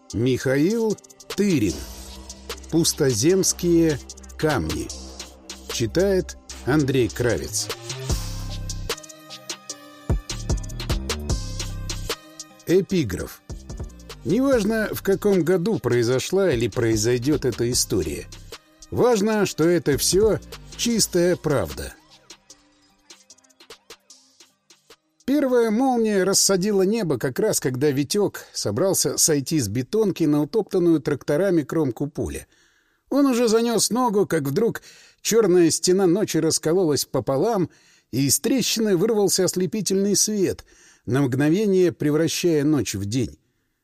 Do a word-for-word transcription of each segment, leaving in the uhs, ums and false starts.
Михаил Тырин. Пустоземские камни. Читает Андрей Кравец. Эпиграф. Неважно, в каком году произошла или произойдет эта история. Важно, что это все чистая правда. Первая молния рассадила небо как раз, когда Витек собрался сойти с бетонки на утоптанную тракторами кромку поля. Он уже занес ногу, как вдруг черная стена ночи раскололась пополам, и из трещины вырвался ослепительный свет, на мгновение превращая ночь в день.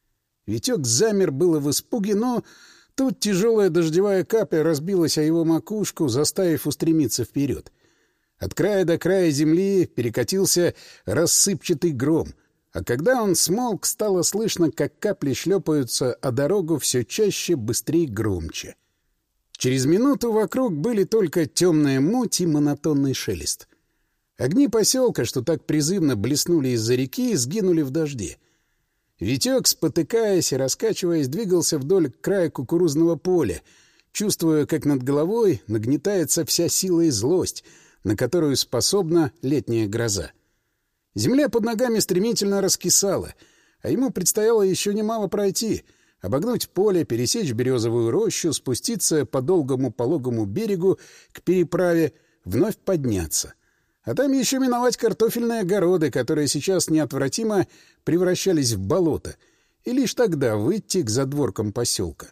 Витек замер было в испуге, но тут тяжелая дождевая капля разбилась о его макушку, заставив устремиться вперед. От края до края земли перекатился рассыпчатый гром, а когда он смолк, стало слышно, как капли шлепаются о дорогу все чаще, быстрее, громче. Через минуту вокруг были только темная муть и монотонный шелест. Огни поселка, что так призывно блеснули из-за реки, сгинули в дожде. Витек, спотыкаясь и раскачиваясь, двигался вдоль края кукурузного поля, чувствуя, как над головой нагнетается вся сила и злость, на которую способна летняя гроза. Земля под ногами стремительно раскисала, а ему предстояло еще немало пройти, обогнуть поле, пересечь березовую рощу, спуститься по долгому пологому берегу к переправе, вновь подняться. А там еще миновать картофельные огороды, которые сейчас неотвратимо превращались в болото, и лишь тогда выйти к задворкам поселка.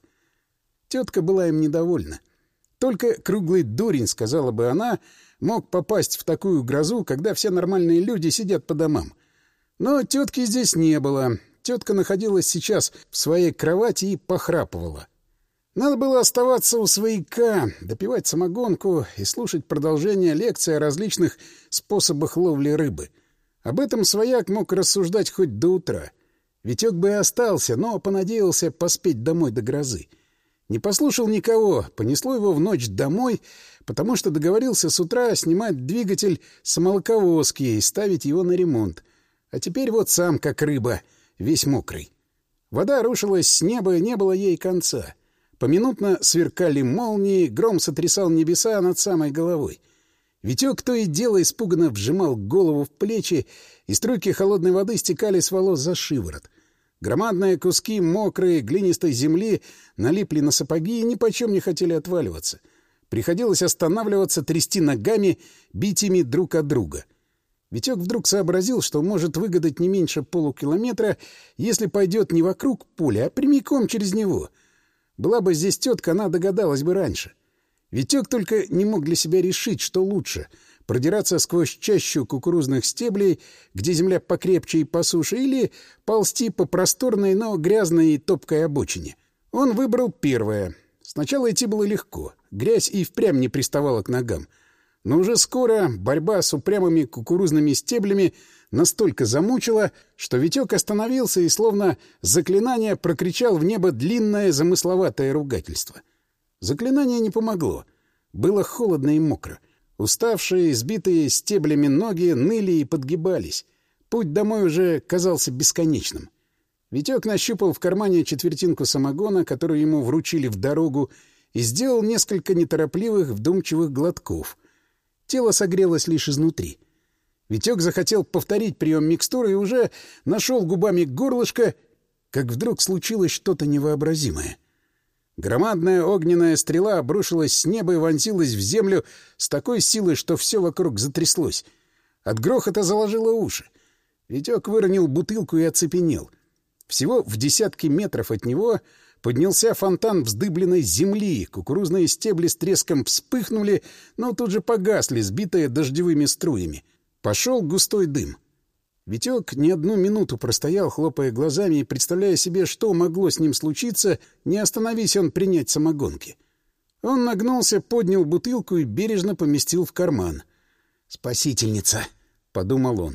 Тетка была им недовольна. Только круглый дурень, сказала бы она, мог попасть в такую грозу, когда все нормальные люди сидят по домам. Но тетки здесь не было. Тетка находилась сейчас в своей кровати и похрапывала. Надо было оставаться у свояка, допивать самогонку и слушать продолжение лекции о различных способах ловли рыбы. Об этом свояк мог рассуждать хоть до утра. Витек бы и остался, но понадеялся поспеть домой до грозы. Не послушал никого, понесло его в ночь домой, потому что договорился с утра снимать двигатель с молоковозки и ставить его на ремонт. А теперь вот сам как рыба, весь мокрый. Вода рушилась с неба, и не было ей конца. Поминутно сверкали молнии, гром сотрясал небеса над самой головой. Витек то и дело испуганно вжимал голову в плечи, и струйки холодной воды стекали с волос за шиворот. Громадные куски мокрой глинистой земли налипли на сапоги и нипочем не хотели отваливаться. Приходилось останавливаться, трясти ногами, бить ими друг от друга. Витек вдруг сообразил, что может выгадать не меньше полукилометра, если пойдет не вокруг поля, а прямиком через него. Была бы здесь тетка, она догадалась бы раньше. Витек только не мог для себя решить, что лучше — продираться сквозь чащу кукурузных стеблей, где земля покрепче и посуше, или ползти по просторной, но грязной и топкой обочине. Он выбрал первое. Сначала идти было легко. Грязь и впрямь не приставала к ногам. Но уже скоро борьба с упрямыми кукурузными стеблями настолько замучила, что Витек остановился и, словно заклинание, прокричал в небо длинное замысловатое ругательство. Заклинание не помогло. Было холодно и мокро. Уставшие, сбитые стеблями ноги ныли и подгибались. Путь домой уже казался бесконечным. Витек нащупал в кармане четвертинку самогона, которую ему вручили в дорогу, и сделал несколько неторопливых, вдумчивых глотков. Тело согрелось лишь изнутри. Витек захотел повторить прием микстуры и уже нашел губами горлышко, как вдруг случилось что-то невообразимое. Громадная огненная стрела обрушилась с неба и вонзилась в землю с такой силой, что все вокруг затряслось. От грохота заложило уши. Витек выронил бутылку и оцепенел. Всего в десятки метров от него поднялся фонтан вздыбленной земли, кукурузные стебли с треском вспыхнули, но тут же погасли, сбитые дождевыми струями. Пошел густой дым. Витек не одну минуту простоял, хлопая глазами и представляя себе, что могло с ним случиться, не остановись он принять самогонки. Он нагнулся, поднял бутылку и бережно поместил в карман. «Спасительница!» — подумал он.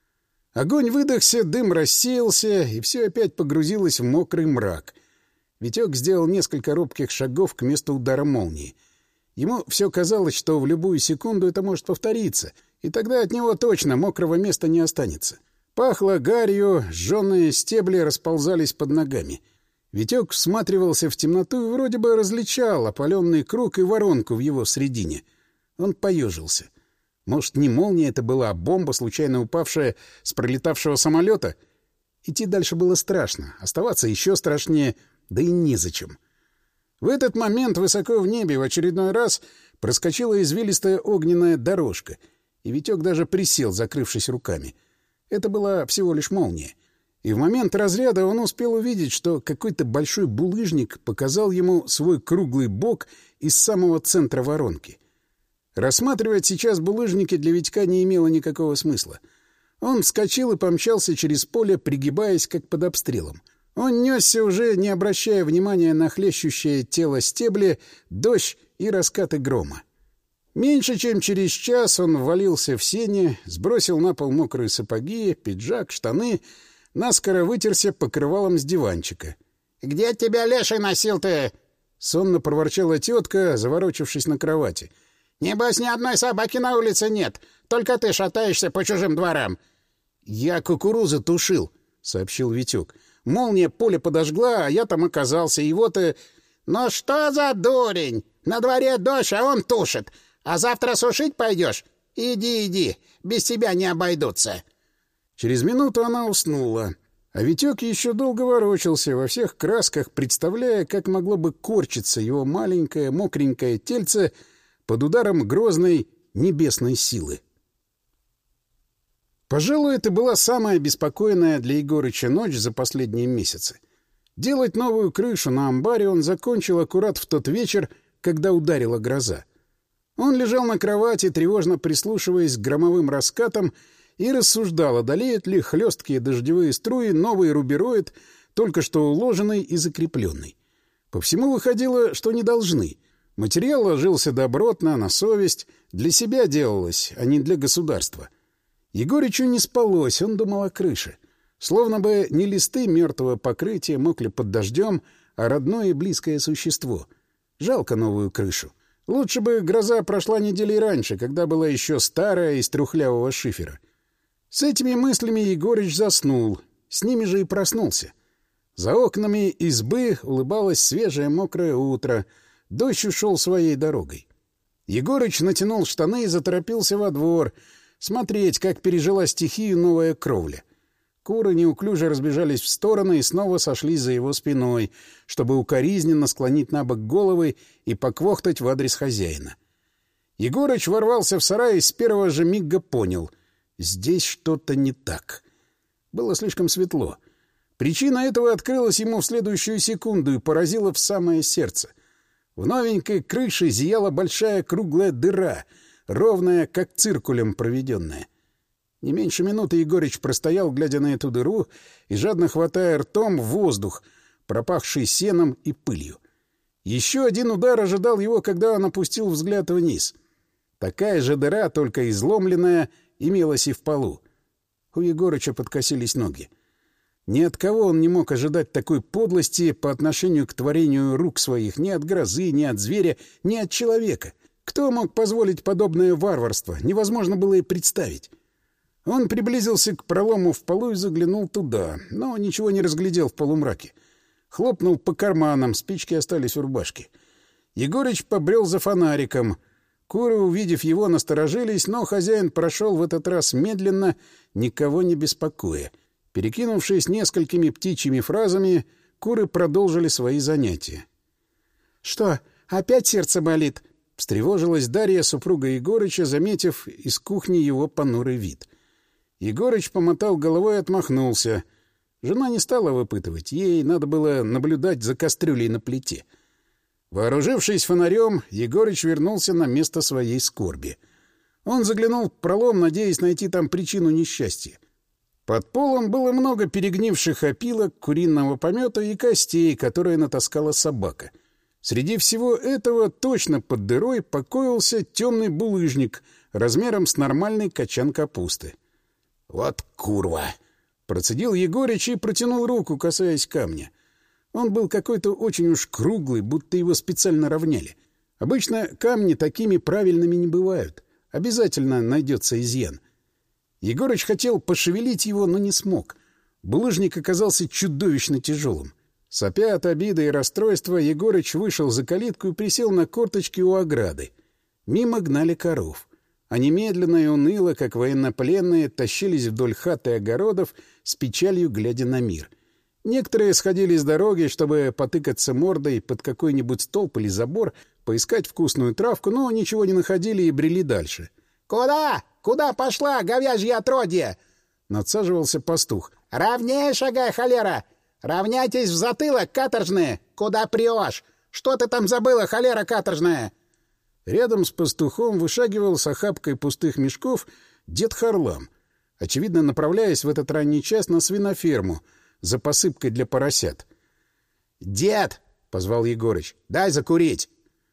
Огонь выдохся, дым рассеялся, и все опять погрузилось в мокрый мрак. Витек сделал несколько робких шагов к месту удара молнии. Ему все казалось, что в любую секунду это может повториться, и тогда от него точно мокрого места не останется. Пахло гарью, сжёные стебли расползались под ногами. Витек всматривался в темноту и вроде бы различал опаленный круг и воронку в его средине. Он поежился. Может, не молния это была, а бомба, случайно упавшая с пролетавшего самолета? Идти дальше было страшно, оставаться еще страшнее, да и незачем. В этот момент высоко в небе в очередной раз проскочила извилистая огненная дорожка, и Витек даже присел, закрывшись руками. Это была всего лишь молния. И в момент разряда он успел увидеть, что какой-то большой булыжник показал ему свой круглый бок из самого центра воронки. Рассматривать сейчас булыжники для Витька не имело никакого смысла. Он вскочил и помчался через поле, пригибаясь, как под обстрелом. Он несся уже, не обращая внимания на хлещущее тело стебли, дождь и раскаты грома. Меньше чем через час он ввалился в сени, сбросил на пол мокрые сапоги, пиджак, штаны, наскоро вытерся покрывалом с диванчика. — Где тебя леший носил-то? — сонно проворчала тетка, заворочившись на кровати. — Небось, ни одной собаки на улице нет, только ты шатаешься по чужим дворам. — Я кукурузу тушил, — сообщил Витек. — Молния поле подожгла, а я там оказался, и вот и... — Ну что за дурень? На дворе дождь, а он тушит. А завтра сушить пойдешь? Иди, иди, без тебя не обойдутся. Через минуту она уснула, а Витек еще долго ворочался во всех красках, представляя, как могло бы корчиться его маленькое мокренькое тельце под ударом грозной небесной силы. Пожалуй, это была самая беспокойная для Егорыча ночь за последние месяцы. Делать новую крышу на амбаре он закончил аккурат в тот вечер, когда ударила гроза. Он лежал на кровати, тревожно прислушиваясь к громовым раскатам, и рассуждал, одолеют ли хлесткие дождевые струи новый рубероид, только что уложенный и закрепленный. По всему выходило, что не должны. Материал ложился добротно, на совесть, для себя делалось, а не для государства. Егорычу не спалось, он думал о крыше. Словно бы не листы мертвого покрытия мокли под дождем, а родное и близкое существо. Жалко новую крышу. Лучше бы гроза прошла недели раньше, когда была еще старая, из трухлявого шифера. С этими мыслями Егорыч заснул, с ними же и проснулся. За окнами избы улыбалось свежее мокрое утро, дождь ушел своей дорогой. Егорыч натянул штаны и заторопился во двор, смотреть, как пережила стихию новая кровля. Куры неуклюже разбежались в стороны и снова сошлись за его спиной, чтобы укоризненно склонить на бок головы и поквохтать в адрес хозяина. Егорыч ворвался в сарай и с первого же мига понял — здесь что-то не так. Было слишком светло. Причина этого открылась ему в следующую секунду и поразила в самое сердце. В новенькой крыше зияла большая круглая дыра, ровная, как циркулем проведенная. Не меньше минуты Егорыч простоял, глядя на эту дыру и жадно хватая ртом воздух, пропахший сеном и пылью. Еще один удар ожидал его, когда он опустил взгляд вниз. Такая же дыра, только изломленная, имелась и в полу. У Егорыча подкосились ноги. Ни от кого он не мог ожидать такой подлости по отношению к творению рук своих, ни от грозы, ни от зверя, ни от человека. Кто мог позволить подобное варварство, невозможно было и представить. Он приблизился к пролому в полу и заглянул туда, но ничего не разглядел в полумраке. Хлопнул по карманам, спички остались в рубашке. Егорыч побрел за фонариком. Куры, увидев его, насторожились, но хозяин прошел в этот раз медленно, никого не беспокоя. Перекинувшись несколькими птичьими фразами, куры продолжили свои занятия. — Что, опять сердце болит? — встревожилась Дарья, супруга Егорыча, заметив из кухни его понурый вид. Егорыч помотал головой и отмахнулся. Жена не стала выпытывать, ей надо было наблюдать за кастрюлей на плите. Вооружившись фонарем, Егорыч вернулся на место своей скорби. Он заглянул в пролом, надеясь найти там причину несчастья. Под полом было много перегнивших опилок, куриного помета и костей, которые натаскала собака. Среди всего этого точно под дырой покоился темный булыжник размером с нормальный качан капусты. — Вот курва! — процедил Егорыч и протянул руку, касаясь камня. Он был какой-то очень уж круглый, будто его специально равняли. Обычно камни такими правильными не бывают. Обязательно найдется изъян. Егорыч хотел пошевелить его, но не смог. Булыжник оказался чудовищно тяжелым. Сопя от обиды и расстройства, Егорыч вышел за калитку и присел на корточки у ограды. Мимо гнали коров. Они медленно и уныло, как военнопленные, тащились вдоль хат и огородов, с печалью глядя на мир. Некоторые сходили с дороги, чтобы потыкаться мордой под какой-нибудь столб или забор, поискать вкусную травку, но ничего не находили и брели дальше. «Куда? Куда пошла, говяжье отродье?» — надсаживался пастух. «Равнее шагай, холера! Равняйтесь в затылок, каторжные! Куда прешь? Что ты там забыла, холера каторжная?» Рядом с пастухом вышагивал с охапкой пустых мешков дед Харлам, очевидно, направляясь в этот ранний час на свиноферму за посыпкой для поросят. «Дед!» — позвал Егорыч. «Дай закурить!»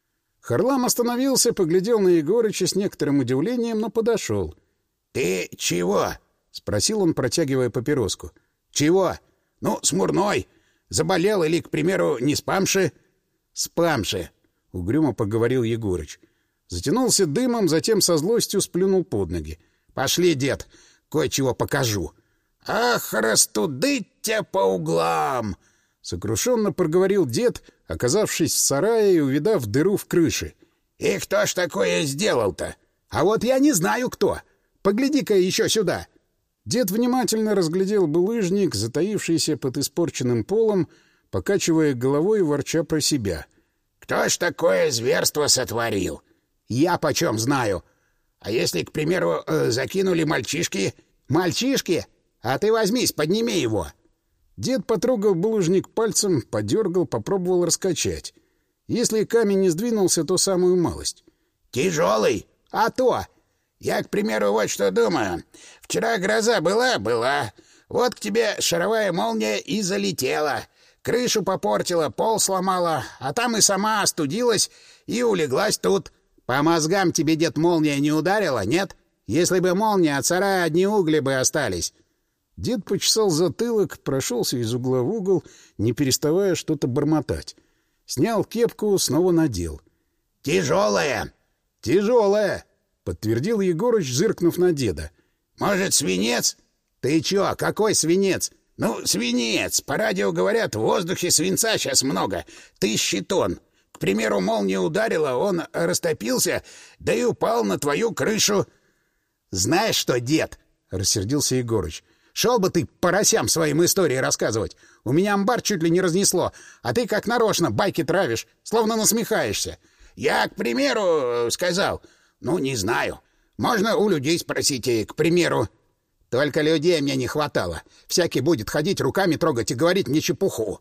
Харлам остановился, поглядел на Егорыча с некоторым удивлением, но подошел. «Ты чего?» — спросил он, протягивая папироску. «Чего? Ну, смурной. Заболел или, к примеру, не спамши?» «Спамши!» — угрюмо поговорил Егорыч. Затянулся дымом, затем со злостью сплюнул под ноги. «Пошли, дед, кое-чего покажу». «Ах, растудыть тебя по углам!» — сокрушенно проговорил дед, оказавшись в сарае и увидав дыру в крыше. «И кто ж такое сделал-то? А вот я не знаю, кто. Погляди-ка еще сюда». Дед внимательно разглядел булыжник, затаившийся под испорченным полом, покачивая головой и ворча про себя. «Кто ж такое зверство сотворил? Я почем знаю. А если, к примеру, э, закинули мальчишки? Мальчишки? А ты возьмись, подними его». Дед потрогал булыжник пальцем, подергал, попробовал раскачать. Если камень не сдвинулся, то самую малость. «Тяжелый? А то! Я, к примеру, вот что думаю. Вчера гроза была? Была. Вот к тебе шаровая молния и залетела. Крышу попортила, пол сломала, а там и сама остудилась и улеглась тут. По мозгам тебе, дед, молния не ударила, нет? Если бы молния, от сарая одни угли бы остались». Дед почесал затылок, прошелся из угла в угол, не переставая что-то бормотать. Снял кепку, снова надел. «Тяжелая!» «Тяжелая!» — подтвердил Егорыч, зыркнув на деда. «Может, свинец?» «Ты чё, какой свинец?» «Ну, свинец. По радио говорят, в воздухе свинца сейчас много. Тысячи тонн. К примеру, молния ударила, он растопился, да и упал на твою крышу». «Знаешь что, дед?» — рассердился Егорыч. «Шел бы ты поросям своим истории рассказывать. У меня амбар чуть ли не разнесло, а ты как нарочно байки травишь, словно насмехаешься». «Я, к примеру, сказал. Ну, не знаю. Можно у людей спросить, и, к примеру...» «Только людей мне не хватало. Всякий будет ходить, руками трогать и говорить мне чепуху».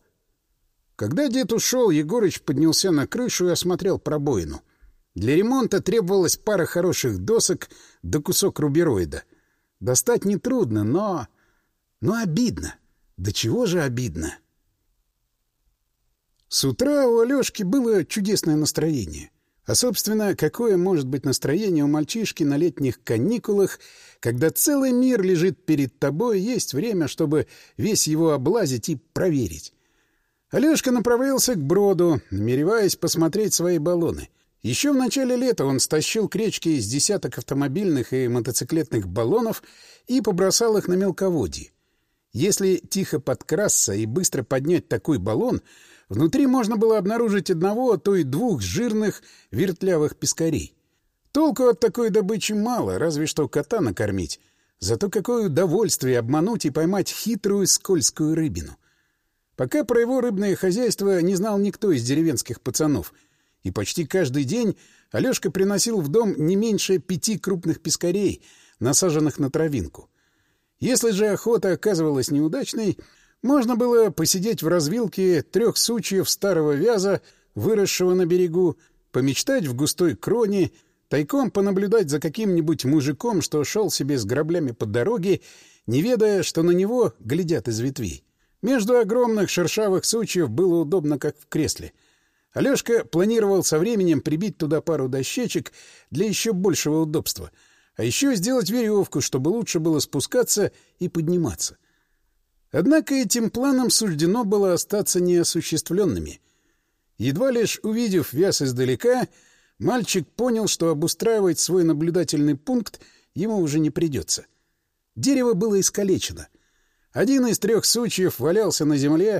Когда дед ушел, Егорыч поднялся на крышу и осмотрел пробоину. Для ремонта требовалась пара хороших досок да кусок рубероида. Достать нетрудно, но... но обидно. Да чего же обидно? С утра у Алёшки было чудесное настроение. А, собственно, какое может быть настроение у мальчишки на летних каникулах, когда целый мир лежит перед тобой, есть время, чтобы весь его облазить и проверить? Алёшка направился к броду, намереваясь посмотреть свои баллоны. Еще в начале лета он стащил к речке из десяток автомобильных и мотоциклетных баллонов и побросал их на мелководье. Если тихо подкрасться и быстро поднять такой баллон, внутри можно было обнаружить одного, а то и двух жирных вертлявых пескарей. Толку от такой добычи мало, разве что кота накормить. Зато какое удовольствие обмануть и поймать хитрую скользкую рыбину. Пока про его рыбное хозяйство не знал никто из деревенских пацанов, и почти каждый день Алёшка приносил в дом не меньше пяти крупных пескарей, насаженных на травинку. Если же охота оказывалась неудачной, можно было посидеть в развилке трех сучьев старого вяза, выросшего на берегу, помечтать в густой кроне, тайком понаблюдать за каким-нибудь мужиком, что шел себе с граблями по дороге, не ведая, что на него глядят из ветвей. Между огромных шершавых сучьев было удобно, как в кресле. Алёшка планировал со временем прибить туда пару дощечек для еще большего удобства, а еще сделать веревку, чтобы лучше было спускаться и подниматься. Однако этим планам суждено было остаться неосуществленными. Едва лишь увидев вяз издалека, мальчик понял, что обустраивать свой наблюдательный пункт ему уже не придется. Дерево было искалечено. Один из трех сучьев валялся на земле,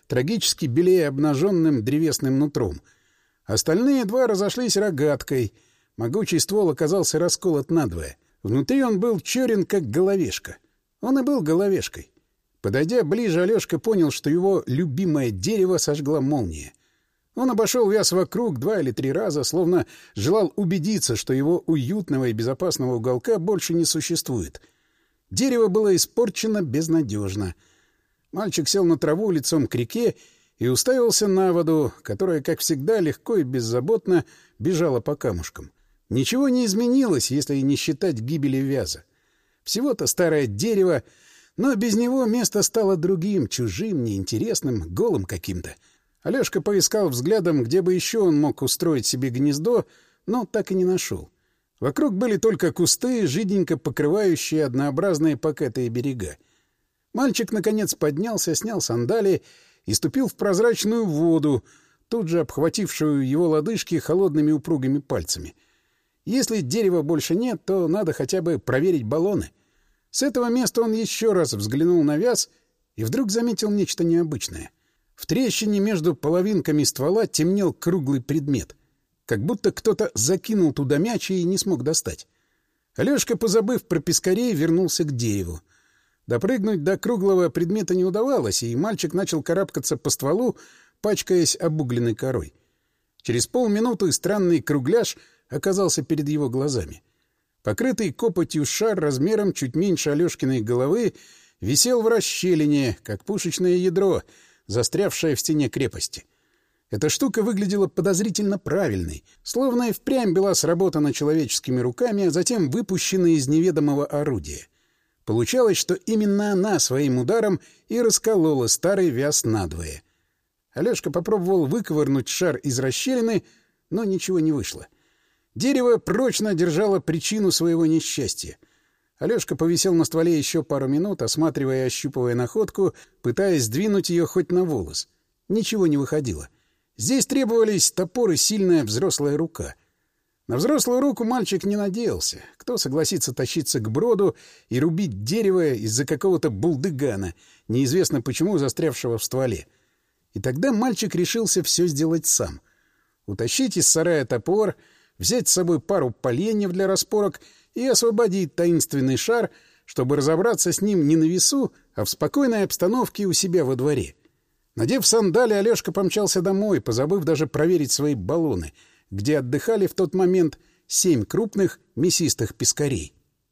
трагически белея обнаженным древесным нутром. Остальные два разошлись рогаткой. Могучий ствол оказался расколот надвое. Внутри он был черен, как головешка. Он и был головешкой. Подойдя ближе, Алёшка понял, что его любимое дерево сожгла молния. Он обошел вяз вокруг два или три раза, словно желал убедиться, что его уютного и безопасного уголка больше не существует. Дерево было испорчено безнадежно. Мальчик сел на траву лицом к реке и уставился на воду, которая, как всегда, легко и беззаботно бежала по камушкам. Ничего не изменилось, если не считать гибели вяза. Всего-то старое дерево, но без него место стало другим, чужим, неинтересным, голым каким-то. Алёшка поискал взглядом, где бы еще он мог устроить себе гнездо, но так и не нашел. Вокруг были только кусты, жиденько покрывающие однообразные покатые берега. Мальчик, наконец, поднялся, снял сандалии и ступил в прозрачную воду, тут же обхватившую его лодыжки холодными упругими пальцами. Если дерева больше нет, то надо хотя бы проверить баллоны. С этого места он еще раз взглянул на вяз и вдруг заметил нечто необычное. В трещине между половинками ствола темнел круглый предмет. Как будто кто-то закинул туда мяч и не смог достать. Алёшка, позабыв про пескарей, вернулся к дереву. Допрыгнуть до круглого предмета не удавалось, и мальчик начал карабкаться по стволу, пачкаясь обугленной корой. Через полминуты странный кругляш оказался перед его глазами. Покрытый копотью шар размером чуть меньше Алёшкиной головы висел в расщелине, как пушечное ядро, застрявшее в стене крепости. Эта штука выглядела подозрительно правильной, словно и впрямь была сработана человеческими руками, а затем выпущена из неведомого орудия. Получалось, что именно она своим ударом и расколола старый вяз надвое. Алёшка попробовал выковырнуть шар из расщелины, но ничего не вышло. Дерево прочно держало причину своего несчастья. Алёшка повисел на стволе еще пару минут, осматривая и ощупывая находку, пытаясь сдвинуть ее хоть на волос. Ничего не выходило. Здесь требовались топор и сильная взрослая рука. На взрослую руку мальчик не надеялся. Кто согласится тащиться к броду и рубить дерево из-за какого-то булдыгана, неизвестно почему застрявшего в стволе? И тогда мальчик решился все сделать сам. Утащить из сарая топор, взять с собой пару поленьев для распорок и освободить таинственный шар, чтобы разобраться с ним не на весу, а в спокойной обстановке у себя во дворе. Надев сандали, Алёшка помчался домой, позабыв даже проверить свои баллоны, где отдыхали в тот момент семь крупных мясистых пескарей.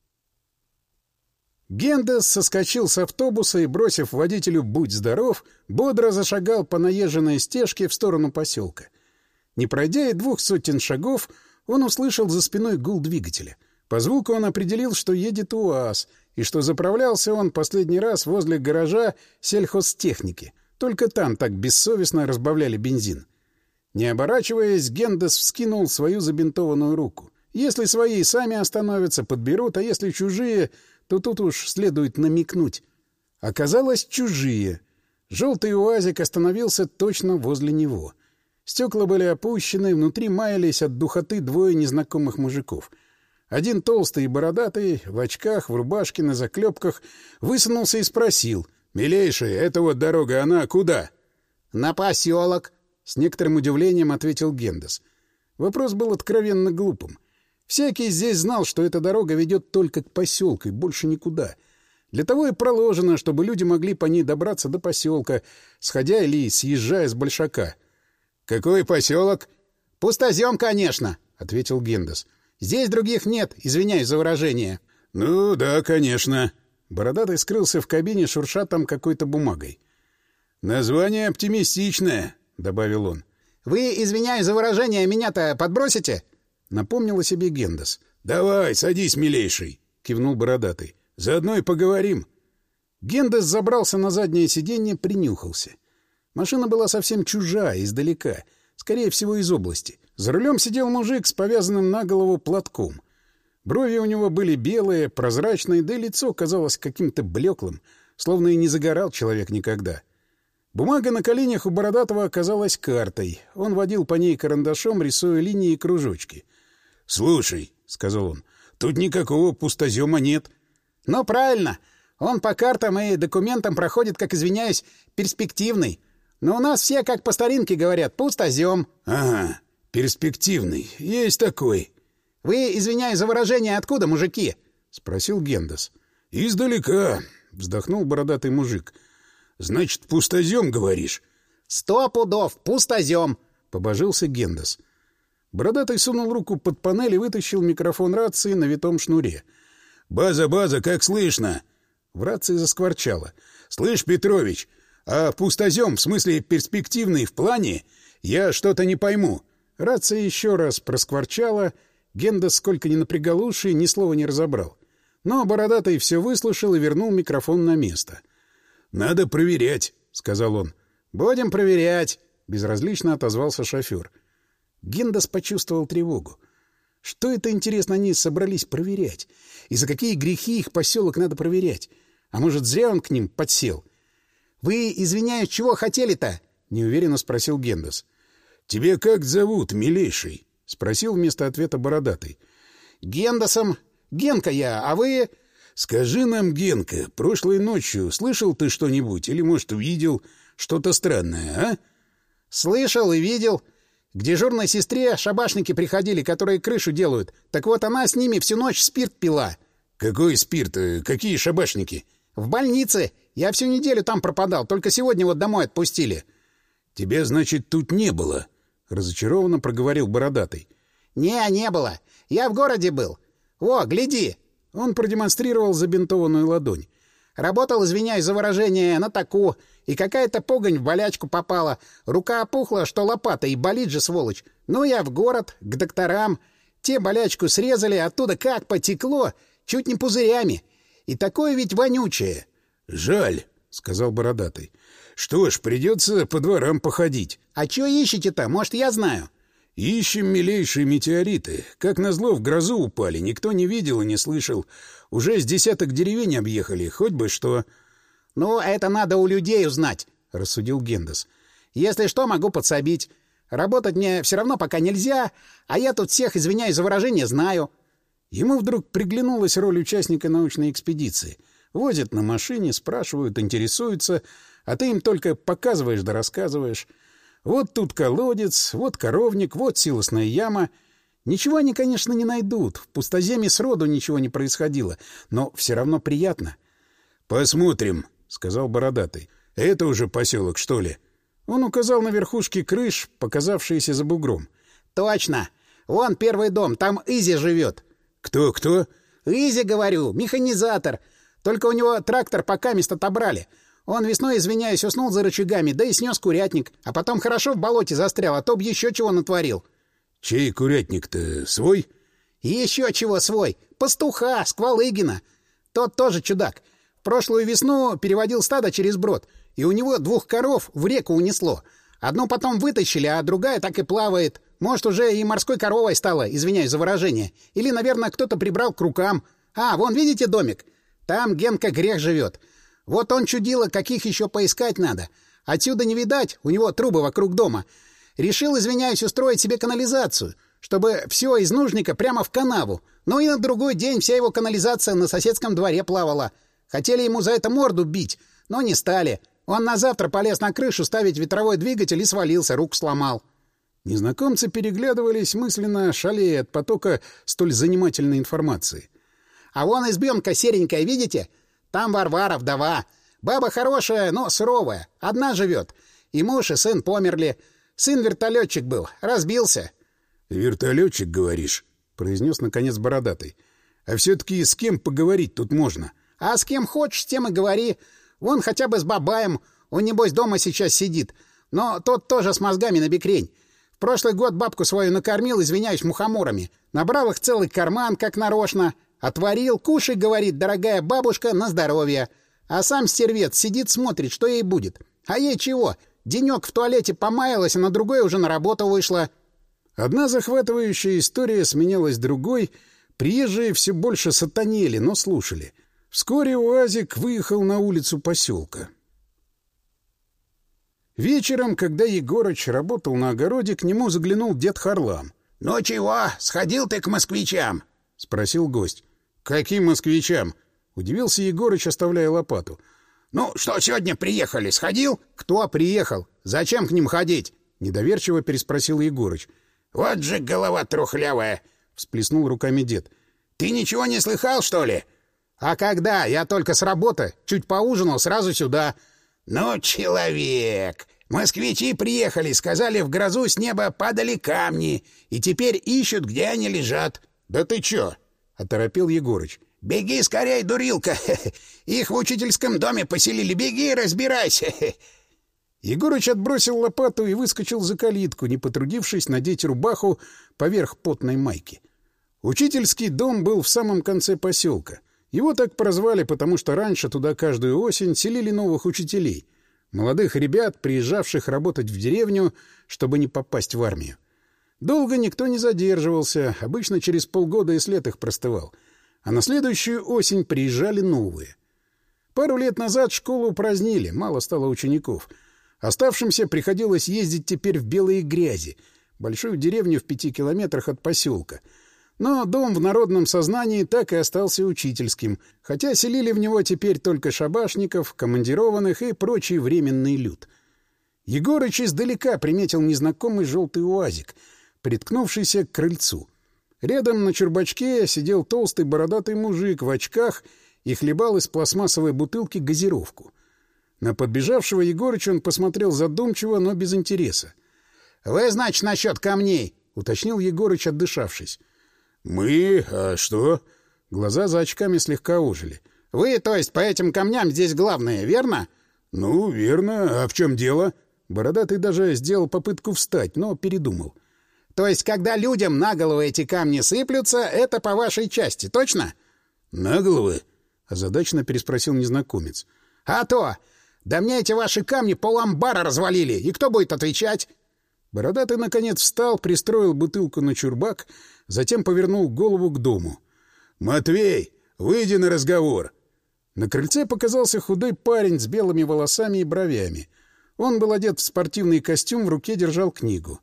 Гендес соскочил с автобуса и, бросив водителю «Будь здоров», бодро зашагал по наезженной стежке в сторону поселка. Не пройдя и двух сотен шагов, он услышал за спиной гул двигателя. По звуку он определил, что едет УАЗ, и что заправлялся он последний раз возле гаража сельхозтехники. Только там так бессовестно разбавляли бензин. Не оборачиваясь, Гендес вскинул свою забинтованную руку. Если свои сами остановятся, подберут, а если чужие, то тут уж следует намекнуть. Оказалось, чужие. Желтый УАЗик остановился точно возле него. Стекла были опущены, внутри маялись от духоты двое незнакомых мужиков. Один толстый и бородатый, в очках, в рубашке, на заклепках, высунулся и спросил: «Милейший, эта вот дорога, она куда?» «На поселок», — с некоторым удивлением ответил Гендес. Вопрос был откровенно глупым. Всякий здесь знал, что эта дорога ведет только к поселку и больше никуда. Для того и проложено, чтобы люди могли по ней добраться до поселка, сходя или съезжая с большака. «Какой поселок?» «Пустозем, конечно», — ответил Гендес. «Здесь других нет, извиняюсь за выражение». «Ну да, конечно». Бородатый скрылся в кабине, шурша там какой-то бумагой. «Название оптимистичное», — добавил он. «Вы, извиняюсь за выражение, меня-то подбросите?» — напомнил о себе Гендес. «Давай, садись, милейший», — кивнул Бородатый. «Заодно и поговорим». Гендес забрался на заднее сиденье, принюхался. Машина была совсем чужая, издалека, скорее всего, из области. За рулем сидел мужик с повязанным на голову платком. Брови у него были белые, прозрачные, да и лицо казалось каким-то блеклым, словно и не загорал человек никогда. Бумага на коленях у Бородатого оказалась картой. Он водил по ней карандашом, рисуя линии и кружочки. — Слушай, — сказал он, — тут никакого пустозема нет. — Ну, правильно. Он по картам и документам проходит, как, извиняюсь, перспективный. Но у нас все, как по старинке говорят, пустозем. — Ага, перспективный. Есть такой. — Вы, извиняюсь за выражение, откуда, мужики? — спросил Гендес. — Издалека, — вздохнул бородатый мужик. — Значит, пустозем, говоришь? — Сто пудов, пустозем, — побожился Гендес. Бородатый сунул руку под панель и вытащил микрофон рации на витом шнуре. — База, база, как слышно? В рации заскворчало. — Слышь, Петрович, а пустозем, в смысле перспективный, в плане? Я что-то не пойму. Рация еще раз проскворчала. Гендес, сколько ни напрягал уши, ни слова не разобрал. Но бородатый все выслушал и вернул микрофон на место. — Надо проверять, — сказал он. — Будем проверять, — безразлично отозвался шофер. Гендес почувствовал тревогу. Что это, интересно, они собрались проверять? И за какие грехи их поселок надо проверять? А может, зря он к ним подсел? — Вы, извиняюсь, чего хотели-то? — неуверенно спросил Гендес. — Тебе как зовут, милейший? — спросил вместо ответа бородатый. — Гендесом. Генка я, а вы... — Скажи нам, Генка, прошлой ночью слышал ты что-нибудь или, может, увидел что-то странное, а? — Слышал и видел. К дежурной сестре шабашники приходили, которые крышу делают. Так вот она с ними всю ночь спирт пила. — Какой спирт? Какие шабашники? — В больнице. Я всю неделю там пропадал, только сегодня вот домой отпустили. — Тебя, значит, тут не было? — разочарованно проговорил бородатый. — Не, не было. Я в городе был. Во, гляди. Он продемонстрировал забинтованную ладонь. Работал, извиняюсь за выражение, на таку, и какая-то погонь в болячку попала. Рука опухла, что лопата, и болит же, сволочь. Ну, я в город, к докторам. Те болячку срезали, оттуда как потекло, чуть не пузырями. И такое ведь вонючее. — Жаль, — сказал бородатый. — Что ж, придется по дворам походить. — А чё ищете-то? Может, я знаю? — Ищем милейшие метеориты. Как назло, в грозу упали, никто не видел и не слышал. Уже с десяток деревень объехали, хоть бы что. — Ну, это надо у людей узнать, — рассудил Гендес. — Если что, могу подсобить. Работать мне все равно пока нельзя, а я тут всех, извиняюсь за выражение, знаю. Ему вдруг приглянулась роль участника научной экспедиции. Возят на машине, спрашивают, интересуются, а ты им только показываешь да рассказываешь. Вот тут колодец, вот коровник, вот силосная яма. Ничего они, конечно, не найдут. В пустоземье сроду ничего не происходило, но все равно приятно. — Посмотрим, — сказал бородатый. — Это уже поселок, что ли? Он указал на верхушки крыш, показавшиеся за бугром. — Точно! Вон первый дом, там Изи живет. — Кто, кто? — Изи, говорю, механизатор. Только у него трактор покамест отобрали. Он весной, извиняюсь, уснул за рычагами, да и снес курятник. А потом хорошо в болоте застрял, а то б еще чего натворил. — Чей курятник-то? Свой? — Еще чего свой. Пастуха, Сквалыгина. Тот тоже чудак. В прошлую весну переводил стадо через брод, и у него двух коров в реку унесло. Одну потом вытащили, а другая так и плавает. Может, уже и морской коровой стала, извиняюсь за выражение. Или, наверное, кто-то прибрал к рукам. А, вон, видите домик? Там Генка Грех живет. Вот он чудило, каких еще поискать надо. Отсюда не видать, у него трубы вокруг дома. Решил, извиняюсь, устроить себе канализацию, чтобы все из нужника прямо в канаву. Ну и на другой день вся его канализация на соседском дворе плавала. Хотели ему за это морду бить, но не стали. Он на завтра полез на крышу ставить ветровой двигатель и свалился, руку сломал. Незнакомцы переглядывались, мысленно шалея от потока столь занимательной информации. — А вон избенка серенькая, видите? Там Варвара, вдова. Баба хорошая, но суровая. Одна живет. И муж, и сын померли. Сын вертолетчик был. Разбился. — Вертолетчик, говоришь? — произнес наконец бородатый. — А все-таки с кем поговорить тут можно? — А с кем хочешь, с тем и говори. Вон хотя бы с Бабаем. Он, небось, дома сейчас сидит. Но тот тоже с мозгами набекрень. В прошлый год бабку свою накормил, извиняюсь, мухоморами. Набрал их целый карман, как нарочно. Отварил, кушай, говорит, дорогая бабушка, на здоровье. А сам стервец сидит, смотрит, что ей будет. А ей чего? Денек в туалете помаялась, а на другой уже на работу вышла. Одна захватывающая история сменялась другой. Приезжие все больше сатанели, но слушали. Вскоре УАЗик выехал на улицу поселка. Вечером, когда Егорыч работал на огороде, к нему заглянул дед Харлам. — Ну чего, сходил ты к москвичам? — спросил гость. — Каким москвичам? — удивился Егорыч, оставляя лопату. — Ну, что сегодня приехали, сходил? Кто приехал? Зачем к ним ходить? Недоверчиво переспросил Егорыч. Вот же голова трухлявая, всплеснул руками дед. Ты ничего не слыхал, что ли? А когда? Я только с работы. Чуть поужинал, сразу сюда. Ну, человек... Москвичи приехали, сказали, в грозу с неба падали камни, и теперь ищут, где они лежат. — Да ты чё? — оторопел Егорыч. — Беги скорей, дурилка! Их в учительском доме поселили. Беги, разбирайся! Егорыч отбросил лопату и выскочил за калитку, не потрудившись надеть рубаху поверх потной майки. Учительский дом был в самом конце поселка. Его так прозвали, потому что раньше туда каждую осень селили новых учителей — молодых ребят, приезжавших работать в деревню, чтобы не попасть в армию. Долго никто не задерживался, обычно через полгода и след их простывал. А на следующую осень приезжали новые. Пару лет назад школу упразднили, мало стало учеников. Оставшимся приходилось ездить теперь в белые грязи, большую деревню в пяти километрах от поселка. Но дом в народном сознании так и остался учительским, хотя селили в него теперь только шабашников, командированных и прочий временный люд. Егорыч издалека приметил незнакомый желтый уазик, приткнувшийся к крыльцу. Рядом на чурбачке сидел толстый бородатый мужик в очках и хлебал из пластмассовой бутылки газировку. На подбежавшего Егорыча он посмотрел задумчиво, но без интереса. — Вы, значит, насчет камней? — уточнил Егорыч, отдышавшись. «Мы? А что?» Глаза за очками слегка ужили. «Вы, то есть, по этим камням здесь главное, верно?» «Ну, верно. А в чем дело?» Бородатый даже сделал попытку встать, но передумал. «То есть, когда людям на головы эти камни сыплются, это по вашей части, точно?» «На головы?» — озадаченно переспросил незнакомец. «А то! Да мне эти ваши камни пол-амбара развалили, и кто будет отвечать?» Бородатый, наконец, встал, пристроил бутылку на чурбак, затем повернул голову к дому. «Матвей, выйди на разговор!» На крыльце показался худой парень с белыми волосами и бровями. Он был одет в спортивный костюм, в руке держал книгу.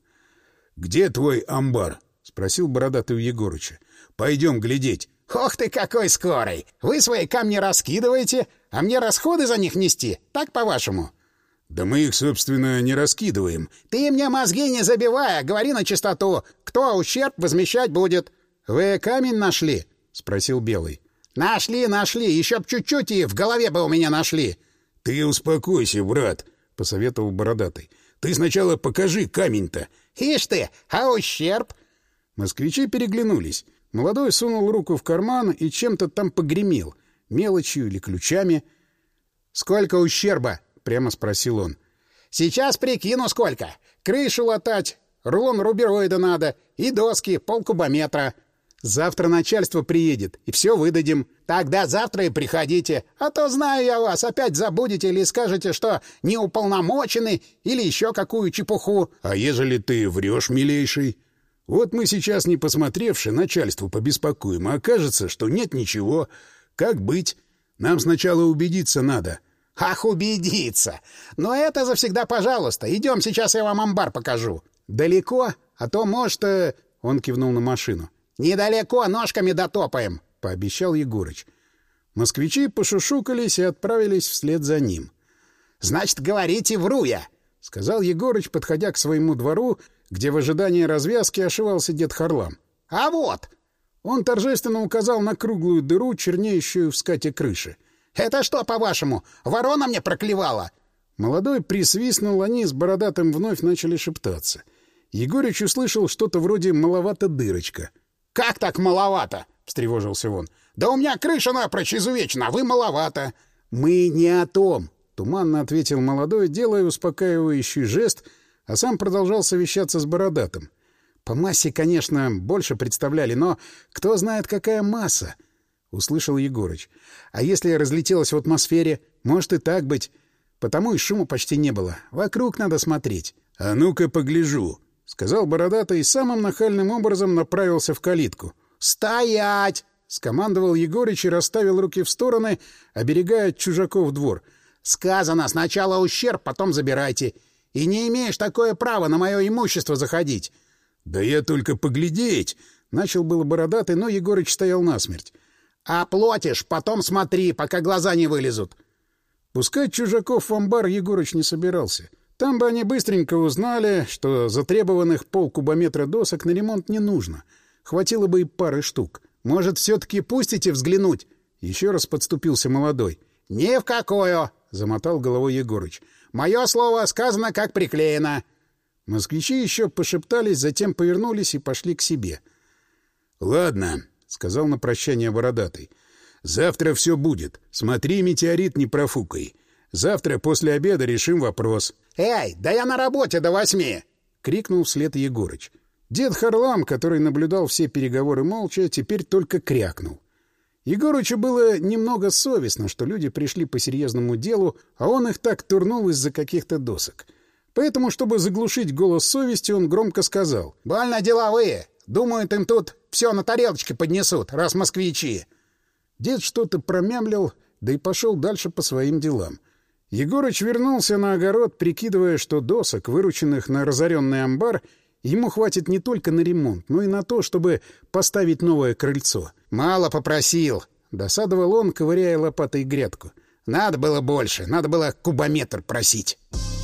«Где твой амбар?» — спросил бородатый у Егорыча. «Пойдем глядеть». «Ох ты какой скорый! Вы свои камни раскидываете, а мне расходы за них нести, так по-вашему?» «Да мы их, собственно, не раскидываем». «Ты мне мозги не забивай, а говори на чистоту. Кто ущерб возмещать будет?» «Вы камень нашли?» — спросил Белый. «Нашли, нашли. Еще б чуть-чуть, и в голове бы у меня нашли». «Ты успокойся, брат», — посоветовал Бородатый. «Ты сначала покажи камень-то». «Ишь ты, а ущерб?» Москвичи переглянулись. Молодой сунул руку в карман и чем-то там погремел. Мелочью или ключами. «Сколько ущерба?» — прямо спросил он. «Сейчас прикину, сколько. Крышу латать, рулон рубероида надо, и доски, полкубометра. Завтра начальство приедет, и все выдадим. Тогда завтра и приходите, а то, знаю я вас, опять забудете или скажете, что не уполномочены, или еще какую чепуху». «А ежели ты врешь, милейший? Вот мы сейчас, не посмотревши, начальству побеспокоим, а окажется, что нет ничего. Как быть? Нам сначала убедиться надо». «Ах, убедиться! Но это завсегда пожалуйста. Идем, сейчас я вам амбар покажу». «Далеко? А то, может...» э... — он кивнул на машину. «Недалеко, ножками дотопаем», — пообещал Егорыч. Москвичи пошушукались и отправились вслед за ним. «Значит, говорите, вру я», — сказал Егорыч, подходя к своему двору, где в ожидании развязки ошивался дед Харлам. «А вот!» Он торжественно указал на круглую дыру, чернеющую в скате крыши. «Это что, по-вашему, ворона мне проклевала?» Молодой присвистнул, они с Бородатым вновь начали шептаться. Егорыч услышал что-то вроде «маловато дырочка». «Как так маловато?» — встревожился он. «Да у меня крыша напрочь изувечена, а вы маловато». «Мы не о том», — туманно ответил молодой, делая успокаивающий жест, а сам продолжал совещаться с Бородатым. «По массе, конечно, больше представляли, но кто знает, какая масса?» — услышал Егорыч. «А если разлетелось в атмосфере? Может и так быть. Потому и шума почти не было. Вокруг надо смотреть». «А ну-ка погляжу», — сказал Бородатый и самым нахальным образом направился в калитку. «Стоять!» — скомандовал Егорыч и расставил руки в стороны, оберегая от чужаков двор. «Сказано, сначала ущерб, потом забирайте. И не имеешь такое право на мое имущество заходить». «Да я только поглядеть!» — начал было Бородатый, но Егорыч стоял насмерть. «Оплатишь, потом смотри, пока глаза не вылезут». Пускать чужаков в амбар Егорыч не собирался. Там бы они быстренько узнали, что затребованных полкубометра досок на ремонт не нужно. Хватило бы и пары штук. «Может, все-таки пустите взглянуть?» Еще раз подступился молодой. «Ни в какую!» — замотал головой Егорыч. «Мое слово сказано, как приклеено!» Москвичи еще пошептались, затем повернулись и пошли к себе. «Ладно», — сказал на прощание Бородатый. «Завтра все будет. Смотри, метеорит не профукай. Завтра после обеда решим вопрос». «Эй, да я на работе до восьми!» — крикнул вслед Егорыч. Дед Харлам, который наблюдал все переговоры молча, теперь только крякнул. Егорычу было немного совестно, что люди пришли по серьезному делу, а он их так турнул из-за каких-то досок. Поэтому, чтобы заглушить голос совести, он громко сказал: «Больно деловые. Думают, им тут все на тарелочке поднесут, раз москвичи». Дед что-то промямлил, да и пошел дальше по своим делам. Егорыч вернулся на огород, прикидывая, что досок, вырученных на разоренный амбар, ему хватит не только на ремонт, но и на то, чтобы поставить новое крыльцо. «Мало попросил», — досадовал он, ковыряя лопатой грядку. «Надо было больше, надо было кубометр просить».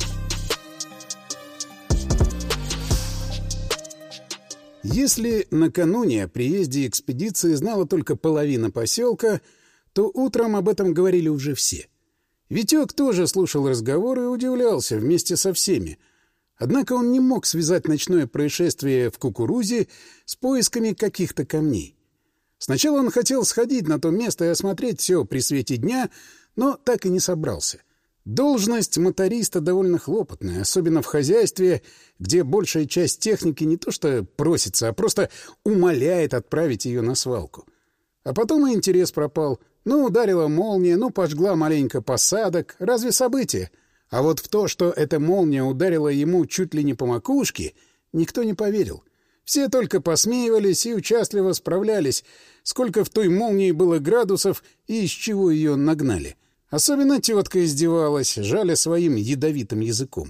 Если накануне о приезде экспедиции знала только половина поселка, то утром об этом говорили уже все. Витек тоже слушал разговоры и удивлялся вместе со всеми. Однако он не мог связать ночное происшествие в Кукурузе с поисками каких-то камней. Сначала он хотел сходить на то место и осмотреть все при свете дня, но так и не собрался. Должность моториста довольно хлопотная, особенно в хозяйстве, где большая часть техники не то что просится, а просто умоляет отправить ее на свалку. А потом и интерес пропал. Ну, ударила молния, ну, пожгла маленько посадок. Разве событие? А вот в то, что эта молния ударила ему чуть ли не по макушке, никто не поверил. Все только посмеивались и участливо справлялись, сколько в той молнии было градусов и из чего ее нагнали. Особенно тетка издевалась, жаля своим ядовитым языком.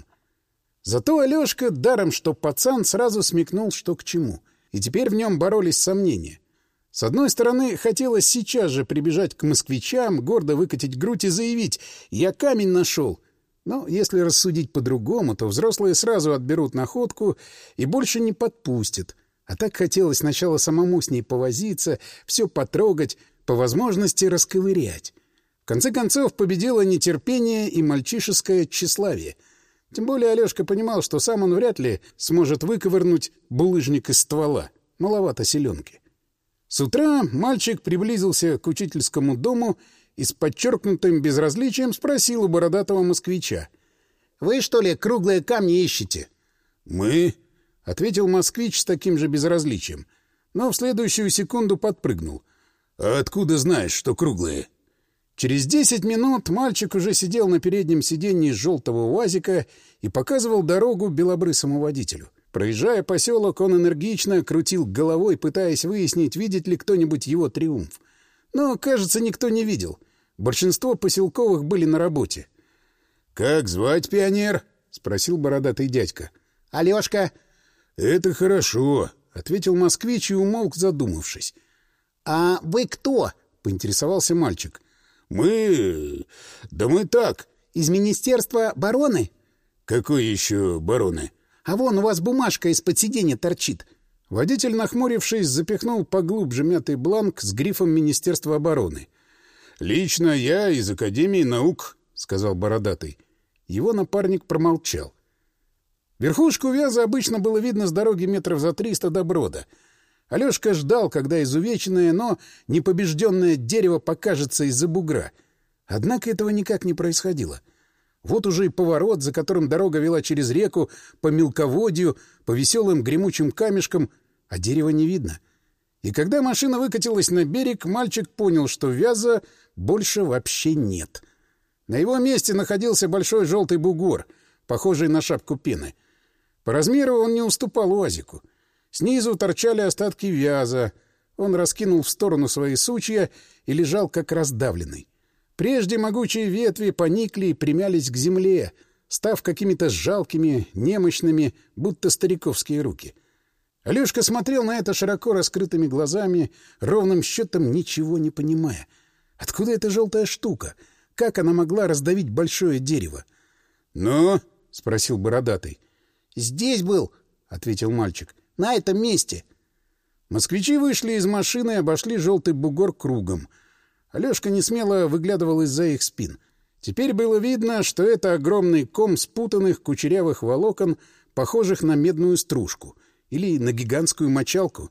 Зато Алешка, даром что пацан, сразу смекнул, что к чему. И теперь в нем боролись сомнения. С одной стороны, хотелось сейчас же прибежать к москвичам, гордо выкатить грудь и заявить: «Я камень нашел». Но если рассудить по-другому, то взрослые сразу отберут находку и больше не подпустят. А так хотелось сначала самому с ней повозиться, все потрогать, по возможности расковырять. В конце концов, победило нетерпение и мальчишеское тщеславие. Тем более Алешка понимал, что сам он вряд ли сможет выковырнуть булыжник из ствола. Маловато селенки. С утра мальчик приблизился к учительскому дому и с подчеркнутым безразличием спросил у бородатого москвича: «Вы, что ли, круглые камни ищете?» «Мы?» — ответил москвич с таким же безразличием, но в следующую секунду подпрыгнул. «А откуда знаешь, что круглые?» Через десять минут мальчик уже сидел на переднем сиденье желтого УАЗика и показывал дорогу белобрысому водителю. Проезжая поселок, он энергично крутил головой, пытаясь выяснить, видит ли кто-нибудь его триумф. Но, кажется, никто не видел. Большинство поселковых были на работе. «Как звать, пионер?» — спросил бородатый дядька. «Алешка». «Это хорошо», — ответил москвич и умолк, задумавшись. «А вы кто?» — поинтересовался мальчик. «Мы... да мы так». «Из Министерства обороны?» «Какой еще бароны?» «А вон у вас бумажка из-под сиденья торчит». Водитель, нахмурившись, запихнул поглубже мятый бланк с грифом Министерства обороны. «Лично я из Академии наук», — сказал бородатый. Его напарник промолчал. Верхушку вяза обычно было видно с дороги метров за триста до брода. Алешка ждал, когда изувеченное, но непобежденное дерево покажется из-за бугра. Однако этого никак не происходило. Вот уже и поворот, за которым дорога вела через реку, по мелководью, по веселым гремучим камешкам, а дерева не видно. И когда машина выкатилась на берег, мальчик понял, что вяза больше вообще нет. На его месте находился большой желтый бугор, похожий на шапку пены. По размеру он не уступал УАЗику. Снизу торчали остатки вяза. Он раскинул в сторону свои сучья и лежал как раздавленный. Прежде могучие ветви поникли и примялись к земле, став какими-то жалкими, немощными, будто стариковские руки. Алешка смотрел на это широко раскрытыми глазами, ровным счетом ничего не понимая. Откуда эта желтая штука? как она могла раздавить большое дерево. — Ну? — спросил бородатый. — Здесь был, — ответил мальчик. — На этом месте. Москвичи вышли из машины и обошли желтый бугор кругом. Алешка несмело выглядывал из-за их спин. Теперь было видно, что это огромный ком спутанных кучерявых волокон, похожих на медную стружку или на гигантскую мочалку.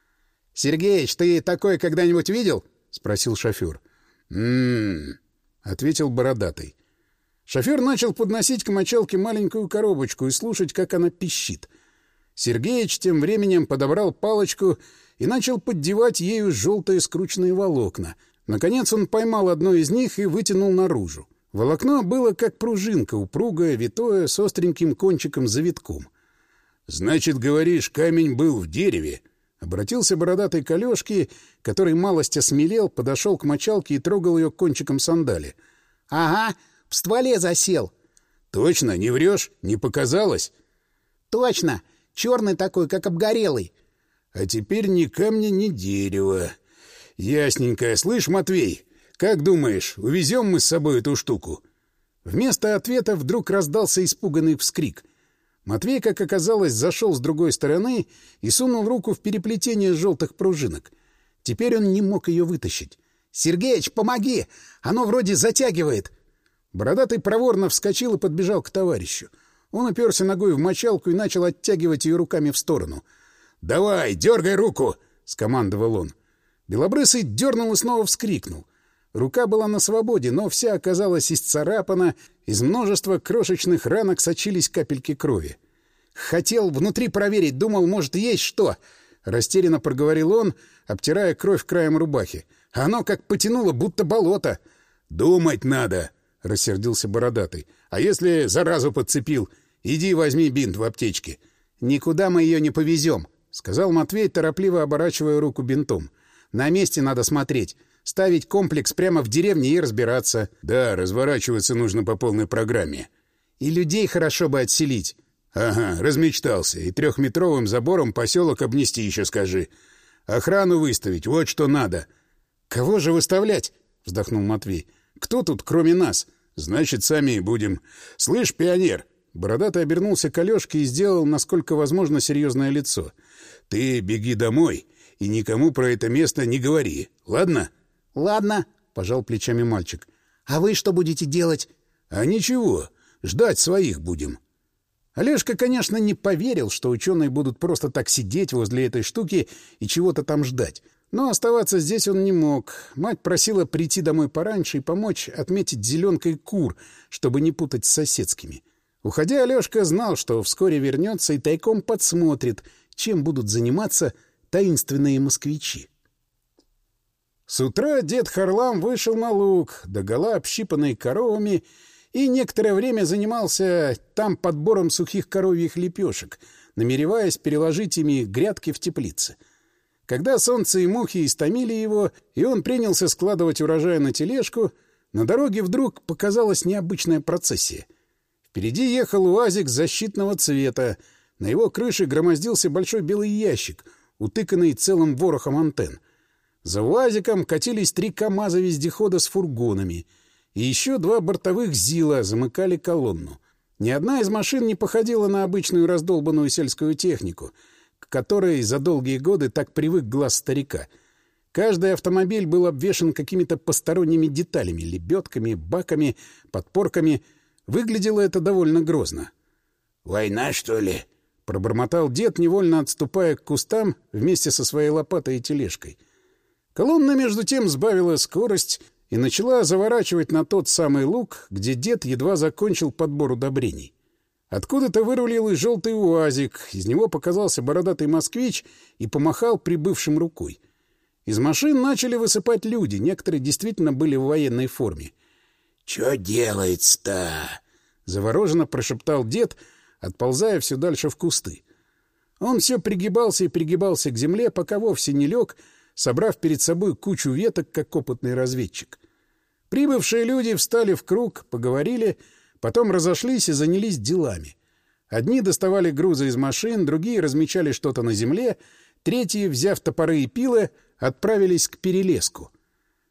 — Сергеич, ты такое когда-нибудь видел? — спросил шофер. «М-м-м», — ответил бородатый. Шофер начал подносить к мочалке маленькую коробочку и слушать, как она пищит. Сергеич тем временем подобрал палочку и начал поддевать ею желтые скрученные волокна. Наконец он поймал одно из них и вытянул наружу. Волокно было как пружинка, упругое, витое, с остреньким кончиком-завитком. — Значит, говоришь, камень был в дереве? — обратился бородатый к Алёшке, который малость осмелел, подошел к мочалке и трогал ее кончиком сандали. — Ага, в стволе засел. — Точно, не врешь? Не показалось? — Точно, черный такой, как обгорелый. — А теперь ни камня, ни дерева. — Ясненько. Слышь, Матвей, как думаешь, увезем мы с собой эту штуку? Вместо ответа вдруг раздался испуганный вскрик. Матвей, как оказалось, зашел с другой стороны и сунул руку в переплетение желтых пружинок. Теперь он не мог ее вытащить. — Сергеич, помоги! Оно вроде затягивает! Бородатый проворно вскочил и подбежал к товарищу. Он уперся ногой в мочалку и начал оттягивать ее руками в сторону. — Давай, дергай руку! — скомандовал он. Белобрысый дернул и снова вскрикнул. Рука была на свободе, но вся оказалась исцарапана, из множества крошечных ранок сочились капельки крови. «Хотел внутри проверить, думал, может, есть что!» — растерянно проговорил он, обтирая кровь краем рубахи. «Оно как потянуло, будто болото!» «Думать надо!» — рассердился бородатый. «А если заразу подцепил? Иди возьми бинт в аптечке». «Никуда мы ее не повезем», — сказал Матвей, торопливо оборачивая руку бинтом. «На месте надо смотреть. Ставить комплекс прямо в деревне и разбираться». «Да, разворачиваться нужно по полной программе». «И людей хорошо бы отселить». «Ага, размечтался. И трехметровым забором поселок обнести еще скажи. Охрану выставить, вот что надо». «Кого же выставлять?» — вздохнул Матвей. «Кто тут, кроме нас? Значит, сами и будем. Слышь, пионер!» Бородатый обернулся к Алёшке и сделал, насколько возможно, серьезное лицо. «Ты беги домой и никому про это место не говори, ладно?» «Ладно», — пожал плечами мальчик. «А вы что будете делать?» «А ничего, ждать своих будем». Олежка, конечно, не поверил, что ученые будут просто так сидеть возле этой штуки и чего-то там ждать. Но оставаться здесь он не мог. Мать просила прийти домой пораньше и помочь отметить зеленкой кур, чтобы не путать с соседскими. Уходя, Алешка знал, что вскоре вернется и тайком подсмотрит, чем будут заниматься таинственные москвичи. С утра дед Харлам вышел на луг, догола общипанный коровами, и некоторое время занимался там подбором сухих коровьих лепешек, намереваясь переложить ими грядки в теплице. Когда солнце и мухи истомили его, и он принялся складывать урожай на тележку, на дороге вдруг показалась необычная процессия. Впереди ехал УАЗик защитного цвета, на его крыше громоздился большой белый ящик, утыканный целым ворохом антенн. За УАЗиком катились три КамАЗа-вездехода с фургонами, и еще два бортовых ЗИЛа замыкали колонну. Ни одна из машин не походила на обычную раздолбанную сельскую технику, к которой за долгие годы так привык глаз старика. Каждый автомобиль был обвешан какими-то посторонними деталями, лебедками, баками, подпорками. Выглядело это довольно грозно. «Война, что ли?» — пробормотал дед, невольно отступая к кустам вместе со своей лопатой и тележкой. Колонна, между тем, сбавила скорость и начала заворачивать на тот самый луг, где дед едва закончил подбор удобрений. Откуда-то вырулил и желтый УАЗик, из него показался бородатый москвич и помахал прибывшим рукой. Из машин начали высыпать люди, некоторые действительно были в военной форме. — Чё делается-то? — завороженно прошептал дед, отползая все дальше в кусты. Он все пригибался и пригибался к земле, пока вовсе не лег, собрав перед собой кучу веток, как опытный разведчик. Прибывшие люди встали в круг, поговорили, потом разошлись и занялись делами. Одни доставали грузы из машин, другие размечали что-то на земле, третьи, взяв топоры и пилы, отправились к перелеску.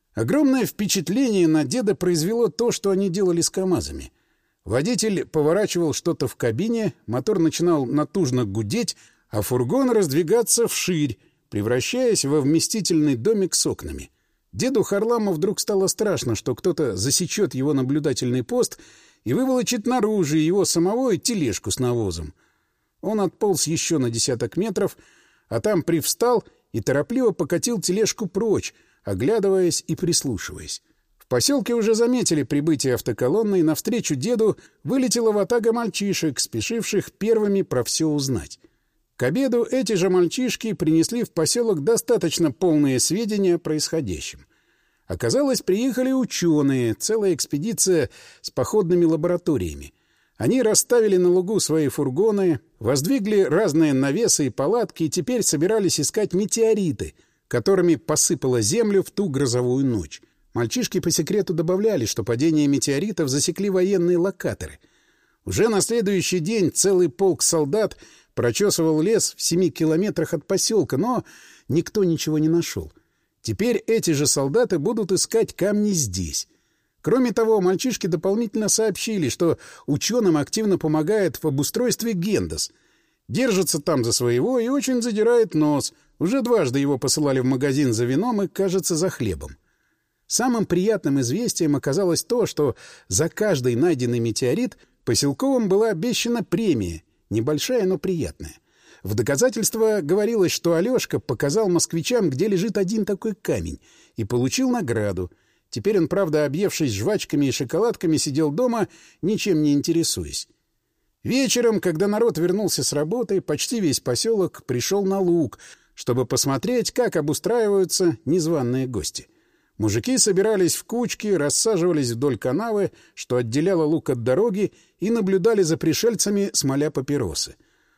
Огромное впечатление на деда произвело то, что они делали с КАМАЗами. Водитель поворачивал что-то в кабине, мотор начинал натужно гудеть, а фургон раздвигаться вширь, превращаясь во вместительный домик с окнами. Деду Харламу вдруг стало страшно, что кто-то засечет его наблюдательный пост и выволочит наружу его самого и тележку с навозом. Он отполз еще на десяток метров, а там привстал и торопливо покатил тележку прочь, оглядываясь и прислушиваясь. В поселке уже заметили прибытие автоколонны, и навстречу деду вылетела ватага мальчишек, спешивших первыми про все узнать. К обеду эти же мальчишки принесли в поселок достаточно полные сведения о происходящем. Оказалось, приехали ученые, целая экспедиция с походными лабораториями. Они расставили на лугу свои фургоны, воздвигли разные навесы и палатки и теперь собирались искать метеориты, которыми посыпало землю в ту грозовую ночь. Мальчишки по секрету добавляли, что падение метеоритов засекли военные локаторы. Уже на следующий день целый полк солдат прочесывал лес в семи километрах от поселка, но никто ничего не нашел. Теперь эти же солдаты будут искать камни здесь. Кроме того, мальчишки дополнительно сообщили, что ученым активно помогает в обустройстве Гендас. Держится там за своего и очень задирает нос. Уже дважды его посылали в магазин за вином и, кажется, за хлебом. Самым приятным известием оказалось то, что за каждый найденный метеорит поселковым была обещана премия, небольшая, но приятная. В доказательство говорилось, что Алешка показал москвичам, где лежит один такой камень, и получил награду. Теперь он, правда, объевшись жвачками и шоколадками, сидел дома, ничем не интересуясь. Вечером, когда народ вернулся с работы, почти весь поселок пришел на луг, чтобы посмотреть, как обустраиваются незваные гости. Мужики собирались в кучки, рассаживались вдоль канавы, что отделяло луг от дороги, и наблюдали за пришельцами, смоля папиросы.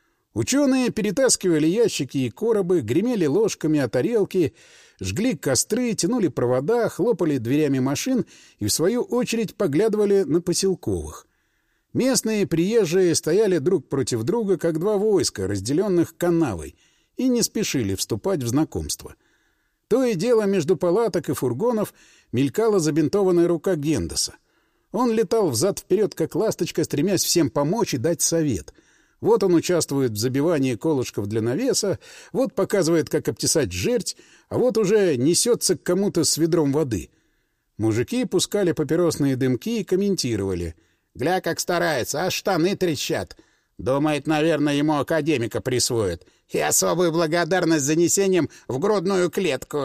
Ученые перетаскивали ящики и коробы, гремели ложками о тарелки, жгли костры, тянули провода, хлопали дверями машин и, в свою очередь, поглядывали на поселковых. Местные приезжие стояли друг против друга, как два войска, разделенных канавой, и не спешили вступать в знакомство. То и дело между палаток и фургонов мелькала забинтованная рука Гендаса. Он летал взад-вперед, как ласточка, стремясь всем помочь и дать совет. Вот он участвует в забивании колышков для навеса, вот показывает, как обтесать жерть, а вот уже несется к кому-то с ведром воды. Мужики пускали папиросные дымки и комментировали. «Гля, как старается, аж штаны трещат. Думает, наверное, ему академика присвоят. И особую благодарность занесением в грудную клетку».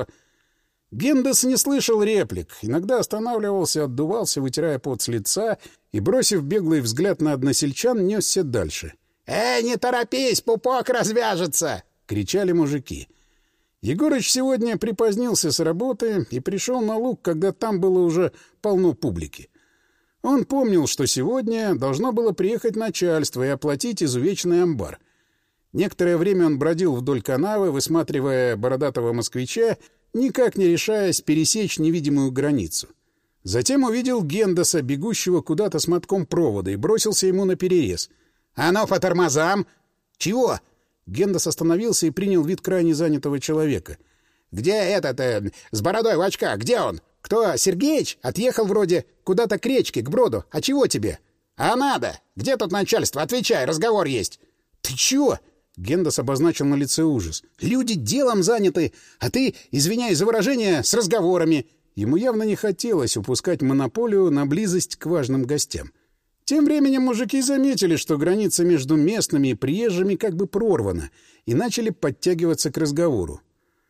Гендас не слышал реплик. Иногда останавливался, отдувался, вытирая пот с лица, и, бросив беглый взгляд на односельчан, несся дальше. «Эй, не торопись, пупок развяжется!» — кричали мужики. Егорыч сегодня припозднился с работы и пришел на луг, когда там было уже полно публики. Он помнил, что сегодня должно было приехать начальство и оплатить изувеченный амбар. Некоторое время он бродил вдоль канавы, высматривая бородатого москвича, никак не решаясь пересечь невидимую границу. Затем увидел Гендаса, бегущего куда-то с мотком провода, и бросился ему на перерез. «А ну, по тормозам!» «Чего?» Гендас остановился и принял вид крайне занятого человека. «Где этот, э, с бородой в очках? Где он? Кто, Сергеич? Отъехал вроде куда-то к речке, к броду. А чего тебе?» «А надо! Где тут начальство? Отвечай, разговор есть!» «Ты чего?» Гендас обозначил на лице ужас. «Люди делом заняты, а ты, извиняюсь за выражение, с разговорами!» Ему явно не хотелось упускать монополию на близость к важным гостям. Тем временем мужики заметили, что граница между местными и приезжими как бы прорвана, и начали подтягиваться к разговору.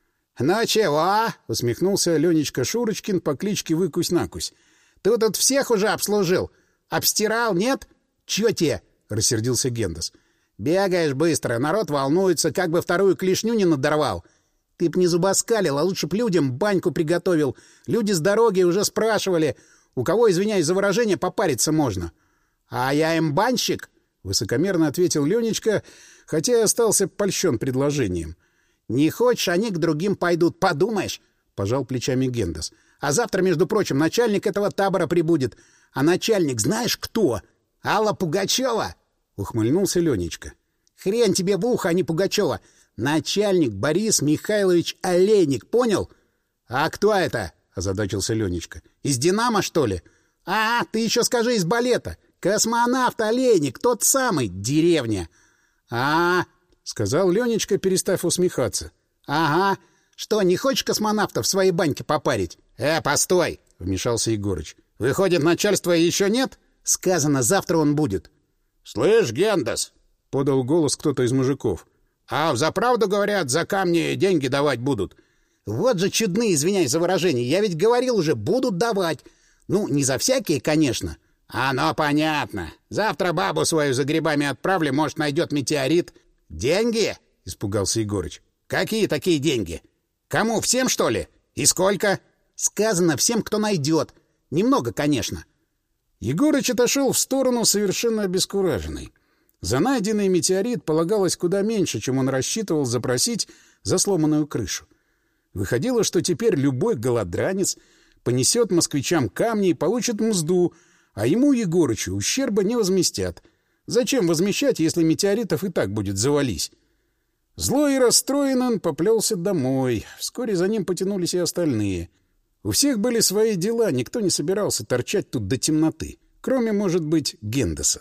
«Ну чего?» — усмехнулся Ленечка Шурочкин по кличке Выкусь-Накусь. «Ты тут всех уже обслужил? Обстирал, нет?» «Чё те?» — рассердился Гендас. «Бегаешь быстро, народ волнуется, как бы вторую клешню не надорвал. Ты б не зубоскалил, а лучше б людям баньку приготовил. Люди с дороги уже спрашивали, у кого, извиняюсь за выражение, попариться можно». «А я им банщик?» — высокомерно ответил Ленечка, хотя и остался польщен предложением. «Не хочешь, они к другим пойдут, подумаешь», — пожал плечами Гендас. «А завтра, между прочим, начальник этого табора прибудет. А начальник знаешь кто? Алла Пугачева!» — ухмыльнулся Ленечка. «Хрен тебе в ухо, а не Пугачева. Начальник Борис Михайлович Олейник, понял?» «А кто это?» — озадачился Ленечка. «Из «Динамо», что ли?» «А, ты еще скажи, из балета. Космонавт Олейник, тот самый, деревня». «А, — сказал Ленечка, перестав усмехаться. — Ага. Что, не хочешь космонавта в своей баньке попарить?» «Э, постой!» — вмешался Егорыч. «Выходит, начальства еще нет?» «Сказано, завтра он будет». «Слышь, Гендас!» — подал голос кто-то из мужиков. «А взаправду, говорят, за камни деньги давать будут?» «Вот же чудные, извиняюсь за выражение. Я ведь говорил уже, будут давать. Ну, не за всякие, конечно». «Оно понятно. Завтра бабу свою за грибами отправлю, может, найдет метеорит». «Деньги?» — испугался Егорыч. «Какие такие деньги? Кому, всем, что ли? И сколько?» «Сказано, всем, кто найдет. Немного, конечно». Егорыч отошел в сторону, совершенно обескураженный. За найденный метеорит полагалось куда меньше, чем он рассчитывал запросить за сломанную крышу. Выходило, что теперь любой голодранец понесет москвичам камни и получит мзду, а ему, Егорычу, ущерба не возместят. Зачем возмещать, если метеоритов и так будет завались? Злой и расстроен он поплелся домой. Вскоре за ним потянулись и остальные. У всех были свои дела, никто не собирался торчать тут до темноты, кроме, может быть, Гендеса.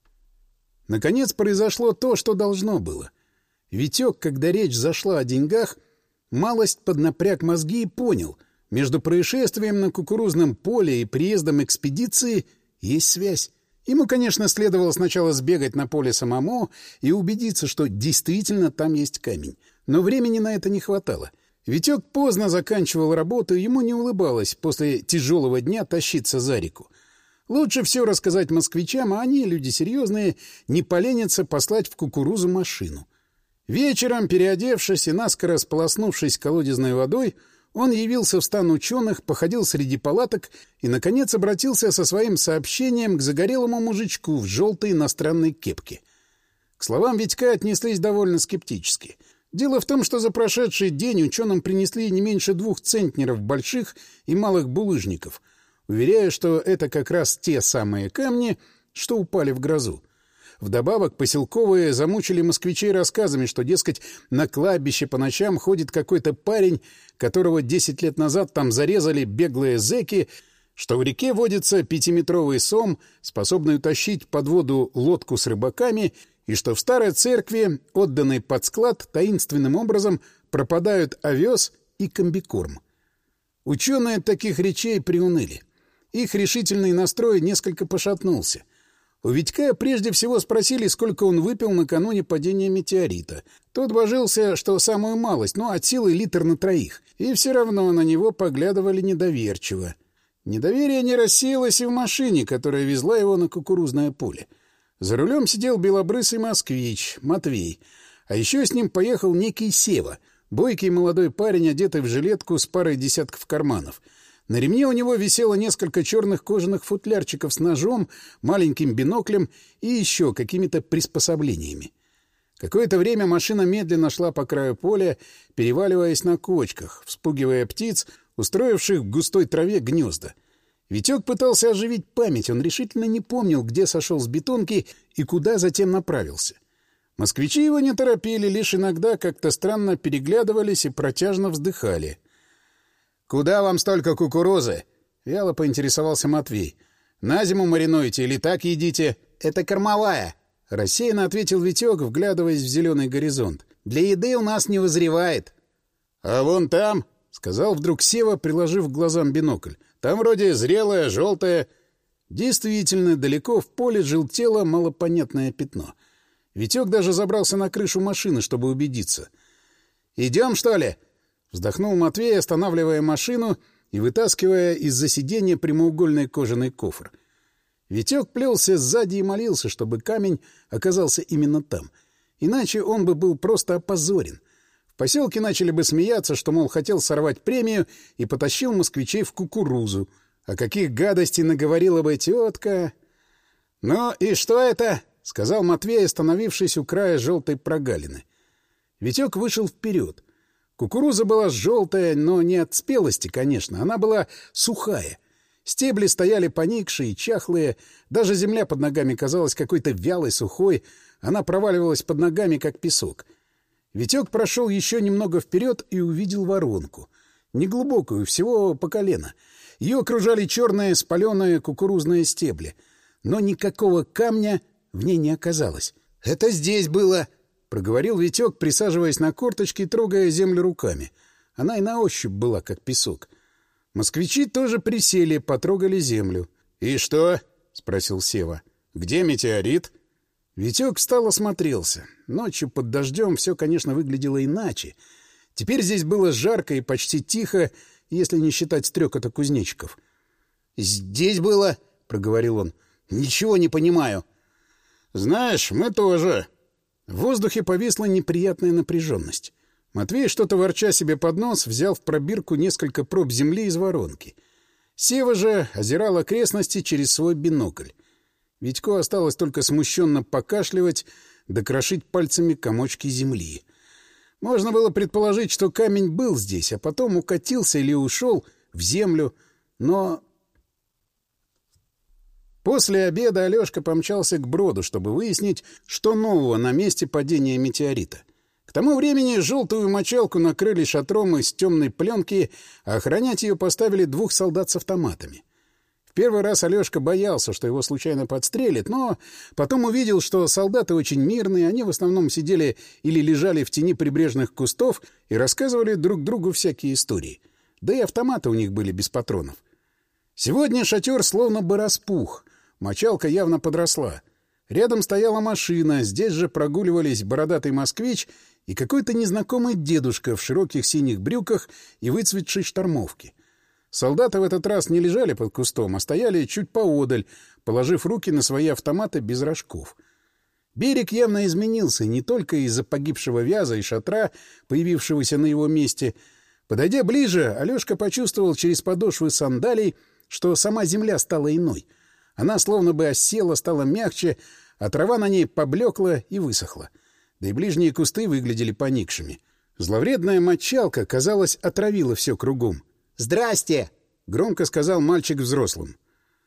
Наконец произошло то, что должно было. Витек, когда речь зашла о деньгах, малость поднапряг мозги и понял, между происшествием на кукурузном поле и приездом экспедиции есть связь. Ему, конечно, следовало сначала сбегать на поле самому и убедиться, что действительно там есть камень. Но времени на это не хватало. Витек поздно заканчивал работу, и ему не улыбалось после тяжелого дня тащиться за реку. Лучше все рассказать москвичам, а они, люди серьезные, не поленятся послать в кукурузу машину. Вечером, переодевшись и наскоро сполоснувшись колодезной водой, он явился в стан ученых, походил среди палаток и, наконец, обратился со своим сообщением к загорелому мужичку в желтой иностранной кепке. К словам Витька отнеслись довольно скептически. Дело в том, что за прошедший день ученым принесли не меньше двух центнеров больших и малых булыжников, уверяя, что это как раз те самые камни, что упали в грозу. Вдобавок поселковые замучили москвичей рассказами, что, дескать, на кладбище по ночам ходит какой-то парень, которого десять лет назад там зарезали беглые зэки, что в реке водится пятиметровый сом, способный утащить под воду лодку с рыбаками, и что в старой церкви, отданной под склад, таинственным образом пропадают овес и комбикорм. Ученые от таких речей приуныли. Их решительный настрой несколько пошатнулся. У Витька прежде всего спросили, сколько он выпил накануне падения метеорита. Тот божился, что самую малость, но от силы литр на троих. И все равно на него поглядывали недоверчиво. Недоверие не рассеялось и в машине, которая везла его на кукурузное поле. За рулем сидел белобрысый москвич, Матвей. А еще с ним поехал некий Сева, бойкий молодой парень, одетый в жилетку с парой десятков карманов. На ремне у него висело несколько черных кожаных футлярчиков с ножом, маленьким биноклем и еще какими-то приспособлениями. Какое-то время машина медленно шла по краю поля, переваливаясь на кочках, вспугивая птиц, устроивших в густой траве гнезда. Витек пытался оживить память, он решительно не помнил, где сошел с бетонки и куда затем направился. Москвичи его не торопили, лишь иногда как-то странно переглядывались и протяжно вздыхали. «Куда вам столько кукурузы?» — вяло поинтересовался Матвей. «На зиму маринуете или так едите?» «Это кормовая», — рассеянно ответил Витек, вглядываясь в зеленый горизонт. «Для еды у нас не вызревает». «А вон там», — сказал вдруг Сева, приложив к глазам бинокль. «Там вроде зрелое, желтое». Действительно, далеко в поле желтело малопонятное пятно. Витек даже забрался на крышу машины, чтобы убедиться. «Идем, что ли?» Вздохнул Матвей, останавливая машину и вытаскивая из-за сиденья прямоугольный кожаный кофр. Витек плелся сзади и молился, чтобы камень оказался именно там. Иначе он бы был просто опозорен. В поселке начали бы смеяться, что, мол, хотел сорвать премию и потащил москвичей в кукурузу. А каких гадостей наговорила бы тетка! — Ну и что это? — сказал Матвей, остановившись у края желтой прогалины. Витек вышел вперед. Кукуруза была желтая, но не от спелости, конечно. Она была сухая. Стебли стояли поникшие и чахлые. Даже земля под ногами казалась какой-то вялой, сухой. Она проваливалась под ногами, как песок. Витек прошел еще немного вперед и увидел воронку. неглубокую, всего по колено. Ее окружали черные спаленные кукурузные стебли, но никакого камня в ней не оказалось. «Это здесь было!» — проговорил Витек, присаживаясь на корточки и трогая землю руками. Она и на ощупь была, как песок. Москвичи тоже присели, потрогали землю. «И что?» — спросил Сева. «Где метеорит?» Витек встал, осмотрелся. Ночью под дождем все, конечно, выглядело иначе. Теперь здесь было жарко и почти тихо, если не считать стрекота кузнечиков. «Здесь было...» — проговорил он. «Ничего не понимаю». «Знаешь, мы тоже». В воздухе повисла неприятная напряженность. Матвей, что-то ворча себе под нос, взял в пробирку несколько проб земли из воронки. Сева же озирал окрестности через свой бинокль. Витьку осталось только смущенно покашливать да крошить пальцами комочки земли. Можно было предположить, что камень был здесь, а потом укатился или ушел в землю, но... После обеда Алешка помчался к броду, чтобы выяснить, что нового на месте падения метеорита. К тому времени желтую мочалку накрыли шатром из темной пленки, а охранять ее поставили двух солдат с автоматами. В первый раз Алешка боялся, что его случайно подстрелят, но потом увидел, что солдаты очень мирные, они в основном сидели или лежали в тени прибрежных кустов и рассказывали друг другу всякие истории. Да и автоматы у них были без патронов. Сегодня шатер словно бы распух, мочалка явно подросла. Рядом стояла машина, здесь же прогуливались бородатый москвич и какой-то незнакомый дедушка в широких синих брюках и выцветшей штормовке. Солдаты в этот раз не лежали под кустом, а стояли чуть поодаль, положив руки на свои автоматы без рожков. Берег явно изменился не только из-за погибшего вяза и шатра, появившегося на его месте. Подойдя ближе, Алешка почувствовал через подошвы сандалий, что сама земля стала иной. Она словно бы осела, стала мягче, а трава на ней поблекла и высохла. Да и ближние кусты выглядели поникшими. Зловредная мочалка, казалось, отравила все кругом. «Здрасте!» — громко сказал мальчик взрослым.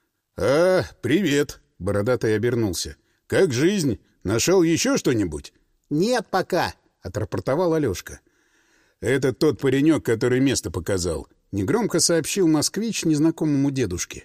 «А, привет!» — бородатый обернулся. «Как жизнь? Нашел еще что-нибудь?» «Нет пока!» — отрапортовал Алешка. «Это тот паренек, который место показал», — негромко сообщил москвич незнакомому дедушке.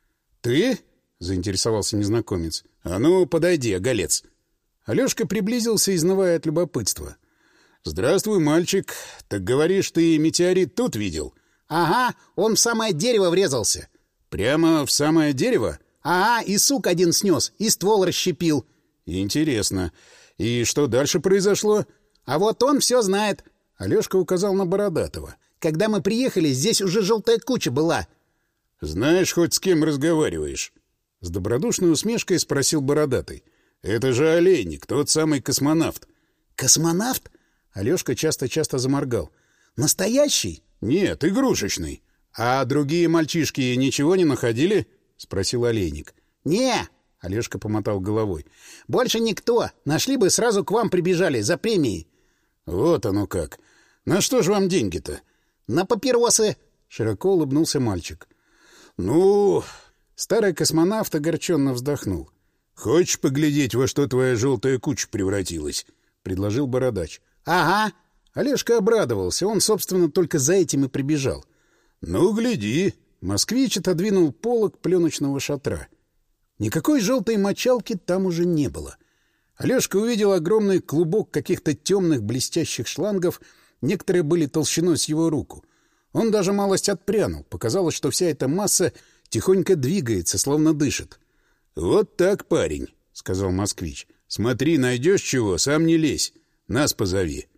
«Ты?» — заинтересовался незнакомец. «А ну, подойди, оголец!» Алешка приблизился, изнывая от любопытства. «Здравствуй, мальчик. Так говоришь, ты метеорит тут видел?» «Ага, он в самое дерево врезался». «Прямо в самое дерево?» «Ага, и сук один снес, и ствол расщепил». «Интересно. И что дальше произошло?» «А вот он все знает». Алешка указал на Бородатого. «Когда мы приехали, здесь уже желтая куча была». «Знаешь, хоть с кем разговариваешь?» С добродушной усмешкой спросил Бородатый. «Это же Олейник, тот самый космонавт». «Космонавт?» Алешка часто-часто заморгал. «Настоящий?» «Нет, игрушечный. А другие мальчишки ничего не находили?» — спросил Олейник. «Не!» — Алешка помотал головой. «Больше никто. Нашли бы, сразу к вам прибежали, за премией». «Вот оно как. На что ж вам деньги-то?» «На папиросы!» — широко улыбнулся мальчик. «Ну...» — старый космонавт огорченно вздохнул. «Хочешь поглядеть, во что твоя желтая куча превратилась?» — предложил Бородач. «Ага!» Олежка обрадовался. Он, собственно, только за этим и прибежал. «Ну, гляди!» Москвич отодвинул полог пленочного шатра. Никакой желтой мочалки там уже не было. Алешка увидел огромный клубок каких-то темных блестящих шлангов. Некоторые были толщиной с его руку. Он даже малость отпрянул. Показалось, что вся эта масса тихонько двигается, словно дышит. «Вот так, парень», — сказал москвич. «Смотри, найдешь чего, сам не лезь. Нас позови».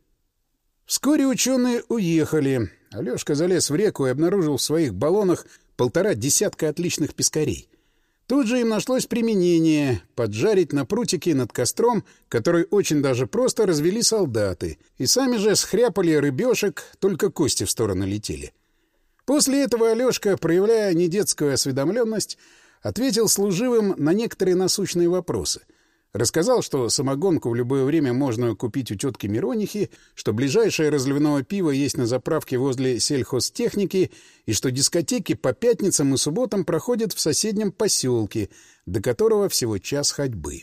Вскоре ученые уехали. Алешка залез в реку и обнаружил в своих баллонах полтора десятка отличных пескарей. Тут же им нашлось применение — поджарить на прутике над костром, который очень даже просто развели солдаты, и сами же схряпали рыбешек, только кости в сторону летели. После этого Алешка, проявляя недетскую осведомленность, ответил служивым на некоторые насущные вопросы. Рассказал, что самогонку в любое время можно купить у тетки Миронихи, что ближайшее разливного пива есть на заправке возле сельхозтехники и что дискотеки по пятницам и субботам проходят в соседнем поселке, до которого всего час ходьбы.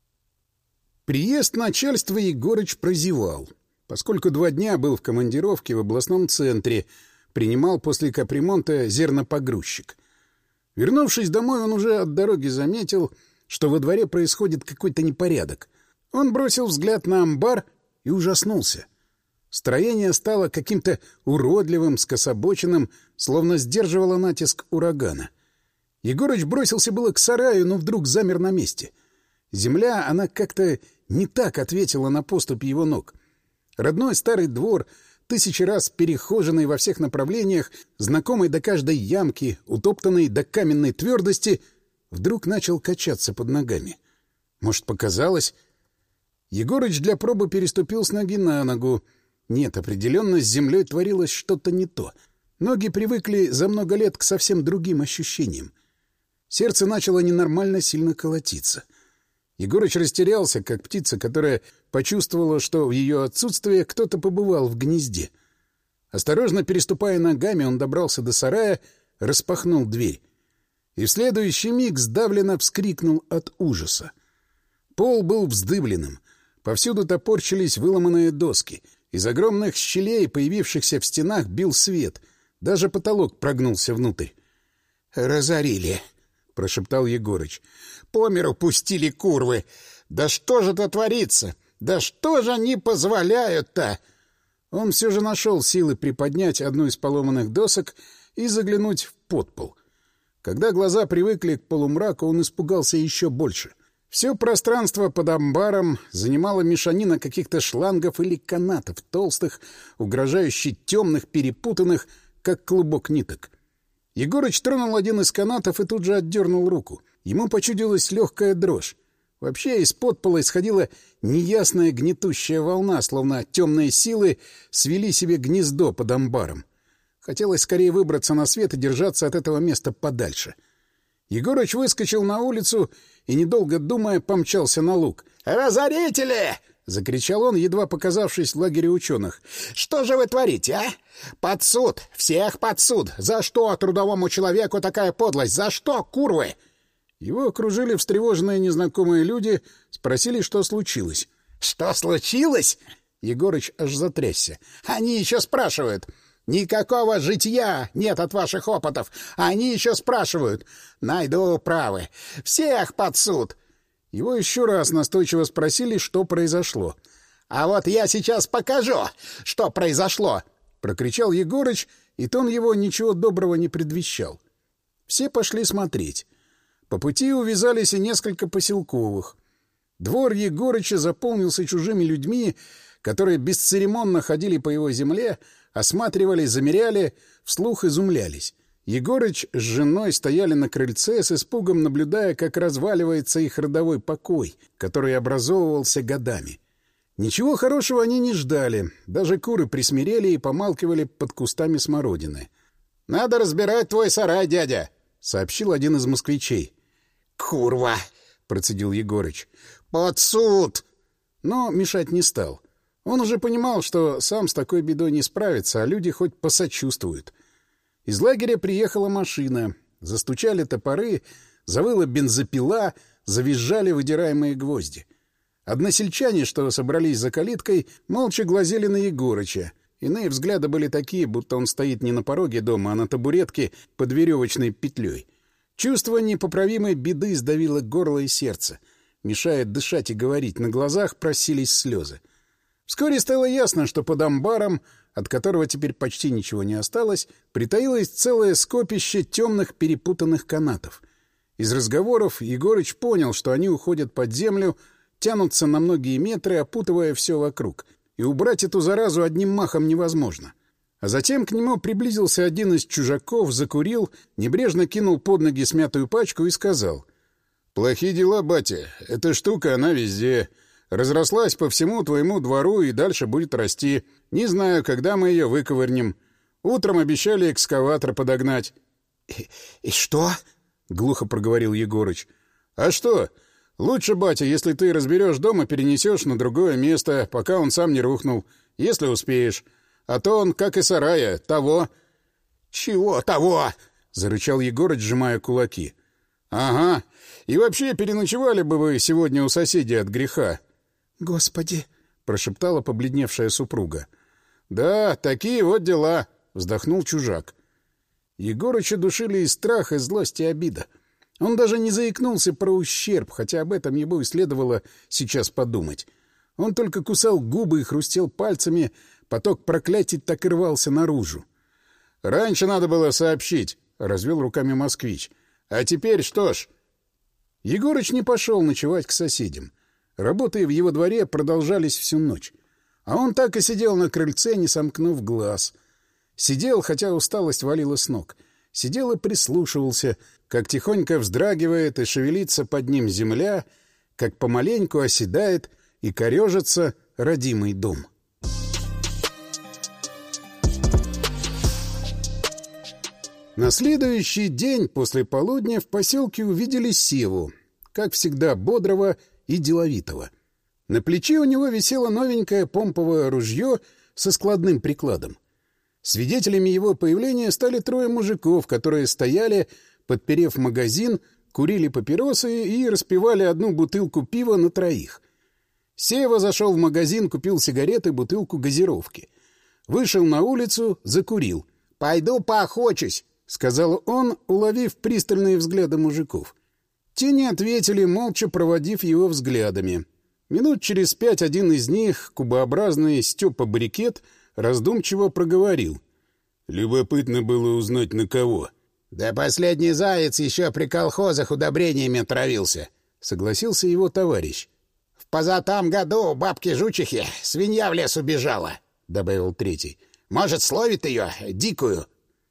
Приезд начальства Егорыч прозевал, поскольку два дня был в командировке в областном центре, принимал после капремонта зернопогрузчик. Вернувшись домой, он уже от дороги заметил, что во дворе происходит какой-то непорядок. Он бросил взгляд на амбар и ужаснулся. Строение стало каким-то уродливым, скособоченным, словно сдерживало натиск урагана. Егорыч бросился было к сараю, но вдруг замер на месте. Земля, она как-то не так ответила на поступь его ног. Родной старый двор, тысячи раз перехоженный во всех направлениях, знакомый до каждой ямки, утоптанный до каменной твердости, вдруг начал качаться под ногами. Может, показалось? Егорыч для пробы переступил с ноги на ногу. Нет, определенно с землей творилось что-то не то. Ноги привыкли за много лет к совсем другим ощущениям. Сердце начало ненормально сильно колотиться. Егорыч растерялся, как птица, которая почувствовала, что в ее отсутствие кто-то побывал в гнезде. Осторожно переступая ногами, он добрался до сарая, распахнул дверь. И в следующий миг сдавленно вскрикнул от ужаса. Пол был вздыбленным. Повсюду топорчились выломанные доски. Из огромных щелей, появившихся в стенах, бил свет. Даже потолок прогнулся внутрь. «Разорили», — прошептал Егорыч. «По миру пустили курвы! Да что же это творится? Да что же они позволяют-то?» Он все же нашел силы приподнять одну из поломанных досок и заглянуть в подпол. Когда глаза привыкли к полумраку, он испугался еще больше. Все пространство под амбаром занимала мешанина каких-то шлангов или канатов, толстых, угрожающе темных, перепутанных, как клубок ниток. Егорыч тронул один из канатов и тут же отдернул руку. Ему почудилась легкая дрожь. Вообще из-под пола исходила неясная гнетущая волна, словно темные силы свели себе гнездо под амбаром. Хотелось скорее выбраться на свет и держаться от этого места подальше. Егорыч выскочил на улицу и, недолго думая, помчался на луг. «Разорители!» — закричал он, едва показавшись в лагере ученых. «Что же вы творите, а? Под суд! Всех под суд! За что трудовому человеку такая подлость? За что, курвы?» Его окружили встревоженные незнакомые люди, спросили, что случилось. «Что случилось?» — Егорыч аж затрясся. «Они еще спрашивают. Никакого житья нет от ваших опытов. Они еще спрашивают. Найду управы. Всех под суд!» Его еще раз настойчиво спросили, что произошло. «А вот я сейчас покажу, что произошло!» — прокричал Егорыч, и тон его ничего доброго не предвещал. Все пошли смотреть. По пути увязались и несколько поселковых. Двор Егорыча заполнился чужими людьми, которые бесцеремонно ходили по его земле, осматривали, замеряли, вслух изумлялись. Егорыч с женой стояли на крыльце, с испугом наблюдая, как разваливается их родовой покой, который образовывался годами. Ничего хорошего они не ждали. Даже куры присмирели и помалкивали под кустами смородины. — Надо разбирать твой сарай, дядя, — сообщил один из москвичей. — Курва! — процедил Егорыч. — Под суд! Но мешать не стал. Он уже понимал, что сам с такой бедой не справится, а люди хоть посочувствуют. Из лагеря приехала машина. Застучали топоры, завыла бензопила, завизжали выдираемые гвозди. Односельчане, что собрались за калиткой, молча глазели на Егорыча. Иные взгляды были такие, будто он стоит не на пороге дома, а на табуретке под веревочной петлей. Чувство непоправимой беды сдавило горло и сердце. Мешает дышать и говорить, на глазах просились слезы. Вскоре стало ясно, что под амбаром, от которого теперь почти ничего не осталось, притаилось целое скопище темных перепутанных канатов. Из разговоров Егорыч понял, что они уходят под землю, тянутся на многие метры, опутывая все вокруг. И убрать эту заразу одним махом невозможно. А затем к нему приблизился один из чужаков, закурил, небрежно кинул под ноги смятую пачку и сказал: «Плохие дела, батя. Эта штука, она везде. Разрослась по всему твоему двору и дальше будет расти. Не знаю, когда мы ее выковырнем. Утром обещали экскаватор подогнать». «И, и что?» — глухо проговорил Егорыч. «А что? Лучше, батя, если ты разберешь дом и перенесешь на другое место, пока он сам не рухнул, если успеешь. А то он, как и сарая, того». «Чего того?» — зарычал Егорыч, сжимая кулаки. «Ага. И вообще переночевали бы вы сегодня у соседей от греха». «Господи!» — прошептала побледневшая супруга. «Да, такие вот дела», — вздохнул чужак. Егорыча душили и страх, и злость, и обида. Он даже не заикнулся про ущерб, хотя об этом ему и следовало сейчас подумать. Он только кусал губы и хрустел пальцами, поток проклятий так и рвался наружу. «Раньше надо было сообщить», — развел руками москвич. «А теперь что ж?» Егорыч не пошел ночевать к соседям. Работы в его дворе продолжались всю ночь. А он так и сидел на крыльце, не сомкнув глаз. Сидел, хотя усталость валила с ног. Сидел и прислушивался, как тихонько вздрагивает и шевелится под ним земля, как помаленьку оседает и корежится родимый дом. На следующий день после полудня в поселке увидели Севу, как всегда бодрого и деловитого. На плече у него висело новенькое помповое ружье со складным прикладом. Свидетелями его появления стали трое мужиков, которые стояли, подперев магазин, курили папиросы и распивали одну бутылку пива на троих. Сева зашел в магазин, купил сигареты, бутылку газировки. Вышел на улицу, закурил. «Пойду поохочусь», — сказал он, уловив пристальные взгляды мужиков. Те не ответили, молча проводив его взглядами. Минут через пять один из них, кубообразный Степа Брикет, раздумчиво проговорил. «Любопытно было узнать, на кого». «Да последний заяц еще при колхозах удобрениями травился», — согласился его товарищ. «В позатом году у бабки-жучихи свинья в лес убежала», — добавил третий. «Может, словит ее, дикую».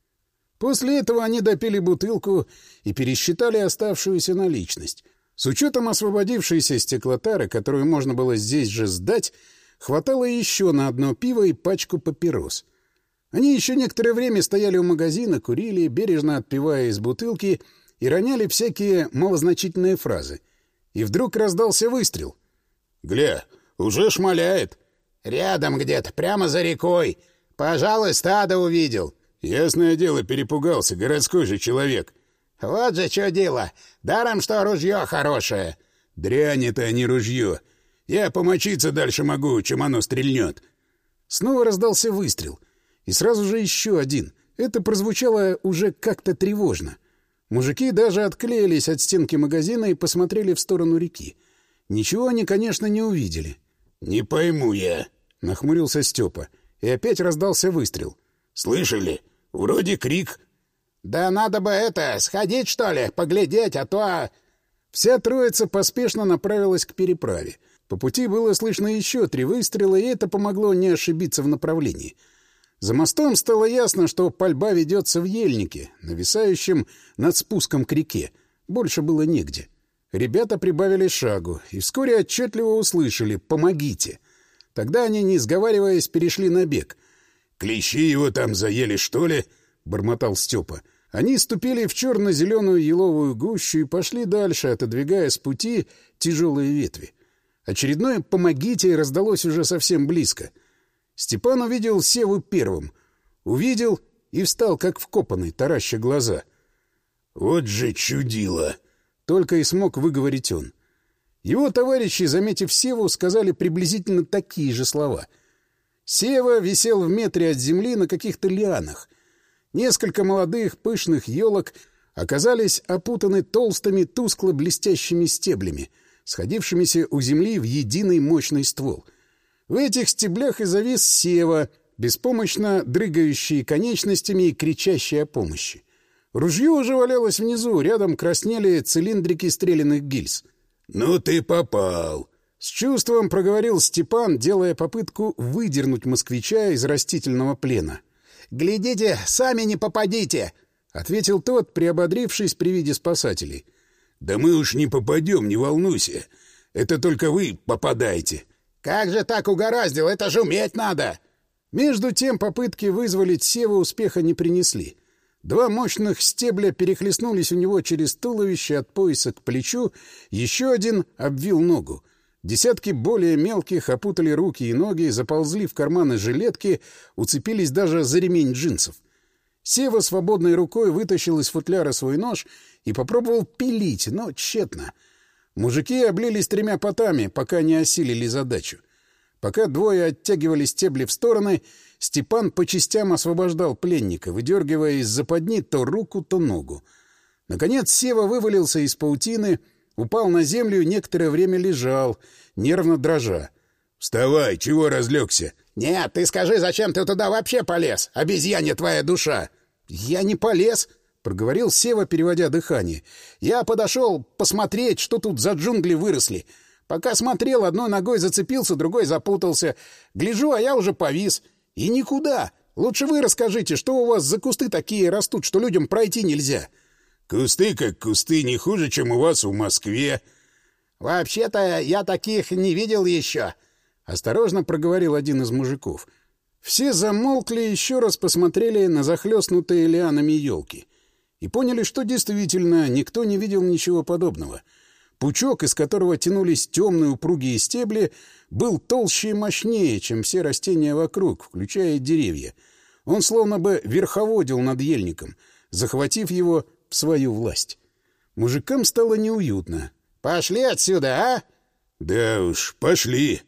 После этого они допили бутылку и пересчитали оставшуюся наличность. С учетом освободившейся стеклотары, которую можно было здесь же сдать, хватало еще на одно пиво и пачку папирос. Они еще некоторое время стояли у магазина, курили, бережно отпивая из бутылки, и роняли всякие малозначительные фразы. И вдруг раздался выстрел. «Гля, уже шмаляет!» «Рядом где-то, прямо за рекой. Пожалуй, стадо увидел». «Ясное дело, перепугался, городской же человек». «Вот же что дело! Даром, что ружье хорошее!» «Дрянь это, а не ружье! Я помочиться дальше могу, чем оно стрельнет!» Снова раздался выстрел. И сразу же еще один. Это прозвучало уже как-то тревожно. Мужики даже отклеились от стенки магазина и посмотрели в сторону реки. Ничего они, конечно, не увидели. «Не пойму я», — нахмурился Степа. И опять раздался выстрел. «Слышали? Вроде крик». «Да надо бы это, сходить, что ли, поглядеть, а то...» Вся троица поспешно направилась к переправе. По пути было слышно еще три выстрела, и это помогло не ошибиться в направлении. За мостом стало ясно, что пальба ведется в ельнике, нависающем над спуском к реке. Больше было негде. Ребята прибавили шагу и вскоре отчетливо услышали «Помогите!». Тогда они, не сговариваясь, перешли на бег. «Клещи его там заели, что ли?» — бормотал Степа. Они ступили в черно-зеленую еловую гущу и пошли дальше, отодвигая с пути тяжелые ветви. Очередное «помогите» раздалось уже совсем близко. Степан увидел Севу первым. Увидел и встал, как вкопанный, тараща глаза. «Вот же чудило!» — только и смог выговорить он. Его товарищи, заметив Севу, сказали приблизительно такие же слова. Сева висел в метре от земли на каких-то лианах. Несколько молодых пышных елок оказались опутаны толстыми тускло-блестящими стеблями, сходившимися у земли в единый мощный ствол. В этих стеблях и завис Сева, беспомощно дрыгающий конечностями и кричащий о помощи. Ружье уже валялось внизу, рядом краснели цилиндрики стрелянных гильз. «Ну ты попал!» — с чувством проговорил Степан, делая попытку выдернуть москвича из растительного плена. «Глядите, сами не попадите!» — ответил тот, приободрившись при виде спасателей. «Да мы уж не попадем, не волнуйся. Это только вы попадаете». «Как же так угораздило? Это же уметь надо!» Между тем попытки вызволить Севу успеха не принесли. Два мощных стебля перехлестнулись у него через туловище от пояса к плечу, еще один обвил ногу. Десятки более мелких опутали руки и ноги, заползли в карманы жилетки, уцепились даже за ремень джинсов. Сева свободной рукой вытащил из футляра свой нож и попробовал пилить, но тщетно. Мужики облились тремя потами, пока не осилили задачу. Пока двое оттягивали стебли в стороны, Степан по частям освобождал пленника, выдергивая из западни то руку, то ногу. Наконец Сева вывалился из паутины, упал на землю и некоторое время лежал, нервно дрожа. «Вставай, чего разлегся?» «Нет, ты скажи, зачем ты туда вообще полез, обезьянья твоя душа?» «Я не полез», — проговорил Сева, переводя дыхание. «Я подошел посмотреть, что тут за джунгли выросли. Пока смотрел, одной ногой зацепился, другой запутался. Гляжу, а я уже повис. И никуда. Лучше вы расскажите, что у вас за кусты такие растут, что людям пройти нельзя?» «Кусты как кусты, не хуже, чем у вас в Москве». «Вообще-то я таких не видел еще», — осторожно проговорил один из мужиков. Все замолкли и еще раз посмотрели на захлестнутые лианами елки. И поняли, что действительно никто не видел ничего подобного. Пучок, из которого тянулись темные упругие стебли, был толще и мощнее, чем все растения вокруг, включая и деревья. Он словно бы верховодил над ельником, захватив его в свою власть. Мужикам стало неуютно. «Пошли отсюда, а?» «Да уж, пошли».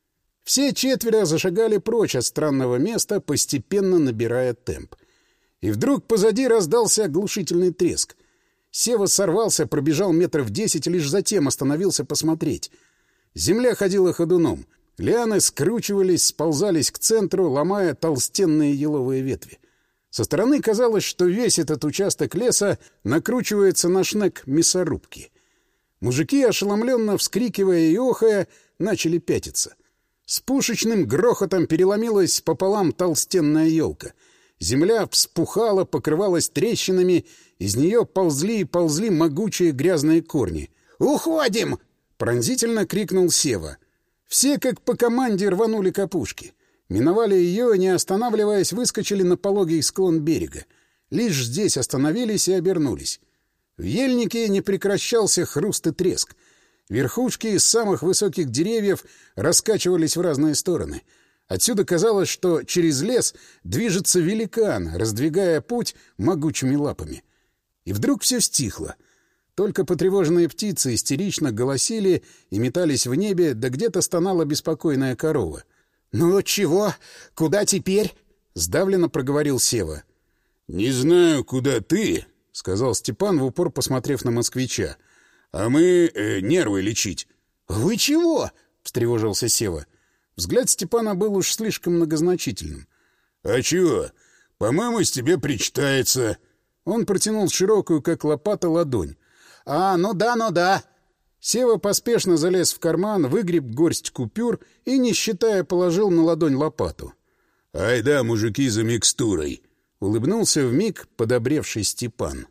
Все четверо зашагали прочь от странного места, постепенно набирая темп. И вдруг позади раздался оглушительный треск. Сева сорвался, пробежал метров десять, лишь затем остановился посмотреть. Земля ходила ходуном. Лианы скручивались, сползались к центру, ломая толстенные еловые ветви. Со стороны казалось, что весь этот участок леса накручивается на шнек мясорубки. Мужики, ошеломленно вскрикивая и охая, начали пятиться. С пушечным грохотом переломилась пополам толстенная елка. Земля вспухала, покрывалась трещинами, из нее ползли и ползли могучие грязные корни. «Уходим!» — пронзительно крикнул Сева. Все, как по команде, рванули к опушке. Миновали ее и, не останавливаясь, выскочили на пологий склон берега. Лишь здесь остановились и обернулись. В ельнике не прекращался хруст и треск. Верхушки из самых высоких деревьев раскачивались в разные стороны. Отсюда казалось, что через лес движется великан, раздвигая путь могучими лапами. И вдруг все стихло. Только потревоженные птицы истерично голосили и метались в небе, да где-то стонала беспокойная корова. «Ну чего? Куда теперь?» — сдавленно проговорил Сева. «Не знаю, куда ты», — сказал Степан, в упор посмотрев на москвича. «А мы э, нервы лечить». «Вы чего?» — встревожился Сева. Взгляд Степана был уж слишком многозначительным. «А чего? По-моему, с тебе причитается». Он протянул широкую, как лопата, ладонь. «А, ну да, ну да». Сева поспешно залез в карман, выгреб горсть купюр и, не считая, положил на ладонь лопату. «Ай да, мужики, за микстурой!» — улыбнулся вмиг подобревший Степан.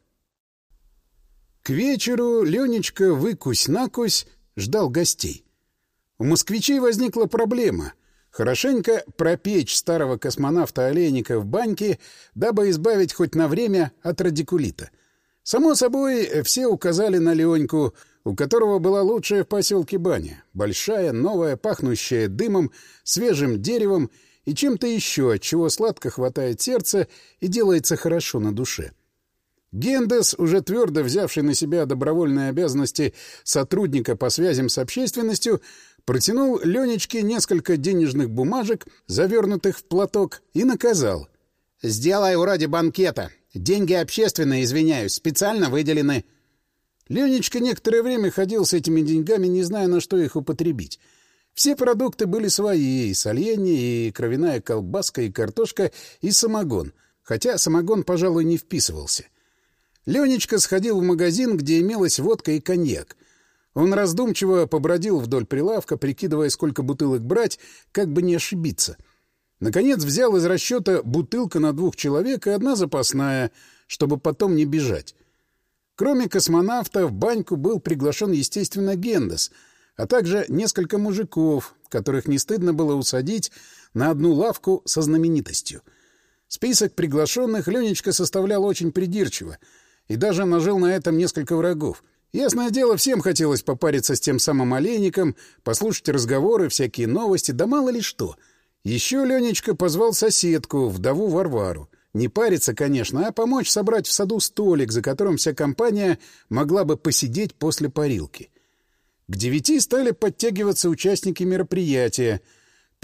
К вечеру Ленечка выкусь-накусь ждал гостей. У москвичей возникла проблема — хорошенько пропечь старого космонавта Олейника в баньке, дабы избавить хоть на время от радикулита. Само собой, все указали на Леньку, у которого была лучшая в поселке баня. Большая, новая, пахнущая дымом, свежим деревом и чем-то еще, от чего сладко хватает сердце и делается хорошо на душе. Гендес, уже твердо взявший на себя добровольные обязанности сотрудника по связям с общественностью, протянул Ленечке несколько денежных бумажек, завернутых в платок, и наказал. «Сделай вроде банкета. Деньги общественные, извиняюсь, специально выделены». Ленечка некоторое время ходил с этими деньгами, не зная, на что их употребить. Все продукты были свои — и соленье, и кровяная колбаска, и картошка, и самогон, хотя самогон, пожалуй, не вписывался. Ленечка сходил в магазин, где имелась водка и коньяк. Он раздумчиво побродил вдоль прилавка, прикидывая, сколько бутылок брать, как бы не ошибиться. Наконец взял из расчета бутылка на двух человек и одна запасная, чтобы потом не бежать. Кроме космонавта в баньку был приглашен, естественно, Гендес, а также несколько мужиков, которых не стыдно было усадить на одну лавку со знаменитостью. Список приглашенных Ленечка составлял очень придирчиво и даже нажил на этом несколько врагов. Ясное дело, всем хотелось попариться с тем самым Олейником, послушать разговоры, всякие новости, да мало ли что. Еще Ленечка позвал соседку, вдову Варвару. Не париться, конечно, а помочь собрать в саду столик, за которым вся компания могла бы посидеть после парилки. К девяти стали подтягиваться участники мероприятия.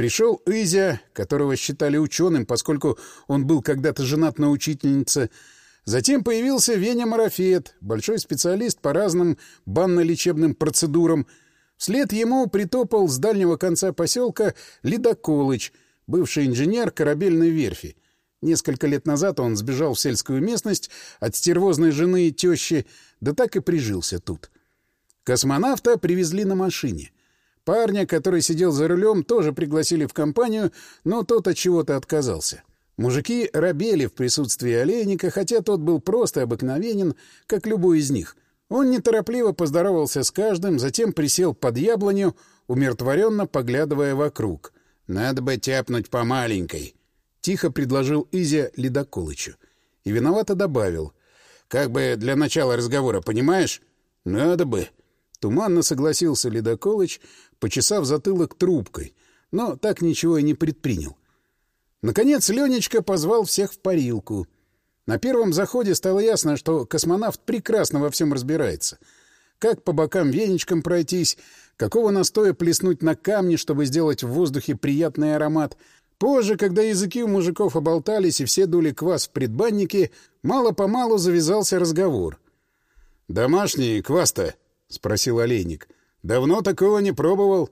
Пришел Изя, которого считали ученым, поскольку он был когда-то женат на учительнице. Затем появился Веня Марафет, большой специалист по разным банно-лечебным процедурам. Вслед ему притопал с дальнего конца поселка Ледоколыч, бывший инженер корабельной верфи. Несколько лет назад он сбежал в сельскую местность от стервозной жены и тещи, да так и прижился тут. Космонавта привезли на машине. Парня, который сидел за рулем, тоже пригласили в компанию, но тот от чего-то отказался. Мужики робели в присутствии Олейника, хотя тот был просто обыкновенен, как любой из них. Он неторопливо поздоровался с каждым, затем присел под яблоню, умиротворенно поглядывая вокруг. «Надо бы тяпнуть по маленькой», — тихо предложил Изя Ледоколычу. И виновато добавил. «Как бы для начала разговора, понимаешь? Надо бы». Туманно согласился Ледоколыч, почесав затылок трубкой, но так ничего и не предпринял. Наконец Ленечка позвал всех в парилку. На первом заходе стало ясно, что космонавт прекрасно во всем разбирается. Как по бокам веничком пройтись, какого настоя плеснуть на камни, чтобы сделать в воздухе приятный аромат. Позже, когда языки у мужиков оболтались и все дули квас в предбаннике, мало-помалу завязался разговор. «Домашний квас-то?» — спросил Олейник. «Давно такого не пробовал».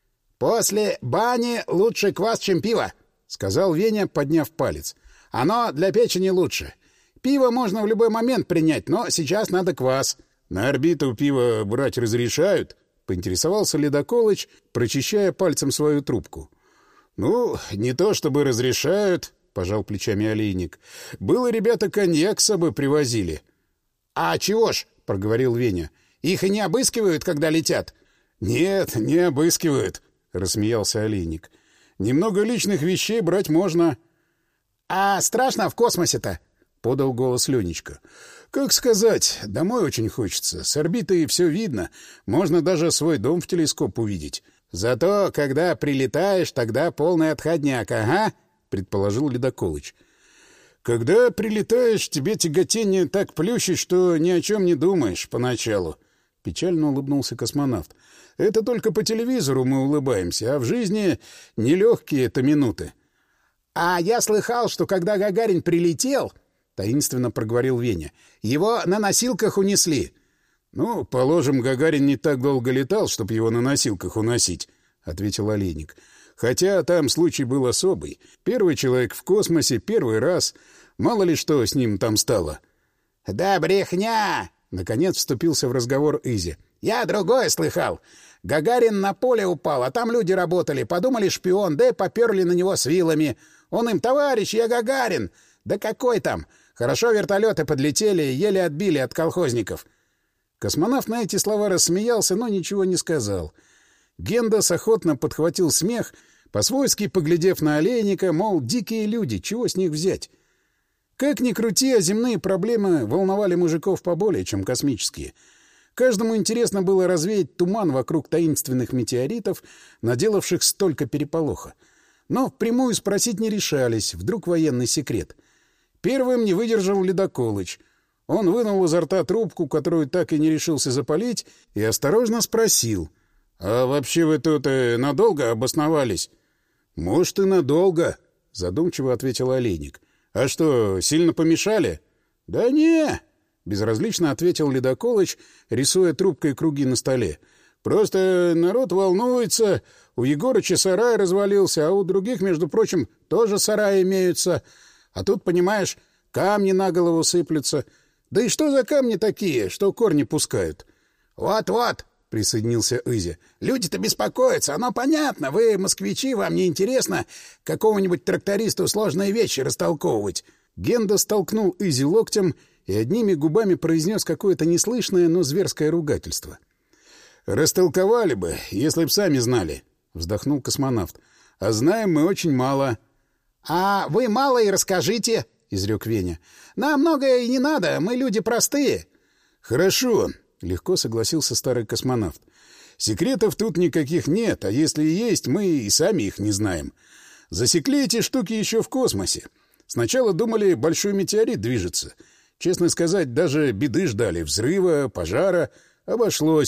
«После бани лучше квас, чем пиво», — сказал Веня, подняв палец. «Оно для печени лучше. Пиво можно в любой момент принять, но сейчас надо квас». «На орбиту пиво брать разрешают?» — поинтересовался Ледоколыч, прочищая пальцем свою трубку. «Ну, не то чтобы разрешают», — пожал плечами Олейник. «Было, ребята коньяк с собой привозили». «А чего ж?» — проговорил Веня. «Их и не обыскивают, когда летят?» «Нет, не обыскивают», — рассмеялся Олейник. «Немного личных вещей брать можно». «А страшно в космосе-то?» — подал голос Ленечка. «Как сказать, домой очень хочется. С орбиты все видно. Можно даже свой дом в телескоп увидеть». «Зато, когда прилетаешь, тогда полный отходняк, ага», — предположил Ледоколыч. «Когда прилетаешь, тебе тяготение так плющит, что ни о чем не думаешь поначалу», — печально улыбнулся космонавт. «Это только по телевизору мы улыбаемся, а в жизни нелегкие это минуты». «А я слыхал, что когда Гагарин прилетел, — таинственно проговорил Веня, — его на носилках унесли». «Ну, положим, Гагарин не так долго летал, чтобы его на носилках уносить», — ответил Олейник. «Хотя там случай был особый. Первый человек в космосе, первый раз. Мало ли что с ним там стало». «Да брехня!» — наконец вступился в разговор Изя. «Я другое слыхал. Гагарин на поле упал, а там люди работали. Подумали, шпион, да и поперли на него с вилами. Он им: товарищ, я Гагарин. Да какой там? Хорошо вертолеты подлетели и еле отбили от колхозников». Космонавт на эти слова рассмеялся, но ничего не сказал. Гендас охотно подхватил смех, по-свойски поглядев на Олейника, мол, дикие люди, чего с них взять? Как ни крути, а земные проблемы волновали мужиков поболее, чем космические. Каждому интересно было развеять туман вокруг таинственных метеоритов, наделавших столько переполоха. Но впрямую спросить не решались, вдруг военный секрет. Первым не выдержал Ледоколыч. Он вынул изо рта трубку, которую так и не решился запалить, и осторожно спросил. «А вообще вы тут э, надолго обосновались?» «Может, и надолго», — задумчиво ответил Олейник. «А что, сильно помешали?» «Да не», — безразлично ответил Ледоколыч, рисуя трубкой круги на столе. «Просто народ волнуется. У Егорыча сарай развалился, а у других, между прочим, тоже сараи имеются. А тут, понимаешь, камни на голову сыплются. Да и что за камни такие, что корни пускают?» «Вот-вот», — присоединился Изя. «Люди-то беспокоятся. Оно понятно. Вы, москвичи, вам не интересно какому-нибудь трактористу сложные вещи растолковывать». Генда столкнул Изи локтем и одними губами произнес какое-то неслышное, но зверское ругательство. «Растолковали бы, если б сами знали», — вздохнул космонавт. «А знаем мы очень мало». «А вы мало и расскажите», — изрек Веня. «Нам многое и не надо, мы люди простые». «Хорошо», — легко согласился старый космонавт. «Секретов тут никаких нет, а если и есть, мы и сами их не знаем. Засекли эти штуки еще в космосе. Сначала думали, большой метеорит движется. Честно сказать, даже беды ждали, взрыва, пожара. Обошлось.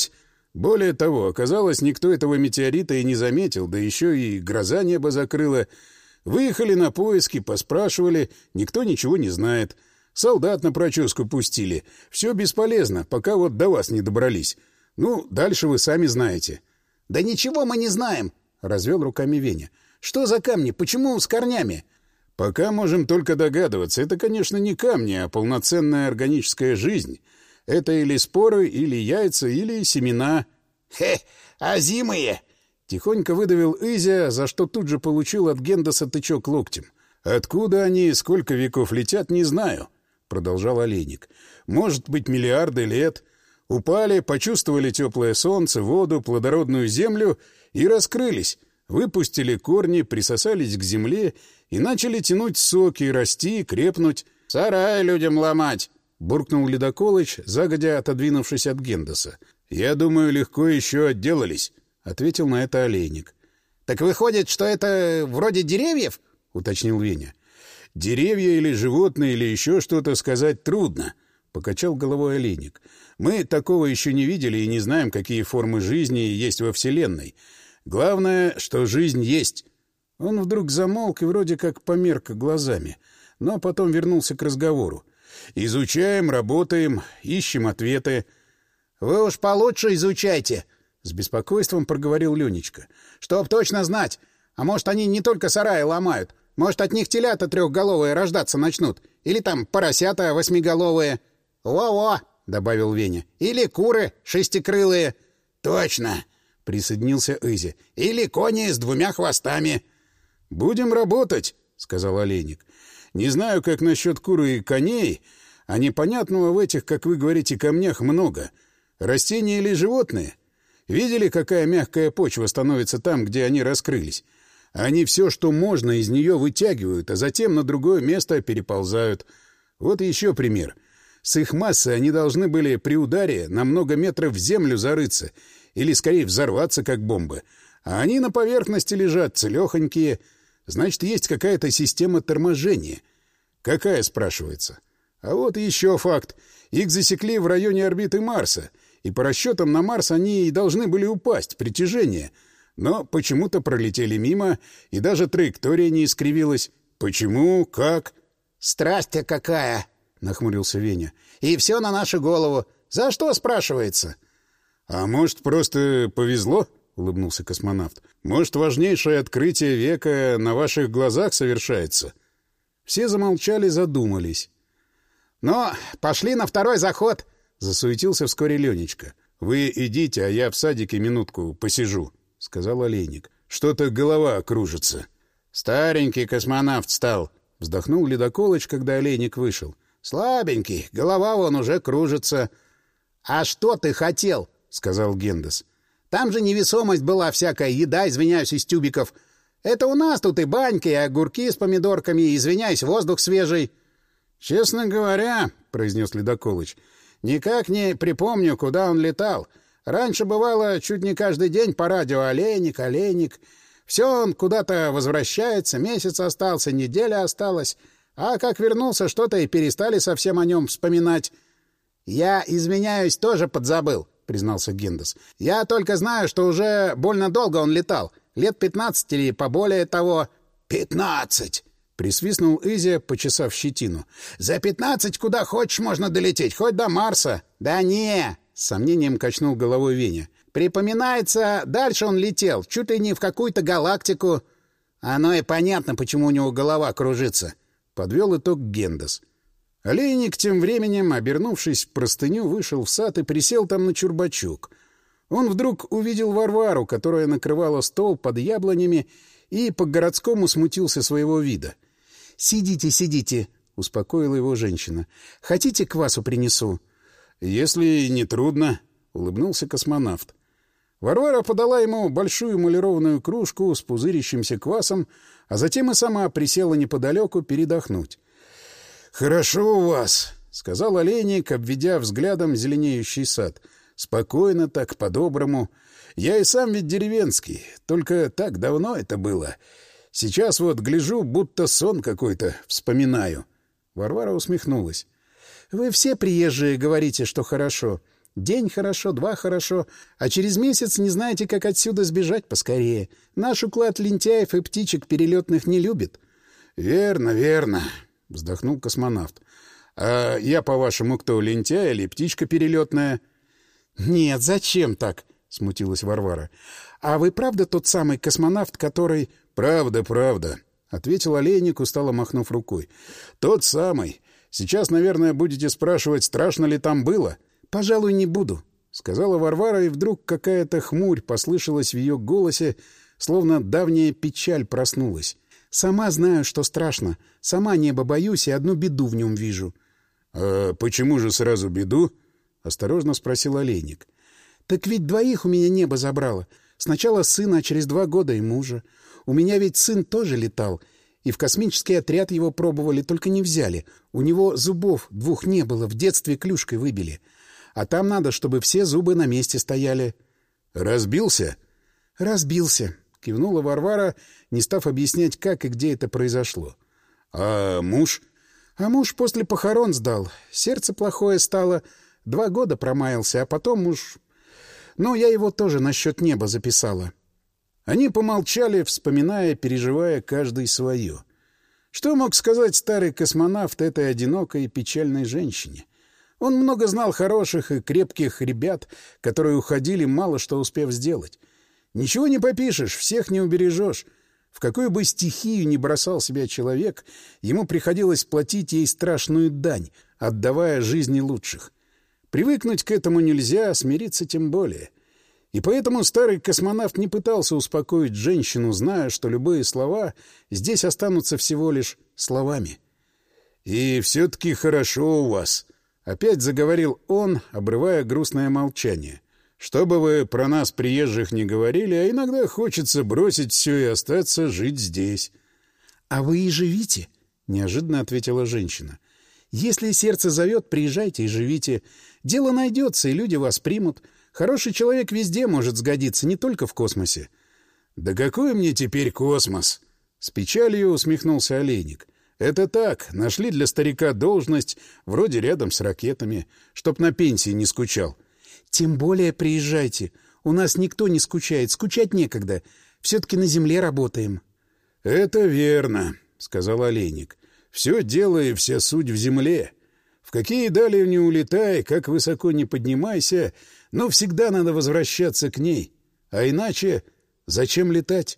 Более того, оказалось, никто этого метеорита и не заметил, да еще и гроза небо закрыла. Выехали на поиски, поспрашивали, никто ничего не знает. Солдат на проческу пустили. Все бесполезно, пока вот до вас не добрались. Ну, дальше вы сами знаете. — Да ничего мы не знаем, — развел руками Веня. — Что за камни? Почему с корнями? — Пока можем только догадываться. Это, конечно, не камни, а полноценная органическая жизнь. Это или споры, или яйца, или семена. — Хе, озимые! — тихонько выдавил Изя, за что тут же получил от Гендаса тычок локтем. — Откуда они, сколько веков летят, не знаю, — продолжал Олейник. — Может быть, миллиарды лет. Упали, почувствовали теплое солнце, воду, плодородную землю и раскрылись. Выпустили корни, присосались к земле и начали тянуть соки, расти, крепнуть. — Сарай людям ломать! — буркнул Ледоколыч, загодя отодвинувшись от Гендаса. — Я думаю, легко еще отделались, — ответил на это Олейник. — Так выходит, что это вроде деревьев? — уточнил Веня. — Деревья или животные, или еще что-то сказать трудно, — покачал головой Олейник. — Мы такого еще не видели и не знаем, какие формы жизни есть во Вселенной. Главное, что жизнь есть. Он вдруг замолк и вроде как померк глазами, но потом вернулся к разговору. Изучаем, работаем, ищем ответы. — Вы уж получше изучайте, — с беспокойством проговорил Ленечка. — Чтоб точно знать. А может, они не только сараи ломают. Может, от них телята трехголовые рождаться начнут. Или там поросята восьмиголовые. — Во-во, — добавил Веня. — Или куры шестикрылые. — Точно, — присоединился Изя. — Или кони с двумя хвостами. — Будем работать, — сказал Олейник. — Не знаю, как насчет кур и коней, а непонятного в этих, как вы говорите, камнях много. Растения или животные? Видели, какая мягкая почва становится там, где они раскрылись? Они все, что можно, из нее вытягивают, а затем на другое место переползают. Вот еще пример. С их массой они должны были при ударе на много метров в землю зарыться или, скорее, взорваться, как бомбы. А они на поверхности лежат, целехонькие. Значит, есть какая-то система торможения. Какая, спрашивается? А вот еще факт. Их засекли в районе орбиты Марса, и по расчетам на Марс они и должны были упасть, притяжение. Но почему-то пролетели мимо, и даже траектория не искривилась. Почему? Как? — Страсть-то какая! — нахмурился Веня. — И все на нашу голову. За что, спрашивается? — А может, просто повезло? — улыбнулся космонавт. — Может, важнейшее открытие века на ваших глазах совершается? Все замолчали, задумались. — Ну, пошли на второй заход! — засуетился вскоре Ленечка. — Вы идите, а я в садике минутку посижу, — сказал Олейник. — Что-то голова кружится. — Старенький космонавт стал, — вздохнул Ледоколыч, когда Олейник вышел. — Слабенький, голова вон уже кружится. — А что ты хотел? — сказал Гендас. — Там же невесомость была всякая, еда, извиняюсь, из тюбиков. Это у нас тут и баньки, и огурки с помидорками, и, извиняюсь, воздух свежий. — Честно говоря, — произнес Ледоколыч, — никак не припомню, куда он летал. Раньше бывало чуть не каждый день по радио «Олейник, Олейник». Все он куда-то возвращается, месяц остался, неделя осталась. А как вернулся, что-то и перестали совсем о нем вспоминать. — Я, извиняюсь, тоже подзабыл, — признался Гендас. — Я только знаю, что уже больно долго он летал. Лет пятнадцать или поболее того. — Пятнадцать! — присвистнул Изя, почесав щетину. — За пятнадцать куда хочешь можно долететь, хоть до Марса. — Да не! — с сомнением качнул головой Веня. — Припоминается, дальше он летел, чуть ли не в какую-то галактику. — Оно и понятно, почему у него голова кружится. — подвел итог Гендас. Олейник тем временем, обернувшись в простыню, вышел в сад и присел там на чурбачок. Он вдруг увидел Варвару, которая накрывала стол под яблонями, и по-городскому смутился своего вида. — Сидите, сидите, — успокоила его женщина. — Хотите, квасу принесу? — Если не трудно, — улыбнулся космонавт. Варвара подала ему большую эмалированную кружку с пузырящимся квасом, а затем и сама присела неподалеку передохнуть. — Хорошо у вас, — сказал Олейник, обведя взглядом зеленеющий сад. — Спокойно так, по-доброму. Я и сам ведь деревенский, только так давно это было. Сейчас вот гляжу, будто сон какой-то вспоминаю. Варвара усмехнулась. — Вы все приезжие говорите, что хорошо. День хорошо, два хорошо, а через месяц не знаете, как отсюда сбежать поскорее. Наш уклад лентяев и птичек перелетных не любит. — Верно, верно, — вздохнул космонавт. — А я, по-вашему, кто, лентяй или птичка перелетная? — Нет, зачем так? — смутилась Варвара. — А вы правда тот самый космонавт, который... — Правда, правда, — ответил Олейник, устало махнув рукой. — Тот самый. Сейчас, наверное, будете спрашивать, страшно ли там было? — Пожалуй, не буду, — сказала Варвара, и вдруг какая-то хмурь послышалась в ее голосе, словно давняя печаль проснулась. — Сама знаю, что страшно. Сама небо боюсь и одну беду в нем вижу. — А почему же сразу беду? — осторожно спросил Олейник. — Так ведь двоих у меня небо забрало. Сначала сына, а через два года и мужа. У меня ведь сын тоже летал. И в космический отряд его пробовали, только не взяли. У него зубов двух не было, в детстве клюшкой выбили. А там надо, чтобы все зубы на месте стояли. — Разбился? — Разбился, — кивнула Варвара, не став объяснять, как и где это произошло. — А муж? — А муж после похорон сдал. Сердце плохое стало. Два года промаялся, а потом уж... Ну, я его тоже насчет неба записала. Они помолчали, вспоминая, переживая каждый свое. Что мог сказать старый космонавт этой одинокой и печальной женщине? Он много знал хороших и крепких ребят, которые уходили, мало что успев сделать. Ничего не попишешь, всех не убережешь. В какую бы стихию ни бросал себя человек, ему приходилось платить ей страшную дань, отдавая жизни лучших. Привыкнуть к этому нельзя, смириться тем более. И поэтому старый космонавт не пытался успокоить женщину, зная, что любые слова здесь останутся всего лишь словами. «И все-таки хорошо у вас», — опять заговорил он, обрывая грустное молчание. «Что бы вы про нас, приезжих, не говорили, а иногда хочется бросить все и остаться жить здесь». «А вы и живите», — неожиданно ответила женщина. «Если сердце зовет, приезжайте и живите. Дело найдется, и люди вас примут. Хороший человек везде может сгодиться, не только в космосе». «Да какой мне теперь космос?» — с печалью усмехнулся Олейник. «Это так, нашли для старика должность, вроде рядом с ракетами, чтоб на пенсии не скучал». «Тем более приезжайте. У нас никто не скучает, скучать некогда. Все-таки на земле работаем». «Это верно», — сказал Олейник. «Все дело и вся суть в земле. В какие дали не улетай, как высоко не поднимайся, но всегда надо возвращаться к ней. А иначе зачем летать?»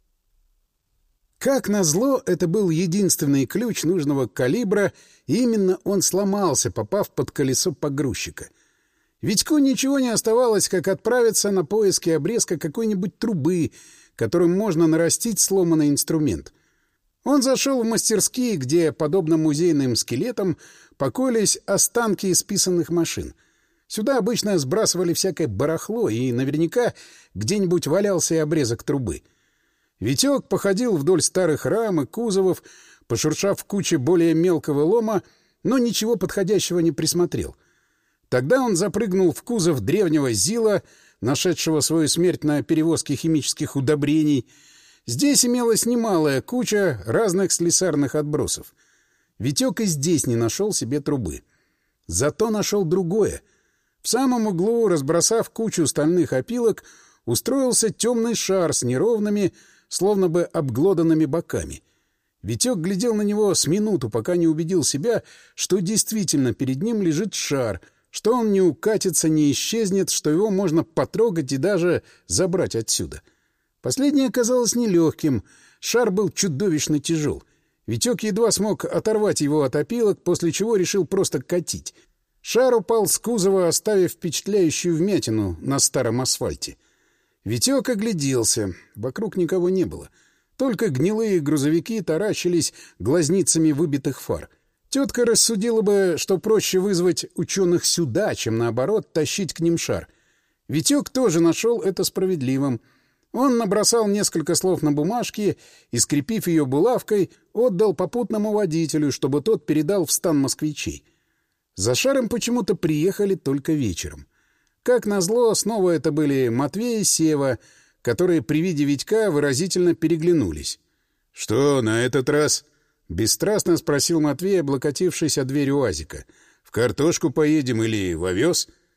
Как назло, это был единственный ключ нужного калибра, и именно он сломался, попав под колесо погрузчика. Витьку ничего не оставалось, как отправиться на поиски обрезка какой-нибудь трубы, которым можно нарастить сломанный инструмент. Он зашел в мастерские, где, подобно музейным скелетам, покоились останки исписанных машин. Сюда обычно сбрасывали всякое барахло, и наверняка где-нибудь валялся и обрезок трубы. Витек походил вдоль старых рам и кузовов, пошуршав в куче более мелкого лома, но ничего подходящего не присмотрел. Тогда он запрыгнул в кузов древнего ЗИЛа, нашедшего свою смерть на перевозке химических удобрений. Здесь имелась немалая куча разных слесарных отбросов. Витек и здесь не нашел себе трубы. Зато нашел другое. В самом углу, разбросав кучу стальных опилок, устроился темный шар с неровными, словно бы обглоданными боками. Витек глядел на него с минуту, пока не убедил себя, что действительно перед ним лежит шар, что он не укатится, не исчезнет, что его можно потрогать и даже забрать отсюда. Последнее оказалось нелегким. Шар был чудовищно тяжел. Витек едва смог оторвать его от опилок, после чего решил просто катить. Шар упал с кузова, оставив впечатляющую вмятину на старом асфальте. Витек огляделся. Вокруг никого не было. Только гнилые грузовики таращились глазницами выбитых фар. Тетка рассудила бы, что проще вызвать ученых сюда, чем, наоборот, тащить к ним шар. Витек тоже нашел это справедливым. Он набросал несколько слов на бумажке и, скрепив ее булавкой, отдал попутному водителю, чтобы тот передал в стан москвичей. За шаром почему-то приехали только вечером. Как назло, снова это были Матвей и Сева, которые при виде Витька выразительно переглянулись. — Что на этот раз? — бесстрастно спросил Матвей, облокотившись о дверь УАЗика. — В картошку поедем или в овес?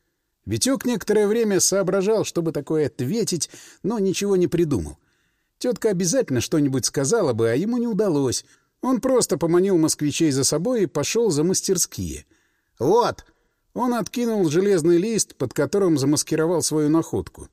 Витек некоторое время соображал, чтобы такое ответить, но ничего не придумал. Тетка обязательно что-нибудь сказала бы, а ему не удалось. Он просто поманил москвичей за собой и пошел за мастерские. «Вот!» Он откинул железный лист, под которым замаскировал свою находку.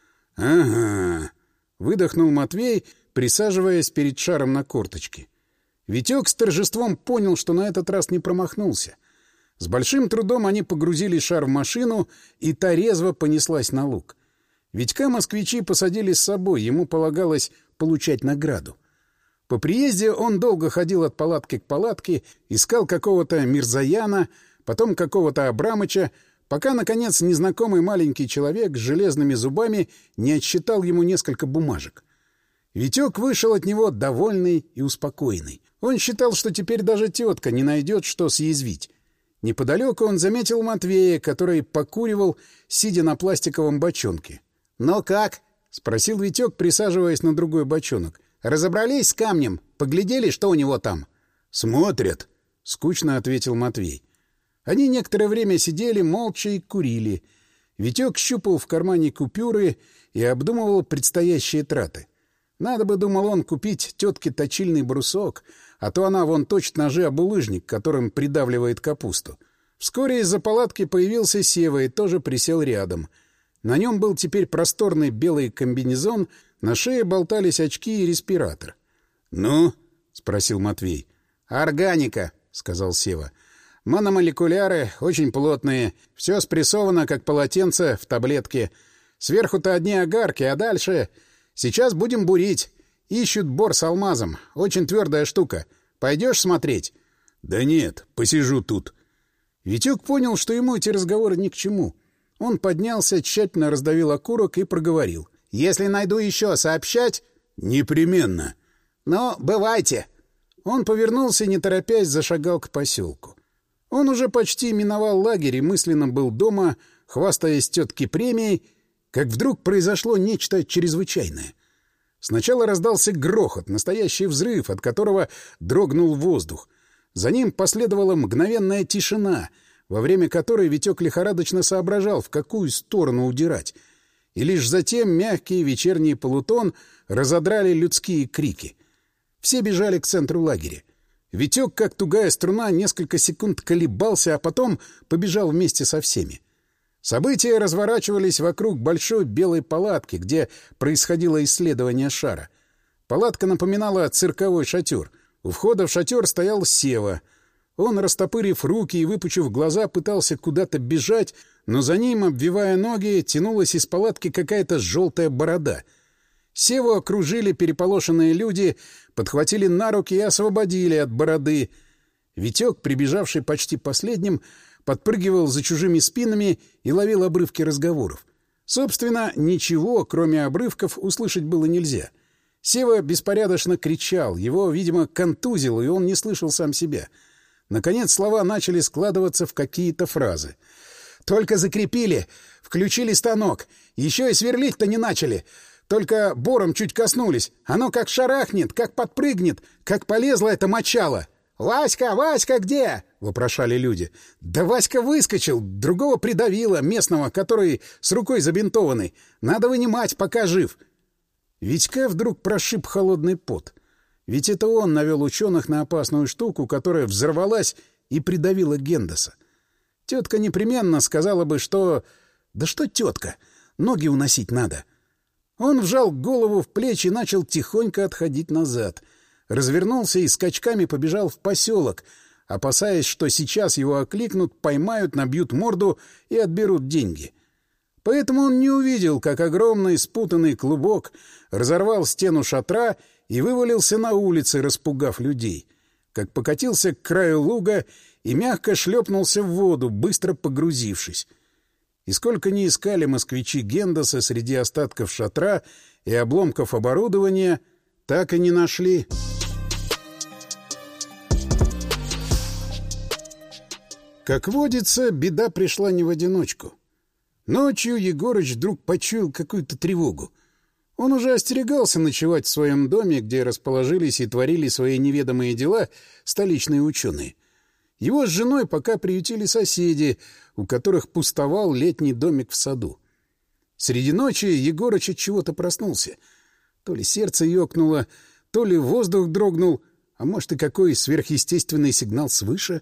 «Ага!» — выдохнул Матвей, присаживаясь перед шаром на корточки. Витек с торжеством понял, что на этот раз не промахнулся. С большим трудом они погрузили шар в машину, и та резво понеслась на луг. Витька москвичи посадили с собой, ему полагалось получать награду. По приезде он долго ходил от палатки к палатке, искал какого-то Мирзаяна, потом какого-то Абрамыча, пока, наконец, незнакомый маленький человек с железными зубами не отсчитал ему несколько бумажек. Витек вышел от него довольный и успокоенный. Он считал, что теперь даже тетка не найдет, что съязвить. Неподалеку он заметил Матвея, который покуривал, сидя на пластиковом бочонке. «Ну как?» — спросил Витек, присаживаясь на другой бочонок. «Разобрались с камнем? Поглядели, что у него там?» «Смотрят», — скучно ответил Матвей. Они некоторое время сидели молча и курили. Витек щупал в кармане купюры и обдумывал предстоящие траты. Надо бы, думал он, купить тетке точильный брусок, а то она вон точит ножи об булыжник, которым придавливает капусту. Вскоре из-за палатки появился Сева и тоже присел рядом. На нем был теперь просторный белый комбинезон, на шее болтались очки и респиратор. «Ну?» — спросил Матвей. «Органика», — сказал Сева. «Мономолекуляры, очень плотные, все спрессовано, как полотенце в таблетке. Сверху-то одни огарки, а дальше... Сейчас будем бурить. Ищут бор с алмазом. Очень твердая штука. Пойдешь смотреть?» «Да нет, посижу тут». Витек понял, что ему эти разговоры ни к чему. Он поднялся, тщательно раздавил окурок и проговорил. «Если найду еще, сообщать?» «Непременно». «Ну, бывайте». Он повернулся, не торопясь, зашагал к поселку. Он уже почти миновал лагерь и мысленно был дома, хвастаясь тетке премией, как вдруг произошло нечто чрезвычайное. Сначала раздался грохот, настоящий взрыв, от которого дрогнул воздух. За ним последовала мгновенная тишина, во время которой Витек лихорадочно соображал, в какую сторону удирать. И лишь затем мягкий вечерний полутон разодрали людские крики. Все бежали к центру лагеря. Витек, как тугая струна, несколько секунд колебался, а потом побежал вместе со всеми. События разворачивались вокруг большой белой палатки, где происходило исследование шара. Палатка напоминала цирковой шатер. У входа в шатер стоял Сева. Он, растопырив руки и выпучив глаза, пытался куда-то бежать, но за ним, обвивая ноги, тянулась из палатки какая-то желтая борода. Севу окружили переполошенные люди, подхватили на руки и освободили от бороды. Витек, прибежавший почти последним, подпрыгивал за чужими спинами и ловил обрывки разговоров. Собственно, ничего, кроме обрывков, услышать было нельзя. Сева беспорядочно кричал, его, видимо, контузило, и он не слышал сам себя. Наконец слова начали складываться в какие-то фразы. «Только закрепили, включили станок, еще и сверлить-то не начали. Только бором чуть коснулись. Оно как шарахнет, как подпрыгнет, как полезло это мочало». «Васька, Васька где?» — вопрошали люди. «Да Васька выскочил, другого придавило, местного, который с рукой забинтованный. Надо вынимать, пока жив». Витька вдруг прошиб холодный пот. Ведь это он навел ученых на опасную штуку, которая взорвалась и придавила Гендеса. Тетка непременно сказала бы, что... Да что тетка? Ноги уносить надо. Он вжал голову в плечи и начал тихонько отходить назад. Развернулся и скачками побежал в поселок, опасаясь, что сейчас его окликнут, поймают, набьют морду и отберут деньги. Поэтому он не увидел, как огромный спутанный клубок разорвал стену шатра и вывалился на улицы, распугав людей, как покатился к краю луга и мягко шлепнулся в воду, быстро погрузившись. И сколько ни искали москвичи Гендеса среди остатков шатра и обломков оборудования, так и не нашли. Как водится, беда пришла не в одиночку. Ночью Егорыч вдруг почуял какую-то тревогу. Он уже остерегался ночевать в своем доме, где расположились и творили свои неведомые дела столичные ученые. Его с женой пока приютили соседи, у которых пустовал летний домик в саду. Среди ночи Егорыч от чего-то проснулся. То ли сердце ёкнуло, то ли воздух дрогнул, а может и какой сверхъестественный сигнал свыше.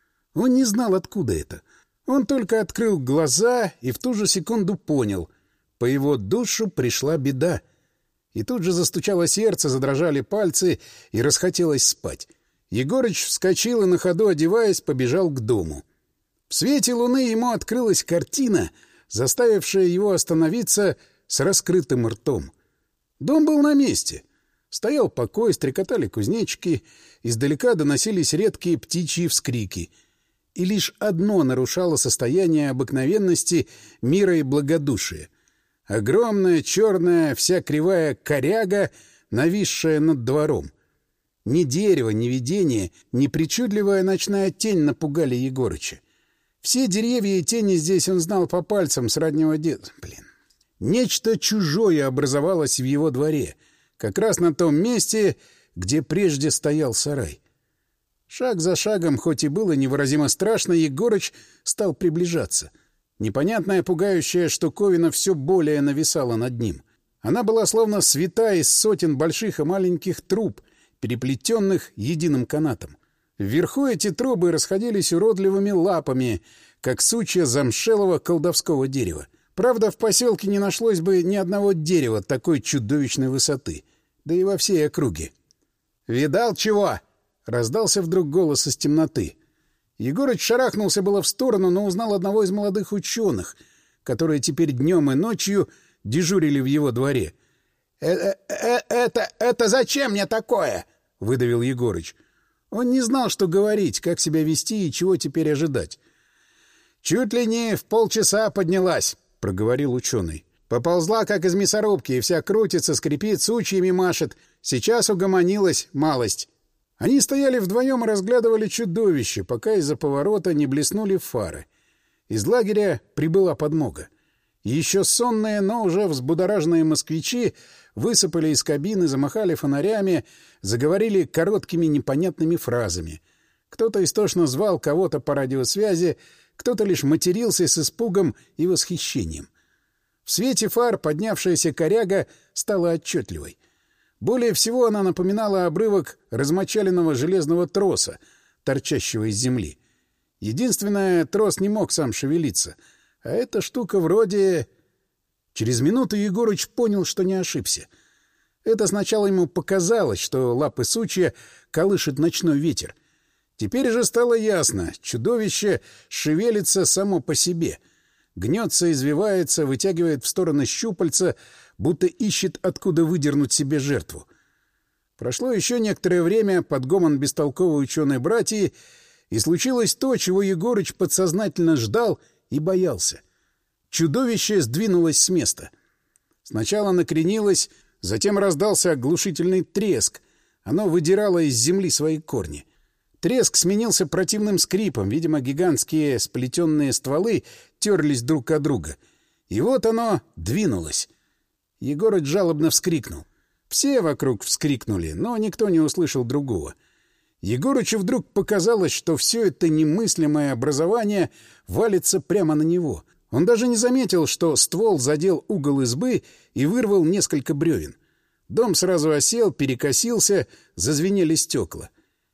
Он не знал, откуда это. Он только открыл глаза и в ту же секунду понял — по его душу пришла беда. И тут же застучало сердце, задрожали пальцы и расхотелось спать. Егорыч вскочил и на ходу, одеваясь, побежал к дому. В свете луны ему открылась картина, заставившая его остановиться с раскрытым ртом. Дом был на месте. Стоял покой, стрекотали кузнечики, издалека доносились редкие птичьи вскрики. И лишь одно нарушало состояние обыкновенности, мира и благодушия. Огромная, черная, вся кривая коряга, нависшая над двором. Ни дерево, ни видение, ни причудливая ночная тень напугали Егорыча. Все деревья и тени здесь он знал по пальцам с раннего детства. Блин. Нечто чужое образовалось в его дворе, как раз на том месте, где прежде стоял сарай. Шаг за шагом, хоть и было невыразимо страшно, Егорыч стал приближаться. Непонятная пугающая штуковина все более нависала над ним. Она была словно свита из сотен больших и маленьких труб, переплетенных единым канатом. Вверху эти трубы расходились уродливыми лапами, как сучья замшелого колдовского дерева. Правда, в поселке не нашлось бы ни одного дерева такой чудовищной высоты, да и во всей округе. «Видал чего?» — раздался вдруг голос из темноты. Егорыч шарахнулся было в сторону, но узнал одного из молодых ученых, которые теперь днем и ночью дежурили в его дворе. «Э -э «Это... это зачем мне такое?» — выдавил Егорыч. Он не знал, что говорить, как себя вести и чего теперь ожидать. «Чуть ли не в полчаса поднялась», — проговорил ученый. «Поползла, как из мясорубки, и вся крутится, скрипит, сучьями машет. Сейчас угомонилась малость». Они стояли вдвоем и разглядывали чудовище, пока из-за поворота не блеснули фары. Из лагеря прибыла подмога. Еще сонные, но уже взбудораженные москвичи высыпали из кабины, замахали фонарями, заговорили короткими непонятными фразами. Кто-то истошно звал кого-то по радиосвязи, кто-то лишь матерился с испугом и восхищением. В свете фар поднявшаяся коряга стала отчетливой. Более всего она напоминала обрывок размочаленного железного троса, торчащего из земли. Единственное, трос не мог сам шевелиться, а эта штука вроде... Через минуту Егорыч понял, что не ошибся. Это сначала ему показалось, что лапы сучья колышет ночной ветер. Теперь же стало ясно — чудовище шевелится само по себе. Гнется, извивается, вытягивает в стороны щупальца, будто ищет, откуда выдернуть себе жертву. Прошло еще некоторое время под гомон бестолковой ученой братьи, и случилось то, чего Егорыч подсознательно ждал и боялся. Чудовище сдвинулось с места. Сначала накренилось, затем раздался оглушительный треск. Оно выдирало из земли свои корни. Треск сменился противным скрипом. Видимо, гигантские сплетенные стволы терлись друг от друга. И вот оно двинулось. Егорыч жалобно вскрикнул. Все вокруг вскрикнули, но никто не услышал другого. Егорычу вдруг показалось, что все это немыслимое образование валится прямо на него. Он даже не заметил, что ствол задел угол избы и вырвал несколько бревен. Дом сразу осел, перекосился, зазвенели стекла.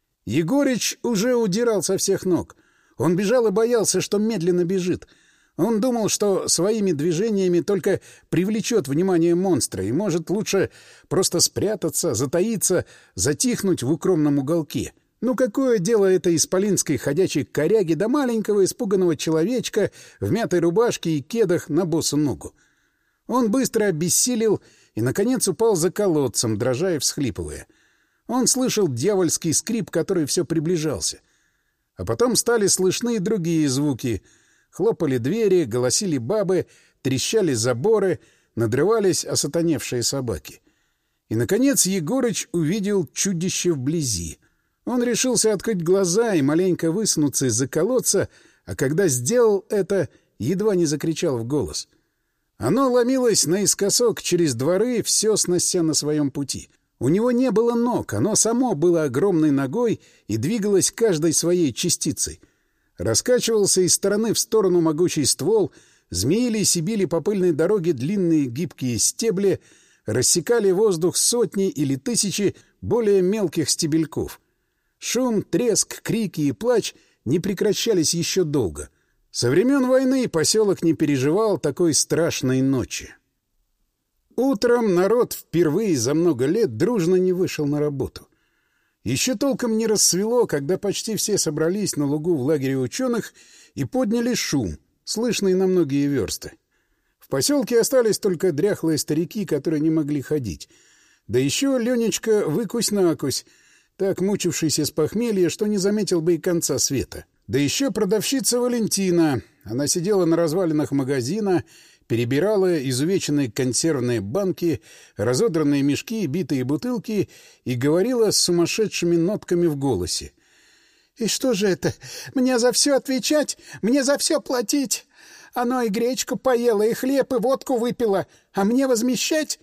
Егорыч уже удирал со всех ног. Он бежал и боялся, что медленно бежит. Он думал, что своими движениями только привлечет внимание монстра и может лучше просто спрятаться, затаиться, затихнуть в укромном уголке. Ну какое дело этой исполинской ходячей коряги до маленького испуганного человечка в мятой рубашке и кедах на босу ногу? Он быстро обессилел и, наконец, упал за колодцем, дрожа и всхлипывая. Он слышал дьявольский скрип, который все приближался. А потом стали слышны и другие звуки — хлопали двери, голосили бабы, трещали заборы, надрывались осатаневшие собаки. И, наконец, Егорыч увидел чудище вблизи. Он решился открыть глаза и маленько высунуться из-за колодца, а когда сделал это, едва не закричал в голос. Оно ломилось наискосок через дворы, все снося на своем пути. У него не было ног, оно само было огромной ногой и двигалось каждой своей частицей. Раскачивался из стороны в сторону могучий ствол, змеились и били по пыльной дороге длинные гибкие стебли, рассекали воздух сотни или тысячи более мелких стебельков. Шум, треск, крики и плач не прекращались еще долго. Со времен войны поселок не переживал такой страшной ночи. Утром народ впервые за много лет дружно не вышел на работу. Еще толком не рассвело, когда почти все собрались на лугу в лагере ученых и подняли шум, слышный на многие версты. В поселке остались только дряхлые старики, которые не могли ходить. Да еще Ленечка выкусь-накусь, так мучившийся с похмелья, что не заметил бы и конца света. Да еще продавщица Валентина. Она сидела на развалинах магазина, перебирала изувеченные консервные банки, разодранные мешки и битые бутылки и говорила с сумасшедшими нотками в голосе. «И что же это? Мне за все отвечать? Мне за все платить? Оно и гречку поело, и хлеб, и водку выпило, а мне возмещать?»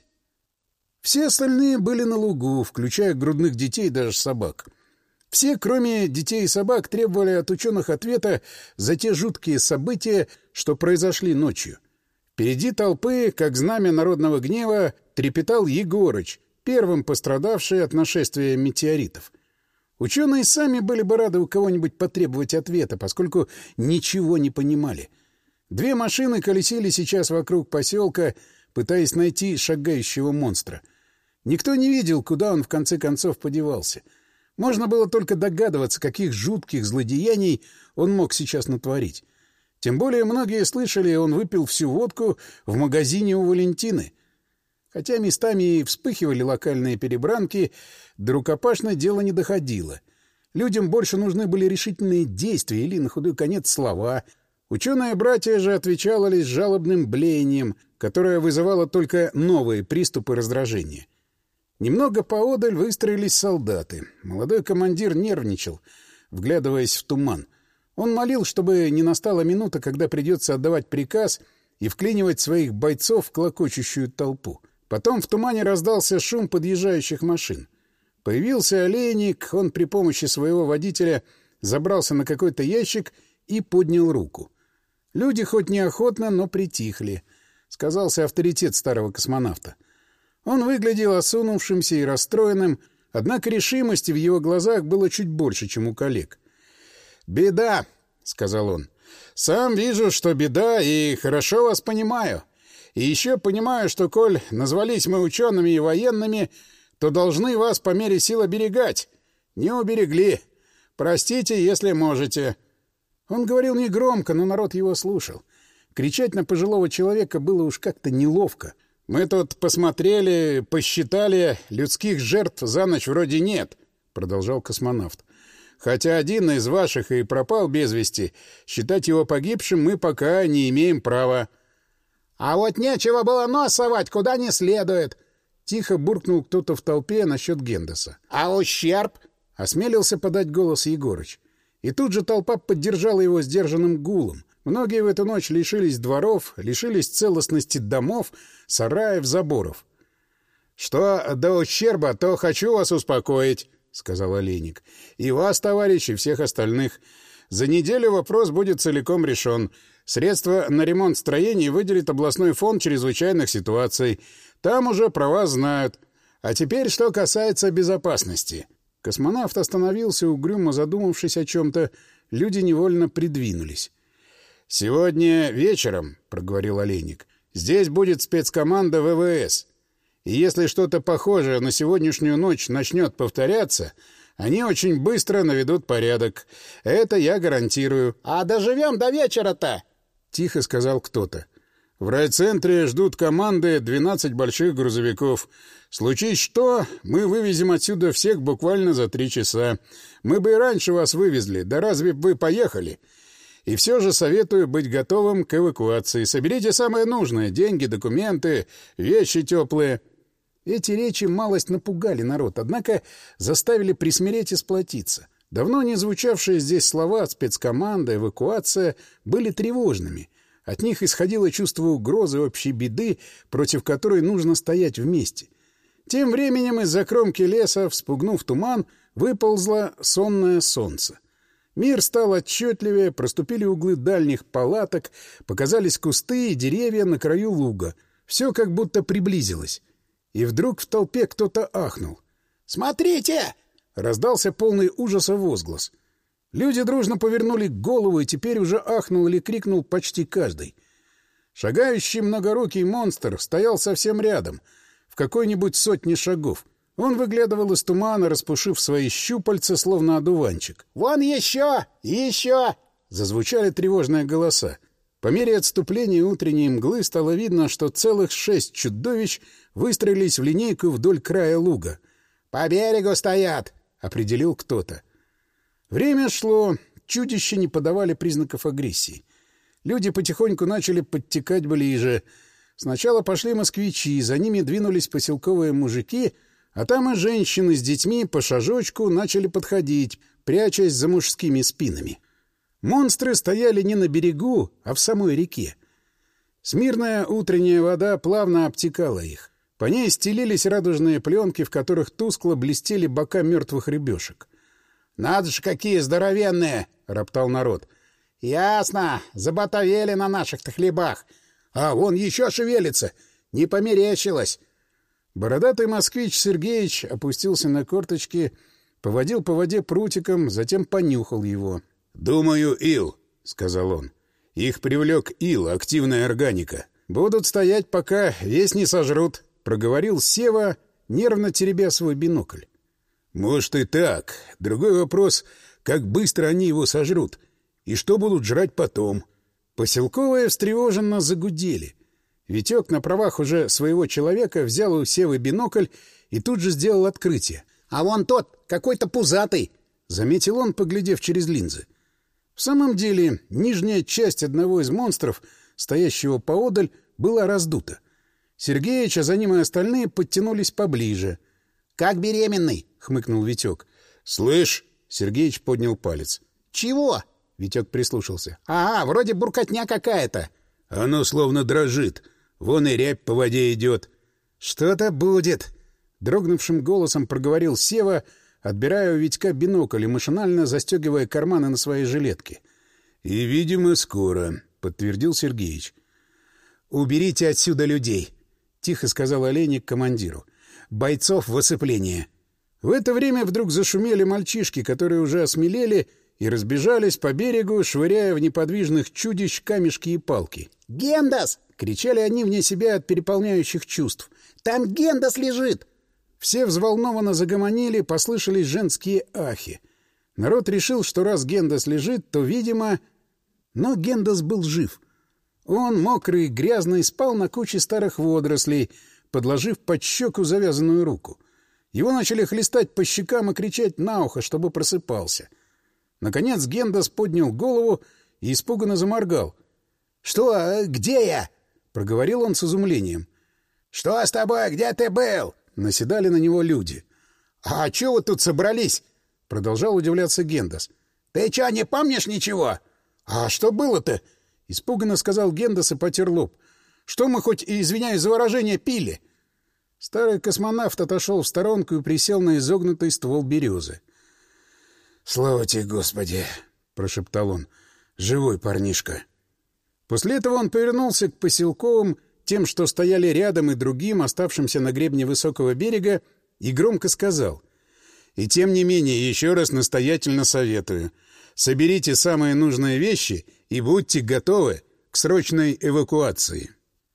Все остальные были на лугу, включая грудных детей и даже собак. Все, кроме детей и собак, требовали от ученых ответа за те жуткие события, что произошли ночью. Впереди толпы, как знамя народного гнева, трепетал Егорыч, первым пострадавший от нашествия метеоритов. Ученые сами были бы рады у кого-нибудь потребовать ответа, поскольку ничего не понимали. Две машины колесили сейчас вокруг поселка, пытаясь найти шагающего монстра. Никто не видел, куда он в конце концов подевался. Можно было только догадываться, каких жутких злодеяний он мог сейчас натворить. Тем более многие слышали, он выпил всю водку в магазине у Валентины. Хотя местами и вспыхивали локальные перебранки, до рукопашного дела не доходило. Людям больше нужны были решительные действия или, на худой конец, слова. Ученые-братья же отвечали лишь жалобным блеянием, которое вызывало только новые приступы раздражения. Немного поодаль выстроились солдаты. Молодой командир нервничал, вглядываясь в туман. Он молил, чтобы не настала минута, когда придется отдавать приказ и вклинивать своих бойцов в клокочущую толпу. Потом в тумане раздался шум подъезжающих машин. Появился Олейник, он при помощи своего водителя забрался на какой-то ящик и поднял руку. Люди хоть неохотно, но притихли. Сказался авторитет старого космонавта. Он выглядел осунувшимся и расстроенным, однако решимости в его глазах было чуть больше, чем у коллег. «Беда», — сказал он. «Сам вижу, что беда, и хорошо вас понимаю. И еще понимаю, что, коль назвались мы учеными и военными, то должны вас по мере сил оберегать. Не уберегли. Простите, если можете». Он говорил негромко, но народ его слушал. Кричать на пожилого человека было уж как-то неловко. «Мы тут посмотрели, посчитали, людских жертв за ночь вроде нет», — продолжал космонавт. «Хотя один из ваших и пропал без вести, считать его погибшим мы пока не имеем права». «А вот нечего было нос совать, куда не следует», — тихо буркнул кто-то в толпе насчет Гендеса. «А ущерб?» — осмелился подать голос Егорыч. И тут же толпа поддержала его сдержанным гулом. Многие в эту ночь лишились дворов, лишились целостности домов, сараев, заборов. «Что до ущерба, то хочу вас успокоить», — сказал Олейник. «И вас, товарищи, и всех остальных. За неделю вопрос будет целиком решен. Средства на ремонт строений выделит областной фонд чрезвычайных ситуаций. Там уже про вас знают. А теперь, что касается безопасности». Космонавт остановился, угрюмо задумавшись о чем-то. Люди невольно придвинулись. «Сегодня вечером, — проговорил Олейник, — здесь будет спецкоманда вэ вэ эс. И если что-то похожее на сегодняшнюю ночь начнет повторяться, они очень быстро наведут порядок. Это я гарантирую». «А доживем до вечера-то!» — тихо сказал кто-то. «В райцентре ждут команды двенадцать больших грузовиков. Случись что, мы вывезем отсюда всех буквально за три часа. Мы бы и раньше вас вывезли, да разве б вы поехали? И все же советую быть готовым к эвакуации. Соберите самое нужное — деньги, документы, вещи теплые». Эти речи малость напугали народ, однако заставили присмиреть и сплотиться. Давно не звучавшие здесь слова «спецкоманда», «эвакуация» были тревожными. От них исходило чувство угрозы, общей беды, против которой нужно стоять вместе. Тем временем из-за кромки леса, вспугнув туман, выползло сонное солнце. Мир стал отчетливее, проступили углы дальних палаток, показались кусты и деревья на краю луга. Все как будто приблизилось. И вдруг в толпе кто-то ахнул. «Смотрите!» — раздался полный ужаса возглас. Люди дружно повернули голову, и теперь уже ахнул или крикнул почти каждый. Шагающий многорукий монстр стоял совсем рядом, в какой-нибудь сотне шагов. Он выглядывал из тумана, распушив свои щупальца, словно одуванчик. «Вон еще! Еще!» — зазвучали тревожные голоса. По мере отступления утренней мглы стало видно, что целых шесть чудовищ выстроились в линейку вдоль края луга. «По берегу стоят!» — определил кто-то. Время шло, чудища не подавали признаков агрессии. Люди потихоньку начали подтекать ближе. Сначала пошли москвичи, за ними двинулись поселковые мужики, а там и женщины с детьми по шажочку начали подходить, прячась за мужскими спинами. Монстры стояли не на берегу, а в самой реке. Смирная утренняя вода плавно обтекала их. По ней стелились радужные пленки, в которых тускло блестели бока мертвых рыбешек. «Надо ж, какие здоровенные!» — роптал народ. «Ясно, заботовели на наших-то хлебах. А вон еще шевелится, не померещилось». Бородатый москвич Сергеич опустился на корточки, поводил по воде прутиком, затем понюхал его. «Думаю, ил», — сказал он. «Их привлек ил, активная органика». «Будут стоять, пока весь не сожрут», — проговорил Сева, нервно теребя свой бинокль. «Может и так. Другой вопрос, как быстро они его сожрут, и что будут жрать потом». Поселковые встревоженно загудели. Витек на правах уже своего человека взял у Севы бинокль и тут же сделал открытие. «А вон тот, какой-то пузатый!» — заметил он, поглядев через линзы. В самом деле, нижняя часть одного из монстров, стоящего поодаль, была раздута. Сергеич, а за ним и остальные подтянулись поближе. «Как беременный!» — хмыкнул Витек. «Слышь!» — Сергеич поднял палец. «Чего?» — Витек прислушался. «Ага, вроде буркотня какая-то». «Оно словно дрожит. Вон и рябь по воде идет». «Что-то будет!» — дрогнувшим голосом проговорил Сева, отбирая у Витька бинокль и машинально застегивая карманы на своей жилетке. «И, видимо, скоро», — подтвердил Сергеич. «Уберите отсюда людей», — тихо сказал Олейник командиру. «Бойцов в оцепление». В это время вдруг зашумели мальчишки, которые уже осмелели и разбежались по берегу, швыряя в неподвижных чудищ камешки и палки. «Гендас!» — кричали они вне себя от переполняющих чувств. «Там Гендас лежит!» Все взволнованно загомонили, послышались женские ахи. Народ решил, что раз Гендас лежит, то, видимо... Но Гендас был жив. Он, мокрый и грязный, спал на куче старых водорослей, подложив под щеку завязанную руку. Его начали хлестать по щекам и кричать на ухо, чтобы просыпался. Наконец Гендас поднял голову и испуганно заморгал. «Что? Где я?» — проговорил он с изумлением. «Что с тобой? Где ты был?» — наседали на него люди. «А чё вы тут собрались?» — продолжал удивляться Гендас. «Ты чё, не помнишь ничего?» «А что было-то?» — испуганно сказал Гендас и потер лоб. «Что мы хоть, и извиняюсь за выражение, пили?» Старый космонавт отошел в сторонку и присел на изогнутый ствол березы. «Слава тебе, Господи!» — прошептал он. «Живой парнишка!» После этого он повернулся к поселковым, тем, что стояли рядом, и другим, оставшимся на гребне высокого берега, и громко сказал. «И тем не менее, еще раз настоятельно советую. Соберите самые нужные вещи и будьте готовы к срочной эвакуации».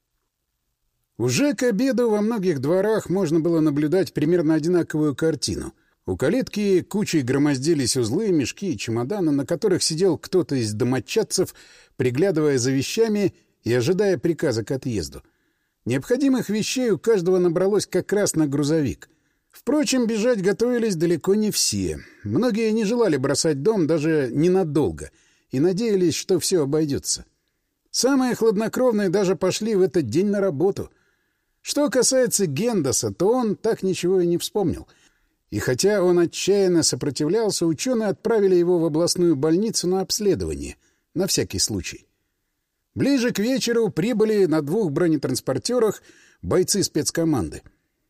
Уже к обеду во многих дворах можно было наблюдать примерно одинаковую картину. У калитки кучей громоздились узлы, мешки и чемоданы, на которых сидел кто-то из домочадцев, приглядывая за вещами и ожидая приказа к отъезду. Необходимых вещей у каждого набралось как раз на грузовик. Впрочем, бежать готовились далеко не все. Многие не желали бросать дом даже ненадолго и надеялись, что все обойдется. Самые хладнокровные даже пошли в этот день на работу. Что касается Гендаса, то он так ничего и не вспомнил. И хотя он отчаянно сопротивлялся, ученые отправили его в областную больницу на обследование, на всякий случай. Ближе к вечеру прибыли на двух бронетранспортерах бойцы спецкоманды.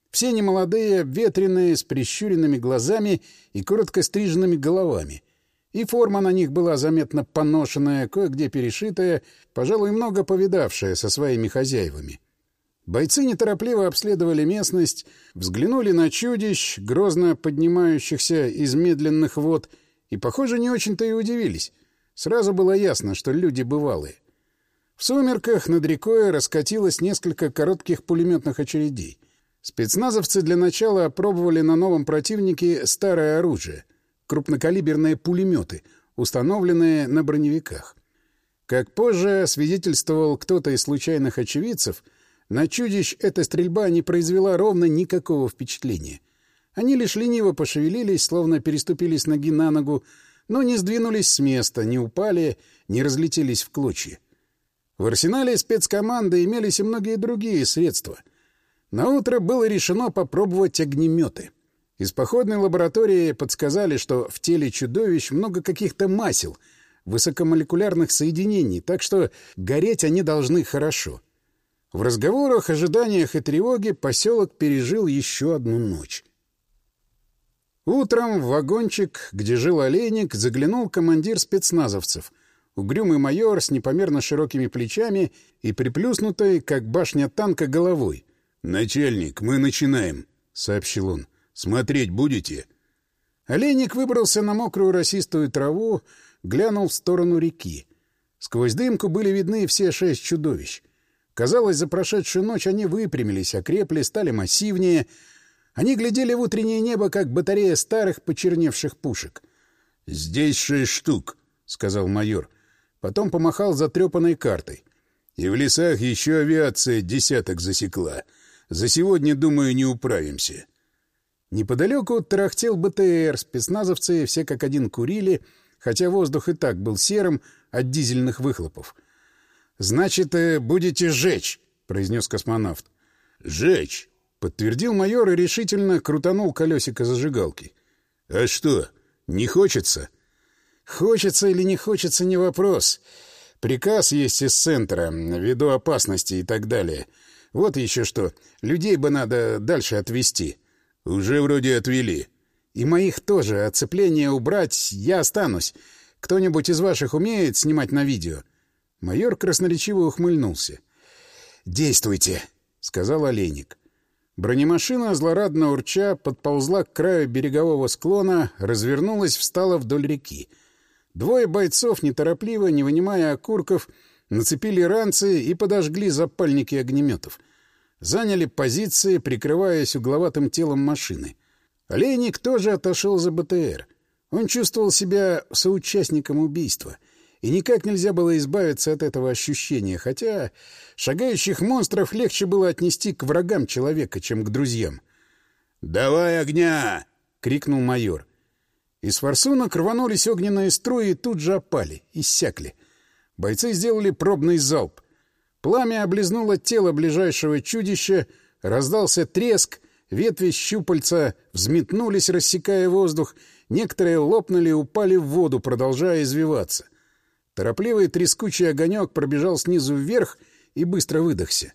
Все немолодые, обветренные, с прищуренными глазами и коротко стриженными головами. И форма на них была заметно поношенная, кое-где перешитая, пожалуй, много повидавшая со своими хозяевами. Бойцы неторопливо обследовали местность, взглянули на чудищ, грозно поднимающихся из медленных вод, и, похоже, не очень-то и удивились. Сразу было ясно, что люди бывалые. В сумерках над рекой раскатилось несколько коротких пулеметных очередей. Спецназовцы для начала опробовали на новом противнике старое оружие — крупнокалиберные пулеметы, установленные на броневиках. Как позже свидетельствовал кто-то из случайных очевидцев, на чудищ эта стрельба не произвела ровно никакого впечатления. Они лишь лениво пошевелились, словно переступили с ноги на ногу, но не сдвинулись с места, не упали, не разлетелись в клочья. В арсенале спецкоманды имелись и многие другие средства. Наутро было решено попробовать огнеметы. Из походной лаборатории подсказали, что в теле чудовищ много каких-то масел, высокомолекулярных соединений, так что гореть они должны хорошо. В разговорах, ожиданиях и тревоге поселок пережил еще одну ночь. Утром в вагончик, где жил Олейник, заглянул командир спецназовцев, угрюмый майор с непомерно широкими плечами и приплюснутой, как башня танка, головой. «Начальник, мы начинаем», — сообщил он. «Смотреть будете?» Олейник выбрался на мокрую росистую траву, глянул в сторону реки. Сквозь дымку были видны все шесть чудовищ. Казалось, за прошедшую ночь они выпрямились, окрепли, стали массивнее. Они глядели в утреннее небо, как батарея старых почерневших пушек. «Здесь шесть штук», — сказал майор. Потом помахал затрепанной картой. «И в лесах еще авиация десяток засекла. За сегодня, думаю, не управимся». Неподалеку тарахтел БТР, спецназовцы все как один курили, хотя воздух и так был серым от дизельных выхлопов. «Значит, будете сжечь», — произнес космонавт. «Жечь», — подтвердил майор и решительно крутанул колесико зажигалки. «А что, не хочется?» «Хочется или не хочется — не вопрос. Приказ есть из центра, ввиду опасности и так далее. Вот еще что. Людей бы надо дальше отвезти». «Уже вроде отвели». «И моих тоже. Оцепление убрать, я останусь. Кто-нибудь из ваших умеет снимать на видео?» Майор красноречиво ухмыльнулся. «Действуйте», — сказал Олейник. Бронемашина, злорадно урча, подползла к краю берегового склона, развернулась, встала вдоль реки. Двое бойцов, неторопливо, не вынимая окурков, нацепили ранцы и подожгли запальники огнеметов. Заняли позиции, прикрываясь угловатым телом машины. Олейник тоже отошел за БТР. Он чувствовал себя соучастником убийства. И никак нельзя было избавиться от этого ощущения, хотя шагающих монстров легче было отнести к врагам человека, чем к друзьям. «Давай огня!» — крикнул майор. Из форсунок рванулись огненные струи и тут же опали, иссякли. Бойцы сделали пробный залп. Пламя облизнуло тело ближайшего чудища, раздался треск, ветви щупальца взметнулись, рассекая воздух, некоторые лопнули и упали в воду, продолжая извиваться. Торопливый трескучий огонек пробежал снизу вверх и быстро выдохся.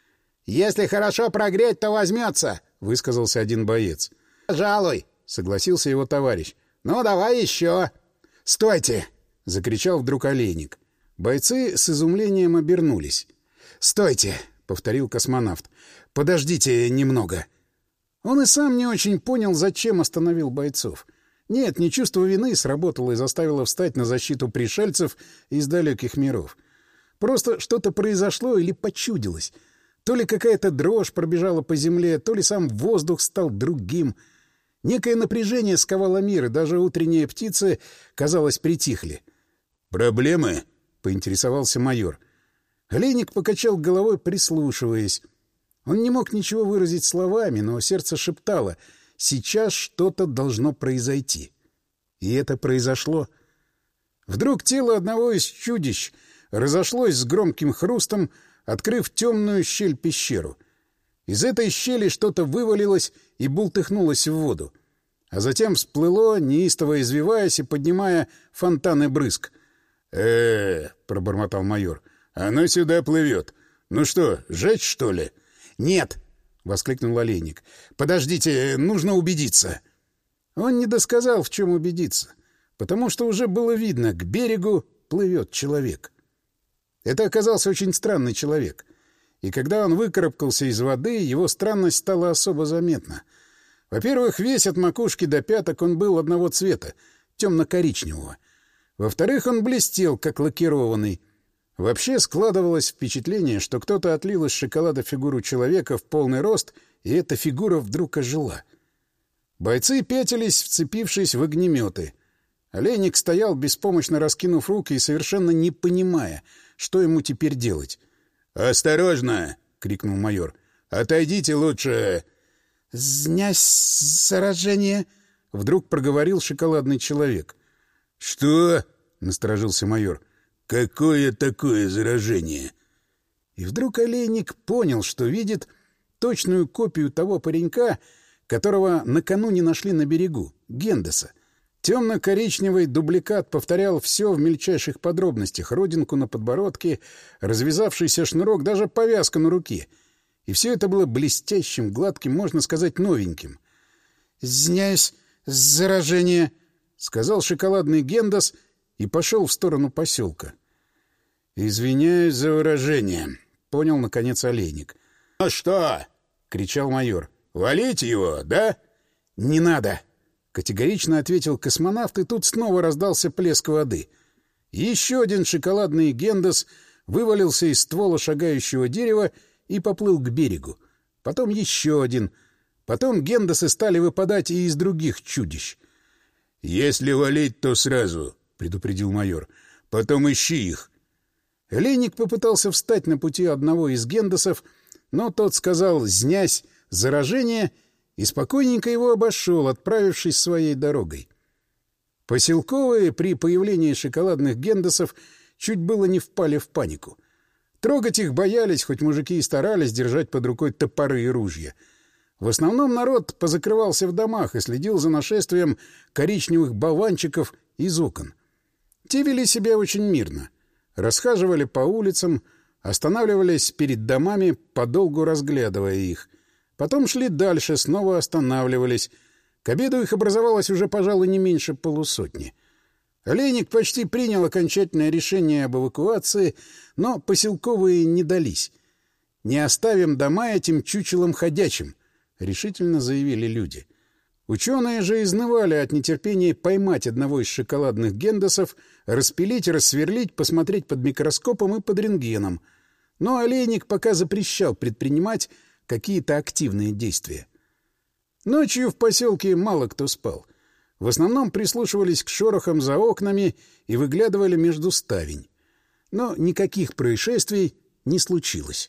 «Если хорошо прогреть, то возьмется», — высказался один боец. «Пожалуй», — согласился его товарищ. «Ну, давай еще». «Стойте!» — закричал вдруг Олейник. Бойцы с изумлением обернулись. «Стойте!» — повторил космонавт. «Подождите немного». Он и сам не очень понял, зачем остановил бойцов. Нет, не чувство вины сработало и заставило встать на защиту пришельцев из далеких миров. Просто что-то произошло или почудилось. То ли какая-то дрожь пробежала по земле, то ли сам воздух стал другим. Некое напряжение сковало мир, и даже утренние птицы, казалось, притихли. «Проблемы?» — поинтересовался майор. Олейник покачал головой, прислушиваясь. Он не мог ничего выразить словами, но сердце шептало: сейчас что-то должно произойти. И это произошло. Вдруг тело одного из чудищ разошлось с громким хрустом, открыв темную щель-пещеру. Из этой щели что-то вывалилось и бултыхнулось в воду. А затем всплыло, неистово извиваясь и поднимая фонтаны брызг. э пробормотал майор. «Оно сюда плывет. Ну что, жечь, что ли?» «Нет!» воскликнул Олейник. «Подождите, нужно убедиться». Он не досказал, в чем убедиться, потому что уже было видно, к берегу плывет человек. Это оказался очень странный человек. И когда он выкарабкался из воды, его странность стала особо заметна. Во-первых, весь от макушки до пяток он был одного цвета, темно-коричневого. Во-вторых, он блестел, как лакированный. Вообще складывалось впечатление, что кто-то отлил из шоколада фигуру человека в полный рост, и эта фигура вдруг ожила. Бойцы пятились, вцепившись в огнеметы. Олейник стоял, беспомощно раскинув руки и совершенно не понимая, что ему теперь делать. «Осторожно!» — крикнул майор. «Отойдите лучше!» «Знясь заражение!» — вдруг проговорил шоколадный человек. «Что?» — насторожился майор. «Какое такое заражение?» И вдруг Олейник понял, что видит точную копию того паренька, которого накануне нашли на берегу, Гендеса. Темно-коричневый дубликат повторял все в мельчайших подробностях: родинку на подбородке, развязавшийся шнурок, даже повязка на руке. И все это было блестящим, гладким, можно сказать, новеньким. «Извиняюсь, заражение», — сказал шоколадный Гендес и пошел в сторону поселка. «Извиняюсь за выражение», — понял, наконец, Олейник. «Ну что?» — кричал майор. «Валить его, да?» «Не надо», — категорично ответил космонавт, и тут снова раздался плеск воды. Еще один шоколадный Гендес вывалился из ствола шагающего дерева и поплыл к берегу. Потом еще один. Потом Гендесы стали выпадать и из других чудищ. «Если валить, то сразу», — предупредил майор. «Потом ищи их». Олейник попытался встать на пути одного из Гендесов, но тот сказал «знясь заражение» и спокойненько его обошел, отправившись своей дорогой. Поселковые при появлении шоколадных Гендесов чуть было не впали в панику. Трогать их боялись, хоть мужики и старались держать под рукой топоры и ружья. В основном народ позакрывался в домах и следил за нашествием коричневых болванчиков из окон. Те вели себя очень мирно. Расхаживали по улицам, останавливались перед домами, подолгу разглядывая их. Потом шли дальше, снова останавливались. К обеду их образовалось уже, пожалуй, не меньше полусотни. Олейник почти принял окончательное решение об эвакуации, но поселковые не дались. «Не оставим дома этим чучелам ходячим», — решительно заявили люди. Ученые же изнывали от нетерпения поймать одного из шоколадных Гендесов, распилить, рассверлить, посмотреть под микроскопом и под рентгеном. Но Олейник пока запрещал предпринимать какие-то активные действия. Ночью в поселке мало кто спал. В основном прислушивались к шорохам за окнами и выглядывали между ставень. Но никаких происшествий не случилось.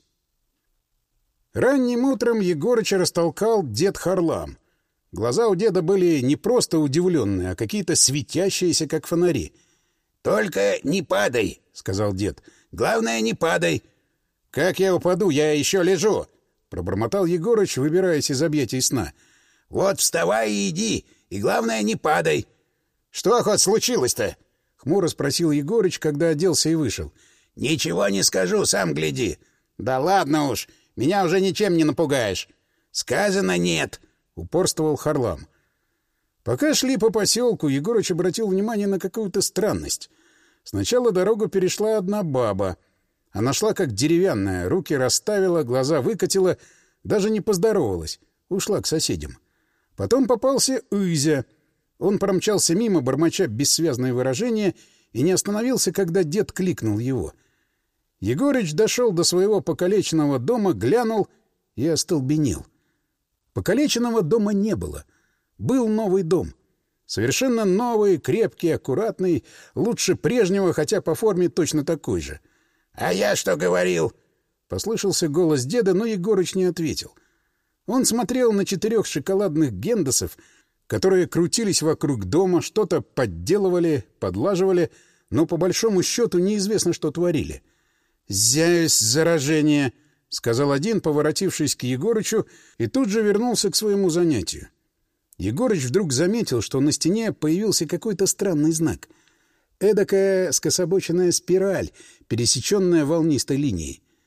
Ранним утром Егорыча растолкал дед Харлам. Глаза у деда были не просто удивленные, а какие-то светящиеся, как фонари. «Только не падай», — сказал дед. «Главное, не падай». «Как я упаду? Я еще лежу», — пробормотал Егорыч, выбираясь из объятий сна. «Вот вставай и иди, и главное, не падай». «Что хоть случилось-то?» — хмуро спросил Егорыч, когда оделся и вышел. «Ничего не скажу, сам гляди». «Да ладно уж, меня уже ничем не напугаешь». «Сказано нет», — упорствовал Харлам. Пока шли по поселку, Егорыч обратил внимание на какую-то странность. Сначала дорогу перешла одна баба. Она шла как деревянная, руки расставила, глаза выкатила, даже не поздоровалась, ушла к соседям. Потом попался Изя. Он промчался мимо, бормоча бессвязные выражения, и не остановился, когда дед кликнул его. Егорыч дошел до своего покалеченного дома, глянул и остолбенел. Покалеченного дома не было. Был новый дом. Совершенно новый, крепкий, аккуратный, лучше прежнего, хотя по форме точно такой же. «А я что говорил?» — послышался голос деда, но Егорыч не ответил. Он смотрел на четырех шоколадных Гендесов, которые крутились вокруг дома, что-то подделывали, подлаживали, но по большому счету неизвестно, что творили. «Зяюсь заражение», — сказал один, поворотившись к Егорычу, и тут же вернулся к своему занятию. Егорыч вдруг заметил, что на стене появился какой-то странный знак. Эдакая скособоченная спираль, пересеченная волнистой линией.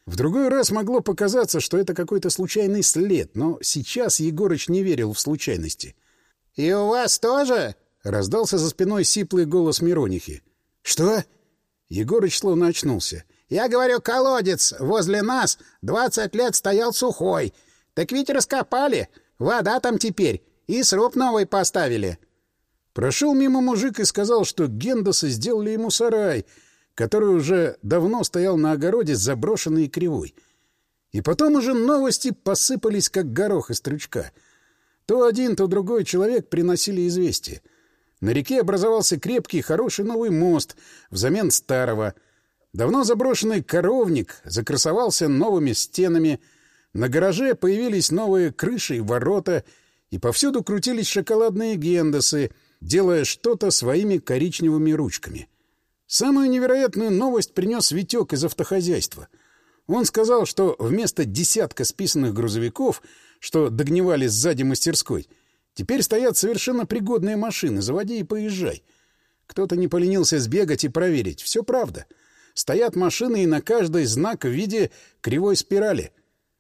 В другой раз могло показаться, что это какой-то случайный след, но сейчас Егорыч не верил в случайности. — И у вас тоже? — раздался за спиной сиплый голос Миронихи. — Что? Егорыч словно очнулся. — Я говорю, колодец возле нас двадцать лет стоял сухой. Так ведь раскопали. Вода там теперь. И сруб новый поставили. Прошел мимо мужик и сказал, что гендосы сделали ему сарай, который уже давно стоял на огороде, заброшенный и кривой. И потом уже новости посыпались, как горох из стручка. То один, то другой человек приносили известия. На реке образовался крепкий, хороший новый мост взамен старого. Давно заброшенный коровник закрасовался новыми стенами. На гараже появились новые крыши и ворота, и повсюду крутились шоколадные гендосы, делая что-то своими коричневыми ручками. Самую невероятную новость принес Витек из автохозяйства. Он сказал, что вместо десятка списанных грузовиков, что догнивали сзади мастерской, теперь стоят совершенно пригодные машины. Заводи и поезжай. Кто-то не поленился сбегать и проверить. Все правда. Стоят машины, и на каждой знак в виде кривой спирали.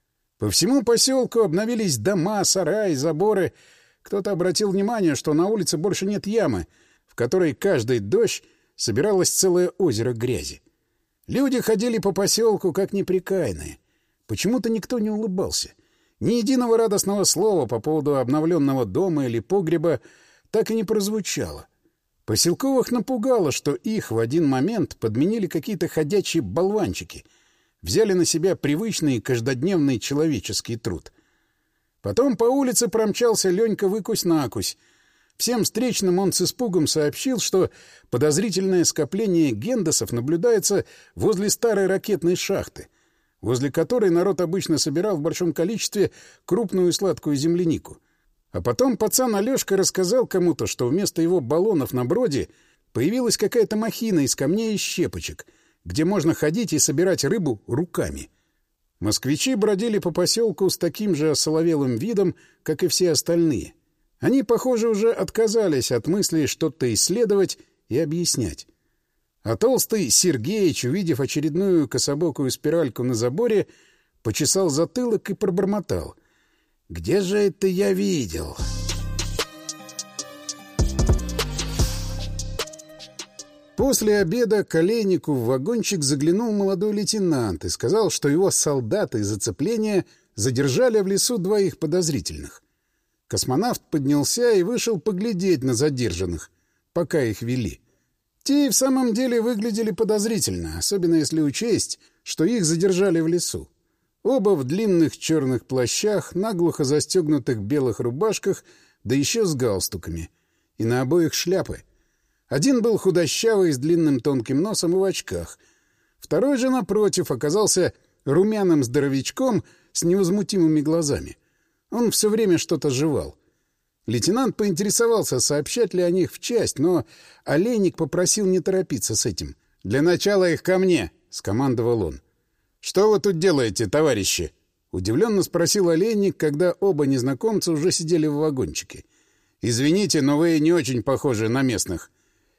По всему поселку обновились дома, сараи, заборы. Кто-то обратил внимание, что на улице больше нет ямы, в которой каждый дождь собиралось целое озеро грязи. Люди ходили по поселку, как неприкаянные. Почему-то никто не улыбался. Ни единого радостного слова по поводу обновленного дома или погреба так и не прозвучало. Поселковых напугало, что их в один момент подменили какие-то ходячие болванчики, взяли на себя привычный каждодневный человеческий труд. Потом по улице промчался Ленька выкусь-накусь. Всем встречным он с испугом сообщил, что подозрительное скопление гендосов наблюдается возле старой ракетной шахты, возле которой народ обычно собирал в большом количестве крупную сладкую землянику. А потом пацан Алёшка рассказал кому-то, что вместо его баллонов на броде появилась какая-то махина из камней и щепочек, где можно ходить и собирать рыбу руками. Москвичи бродили по поселку с таким же осоловелым видом, как и все остальные. Они, похоже, уже отказались от мысли что-то исследовать и объяснять. А толстый Сергеич, увидев очередную кособокую спиральку на заборе, почесал затылок и пробормотал: «Где же это я видел?» После обеда к Олейнику в вагончик заглянул молодой лейтенант и сказал, что его солдаты из оцепления задержали в лесу двоих подозрительных. Космонавт поднялся и вышел поглядеть на задержанных, пока их вели. Те и в самом деле выглядели подозрительно, особенно если учесть, что их задержали в лесу. Оба в длинных черных плащах, наглухо застегнутых белых рубашках, да еще с галстуками. И на обоих шляпы. Один был худощавый, с длинным тонким носом и в очках. Второй же, напротив, оказался румяным здоровячком с невозмутимыми глазами. Он все время что-то жевал. Лейтенант поинтересовался, сообщать ли о них в часть, но Олейник попросил не торопиться с этим. «Для начала их ко мне», — скомандовал он. «Что вы тут делаете, товарищи?» — удивленно спросил Олейник, когда оба незнакомца уже сидели в вагончике. «Извините, но вы не очень похожи на местных».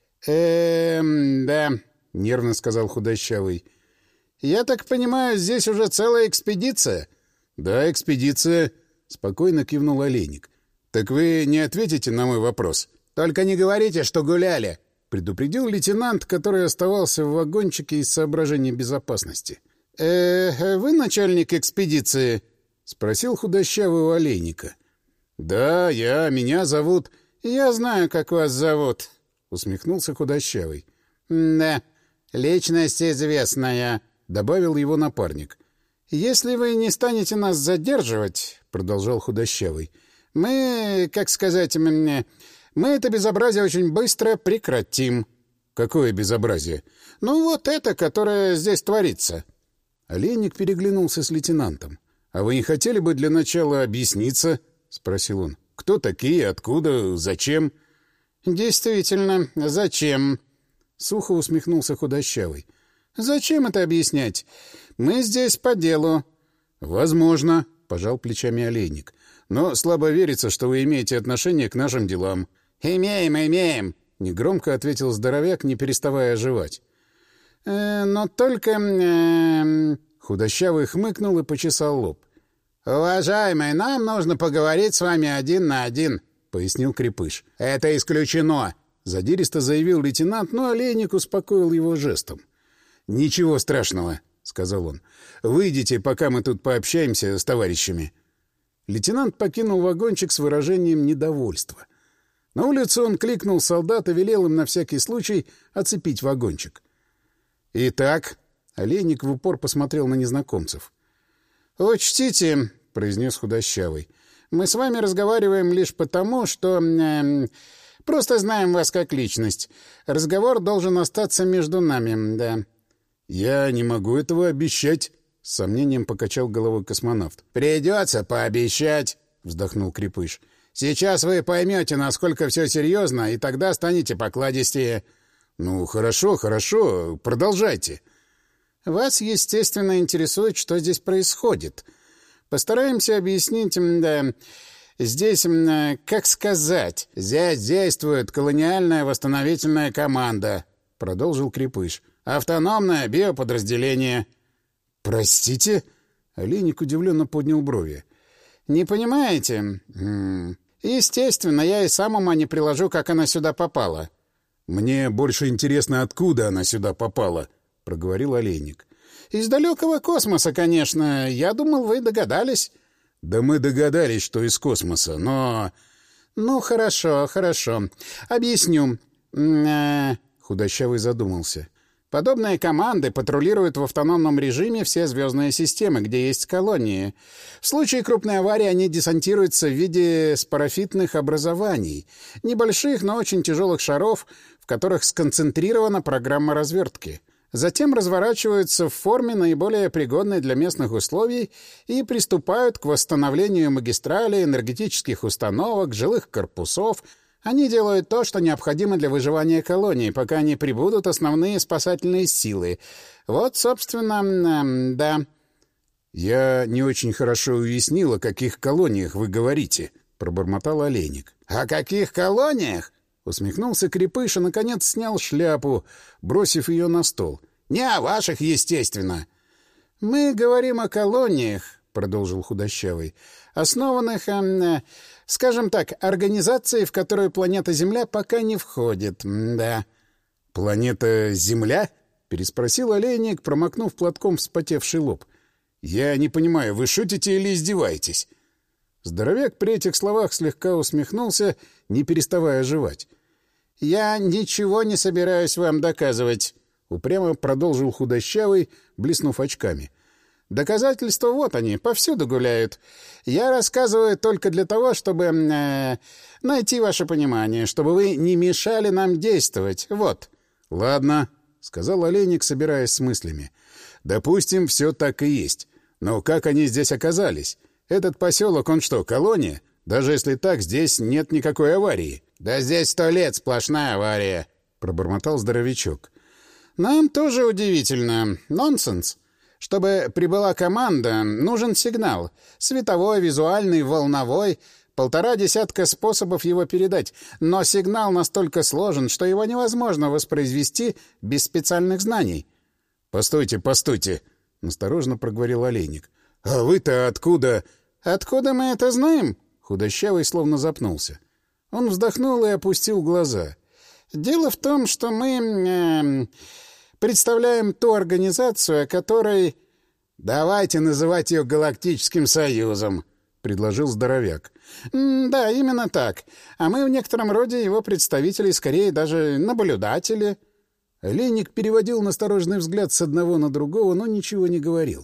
«Эм, да», — нервно сказал худощавый. «Я так понимаю, здесь уже целая экспедиция?» «Да, экспедиция», — спокойно кивнул Олейник. «Так вы не ответите на мой вопрос?» «Только не говорите, что гуляли», — предупредил лейтенант, который оставался в вагончике из соображений безопасности. «Э, вы начальник экспедиции?» — спросил худощавый у Олейника. «Да, я. Меня зовут...» «Я знаю, как вас зовут», — усмехнулся худощавый. «Да, личность известная», — добавил его напарник. «Если вы не станете нас задерживать», — продолжал худощавый, — «мы, как сказать мне, мы это безобразие очень быстро прекратим». «Какое безобразие?» «Ну, вот это, которое здесь творится». Олейник переглянулся с лейтенантом. «А вы не хотели бы для начала объясниться?» — спросил он. «Кто такие, откуда, зачем?» «Действительно, зачем?» — сухо усмехнулся худощавый. «Зачем это объяснять? Мы здесь по делу». «Возможно», — пожал плечами Олейник. «Но слабо верится, что вы имеете отношение к нашим делам». «Имеем, имеем», — негромко ответил здоровяк, не переставая оживать. «Э, «но только...» э, Худощавый хмыкнул и почесал лоб. «Уважаемый, нам нужно поговорить с вами один на один», — пояснил Крепыш. «Это исключено», — задиристо заявил лейтенант, но Олейник успокоил его жестом. «Ничего страшного», — сказал он. «Выйдите, пока мы тут пообщаемся с товарищами». Лейтенант покинул вагончик с выражением недовольства. На улицу он кликнул солдат и велел им на всякий случай оцепить вагончик. «Итак», — Олейник в упор посмотрел на незнакомцев. «Учтите», — произнес Худощавый, — «мы с вами разговариваем лишь потому, что э, просто знаем вас как личность. Разговор должен остаться между нами, да». «Я не могу этого обещать», — с сомнением покачал головой космонавт. «Придется пообещать», — вздохнул Крепыш. «Сейчас вы поймете, насколько все серьезно, и тогда станете покладистее». «Ну, хорошо, хорошо, продолжайте». «Вас, естественно, интересует, что здесь происходит. Постараемся объяснить, да, здесь, как сказать...» «Здесь действует колониальная восстановительная команда», — продолжил Крепыш. «Автономное биоподразделение». «Простите?» — Олейник удивленно поднял брови. «Не понимаете? М-м. Естественно, я и сам ума не приложу, как она сюда попала». «Мне больше интересно, откуда она сюда попала», — проговорил Олейник. «Из далекого космоса, конечно. Я думал, вы догадались». «Да мы догадались, что из космоса, но...» «Ну, хорошо, хорошо. Объясню». Э-э... Худощавый задумался. «Подобные команды патрулируют в автономном режиме все звездные системы, где есть колонии. В случае крупной аварии они десантируются в виде спорофитных образований, небольших, но очень тяжелых шаров, в которых сконцентрирована программа развертки. Затем разворачиваются в форме, наиболее пригодной для местных условий, и приступают к восстановлению магистралей, энергетических установок, жилых корпусов. Они делают то, что необходимо для выживания колонии, пока не прибудут основные спасательные силы. Вот, собственно, э, да». «Я не очень хорошо уяснил, о каких колониях вы говорите», — пробормотал Олейник. «О каких колониях?» — усмехнулся Крепыш и, наконец, снял шляпу, бросив ее на стол. «Не о ваших, естественно». «Мы говорим о колониях», — продолжил Худощавый, — «основанных, э, скажем так, организацией, в которую планета Земля пока не входит, да». «Планета Земля?» — переспросил Олейник, промокнув платком вспотевший лоб. «Я не понимаю, вы шутите или издеваетесь?» Здоровяк при этих словах слегка усмехнулся, не переставая жевать. «Я ничего не собираюсь вам доказывать», — упрямо продолжил Худощавый, блеснув очками. «Доказательства вот они, повсюду гуляют. Я рассказываю только для того, чтобы э, найти ваше понимание, чтобы вы не мешали нам действовать. Вот». «Ладно», — сказал Олейник, собираясь с мыслями. «Допустим, все так и есть. Но как они здесь оказались? Этот поселок, он что, колония? Даже если так, здесь нет никакой аварии». «Да здесь сто лет сплошная авария», — пробормотал здоровячок. «Нам тоже удивительно. Нонсенс. Чтобы прибыла команда, нужен сигнал. Световой, визуальный, волновой. Полтора десятка способов его передать. Но сигнал настолько сложен, что его невозможно воспроизвести без специальных знаний». «Постойте, постойте», — настороженно проговорил Олейник. «А вы-то откуда...» «Откуда мы это знаем?» Худощавый словно запнулся. Он вздохнул и опустил глаза. «Дело в том, что мы э, представляем ту организацию, о которой...» «Давайте называть ее Галактическим Союзом», — предложил здоровяк. «Да, именно так. А мы в некотором роде его представители, скорее даже наблюдатели». Олейник переводил настороженный взгляд с одного на другого, но ничего не говорил.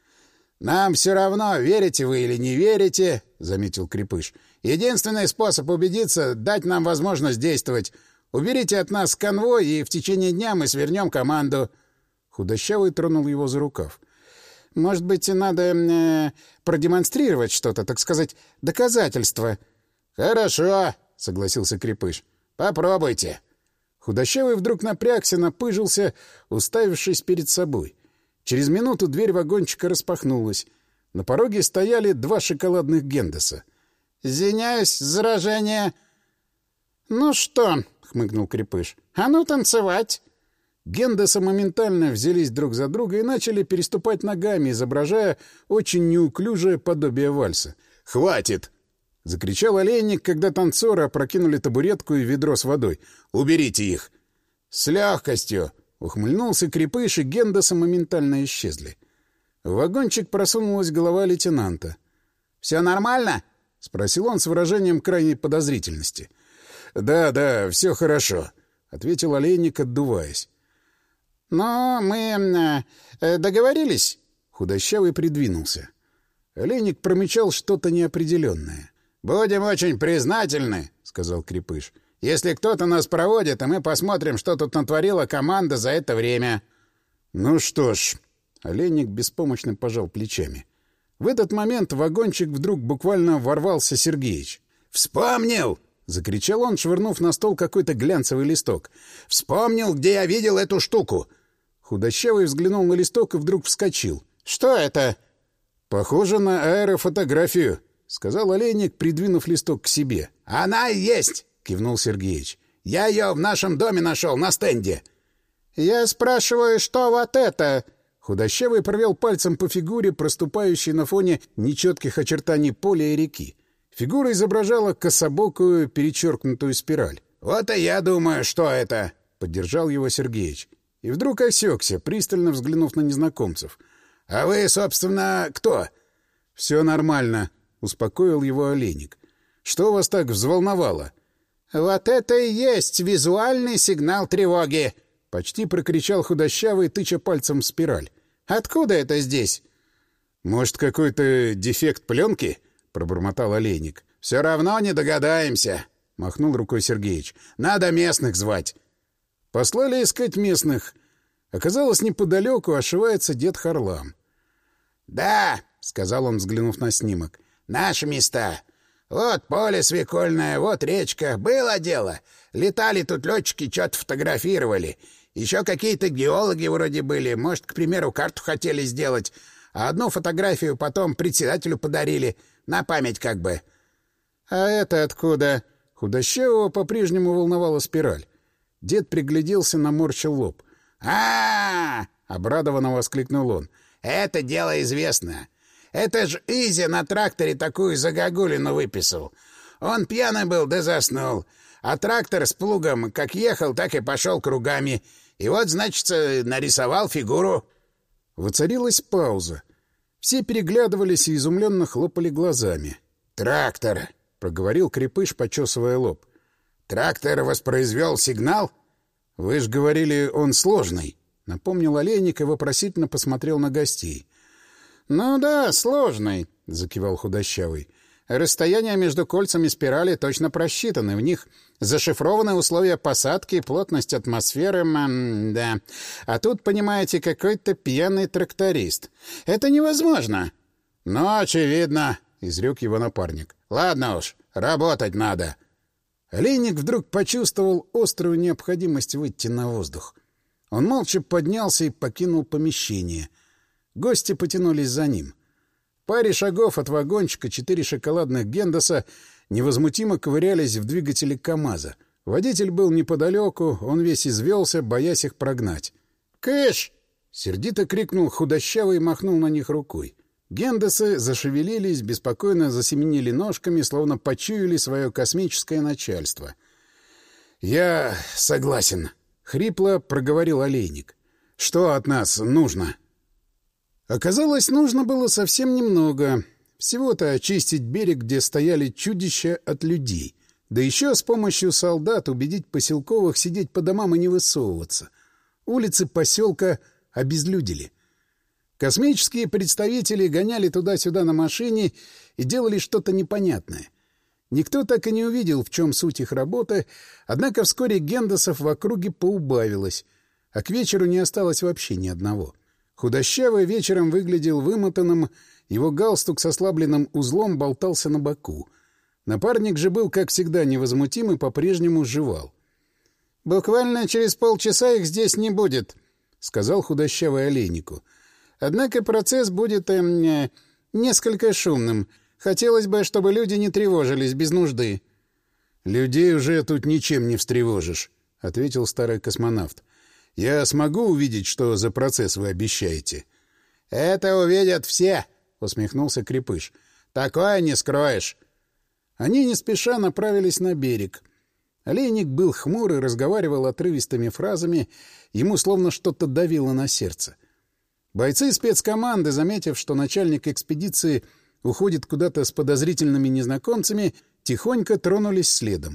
«Нам все равно, верите вы или не верите», — заметил Крепыш. «Единственный способ убедиться — дать нам возможность действовать. Уберите от нас конвой, и в течение дня мы свернем команду». Худощавый тронул его за рукав. «Может быть, надо э, продемонстрировать что-то, так сказать, доказательство?» «Хорошо», — согласился Крепыш. «Попробуйте». Худощавый вдруг напрягся, напыжился, уставившись перед собой. Через минуту дверь вагончика распахнулась. На пороге стояли два шоколадных Гендеса. «Извиняюсь, заражение!» «Ну что?» — хмыкнул Крепыш. «А ну танцевать!» Гендесы моментально взялись друг за друга и начали переступать ногами, изображая очень неуклюжее подобие вальса. «Хватит!» — закричал олейник, когда танцоры опрокинули табуретку и ведро с водой. «Уберите их!» «С легкостью!» — ухмыльнулся Крепыш, и гендесы моментально исчезли. В вагончик просунулась голова лейтенанта. «Все нормально?» — спросил он с выражением крайней подозрительности. «Да, да, все хорошо», — ответил олейник, отдуваясь. «Но мы э, договорились?» Худощавый придвинулся. Олейник промычал что-то неопределенное. «Будем очень признательны», — сказал Крепыш, — «если кто-то нас проводит, и мы посмотрим, что тут натворила команда за это время». «Ну что ж», — олейник беспомощно пожал плечами. В этот момент в вагончик вдруг буквально ворвался Сергеич. «Вспомнил!» — закричал он, швырнув на стол какой-то глянцевый листок. «Вспомнил, где я видел эту штуку!» Худощавый взглянул на листок и вдруг вскочил. «Что это?» «Похоже на аэрофотографию», — сказал олейник, придвинув листок к себе. «Она и есть!» — кивнул Сергеич. «Я ее в нашем доме нашел, на стенде». «Я спрашиваю, что вот это?» Худощавый провел пальцем по фигуре, проступающей на фоне нечетких очертаний поля и реки. Фигура изображала кособокую перечеркнутую спираль. «Вот и я думаю, что это!» — поддержал его Сергеич. И вдруг осекся, пристально взглянув на незнакомцев. «А вы, собственно, кто?» «Все нормально», — успокоил его олейник. «Что вас так взволновало?» «Вот это и есть визуальный сигнал тревоги!» — почти прокричал Худощавый, тыча пальцем в спираль. «Откуда это здесь?» «Может, какой-то дефект пленки?» — пробормотал олейник. «Все равно не догадаемся», — махнул рукой Сергеич. «Надо местных звать». Послали искать местных. Оказалось, неподалеку ошивается дед Харлам. «Да», — сказал он, взглянув на снимок, — «наши места. Вот поле свекольное, вот речка. Было дело. Летали тут летчики, что-то фотографировали. Еще какие-то геологи вроде были. Может, к примеру, карту хотели сделать. А одну фотографию потом председателю подарили. На память как бы». «А это откуда?» Худощавого по-прежнему волновала спираль. Дед пригляделся, наморщил лоб. а, -а, -а обрадованно воскликнул он. «Это дело известное. Это ж Изя на тракторе такую загогулину выписал. Он пьяный был да заснул. А трактор с плугом как ехал, так и пошел кругами. И вот, значит, нарисовал фигуру». Воцарилась пауза. Все переглядывались и изумленно хлопали глазами. «Трактор», — проговорил Крепыш, почесывая лоб. «Трактор воспроизвел сигнал?» «Вы ж говорили, он сложный», — напомнил олейник и вопросительно посмотрел на гостей. «Ну да, сложный», — закивал Худощавый. «Расстояния между кольцами спирали точно просчитаны. В них зашифрованы условия посадки, плотность атмосферы, м, да. А тут, понимаете, какой-то пьяный тракторист. Это невозможно». «Ну, очевидно», — изрек его напарник. «Ладно уж, работать надо». Олейник вдруг почувствовал острую необходимость выйти на воздух. Он молча поднялся и покинул помещение. Гости потянулись за ним. В паре шагов от вагончика четыре шоколадных гендоса невозмутимо ковырялись в двигателе КамАЗа. Водитель был неподалеку, он весь извелся, боясь их прогнать. «Кыш!» — сердито крикнул Худощавый и махнул на них рукой. Гендосы зашевелились, беспокойно засеменили ножками, словно почуяли свое космическое начальство. «Я согласен», — хрипло проговорил олейник. «Что от нас нужно?» Оказалось, нужно было совсем немного. Всего-то очистить берег, где стояли чудища от людей. Да еще с помощью солдат убедить поселковых сидеть по домам и не высовываться. Улицы поселка обезлюдили. Космические представители гоняли туда-сюда на машине и делали что-то непонятное. Никто так и не увидел, в чем суть их работы, однако вскоре гендосов в округе поубавилось, а к вечеру не осталось вообще ни одного. Худощавый вечером выглядел вымотанным, его галстук с ослабленным узлом болтался на боку. Напарник же был, как всегда, невозмутим и по-прежнему жевал. «Буквально через полчаса их здесь не будет», — сказал Худощавый олейнику. «Однако процесс будет э, несколько шумным. Хотелось бы, чтобы люди не тревожились без нужды». «Людей уже тут ничем не встревожишь», — ответил старый космонавт. Я смогу увидеть, что за процесс вы обещаете?» «Это увидят все», — усмехнулся Крепыш. «Такое не скроешь». Они не спеша направились на берег. Олейник был хмур и разговаривал отрывистыми фразами, ему словно что-то давило на сердце. Бойцы спецкоманды, заметив, что начальник экспедиции уходит куда-то с подозрительными незнакомцами, тихонько тронулись следом.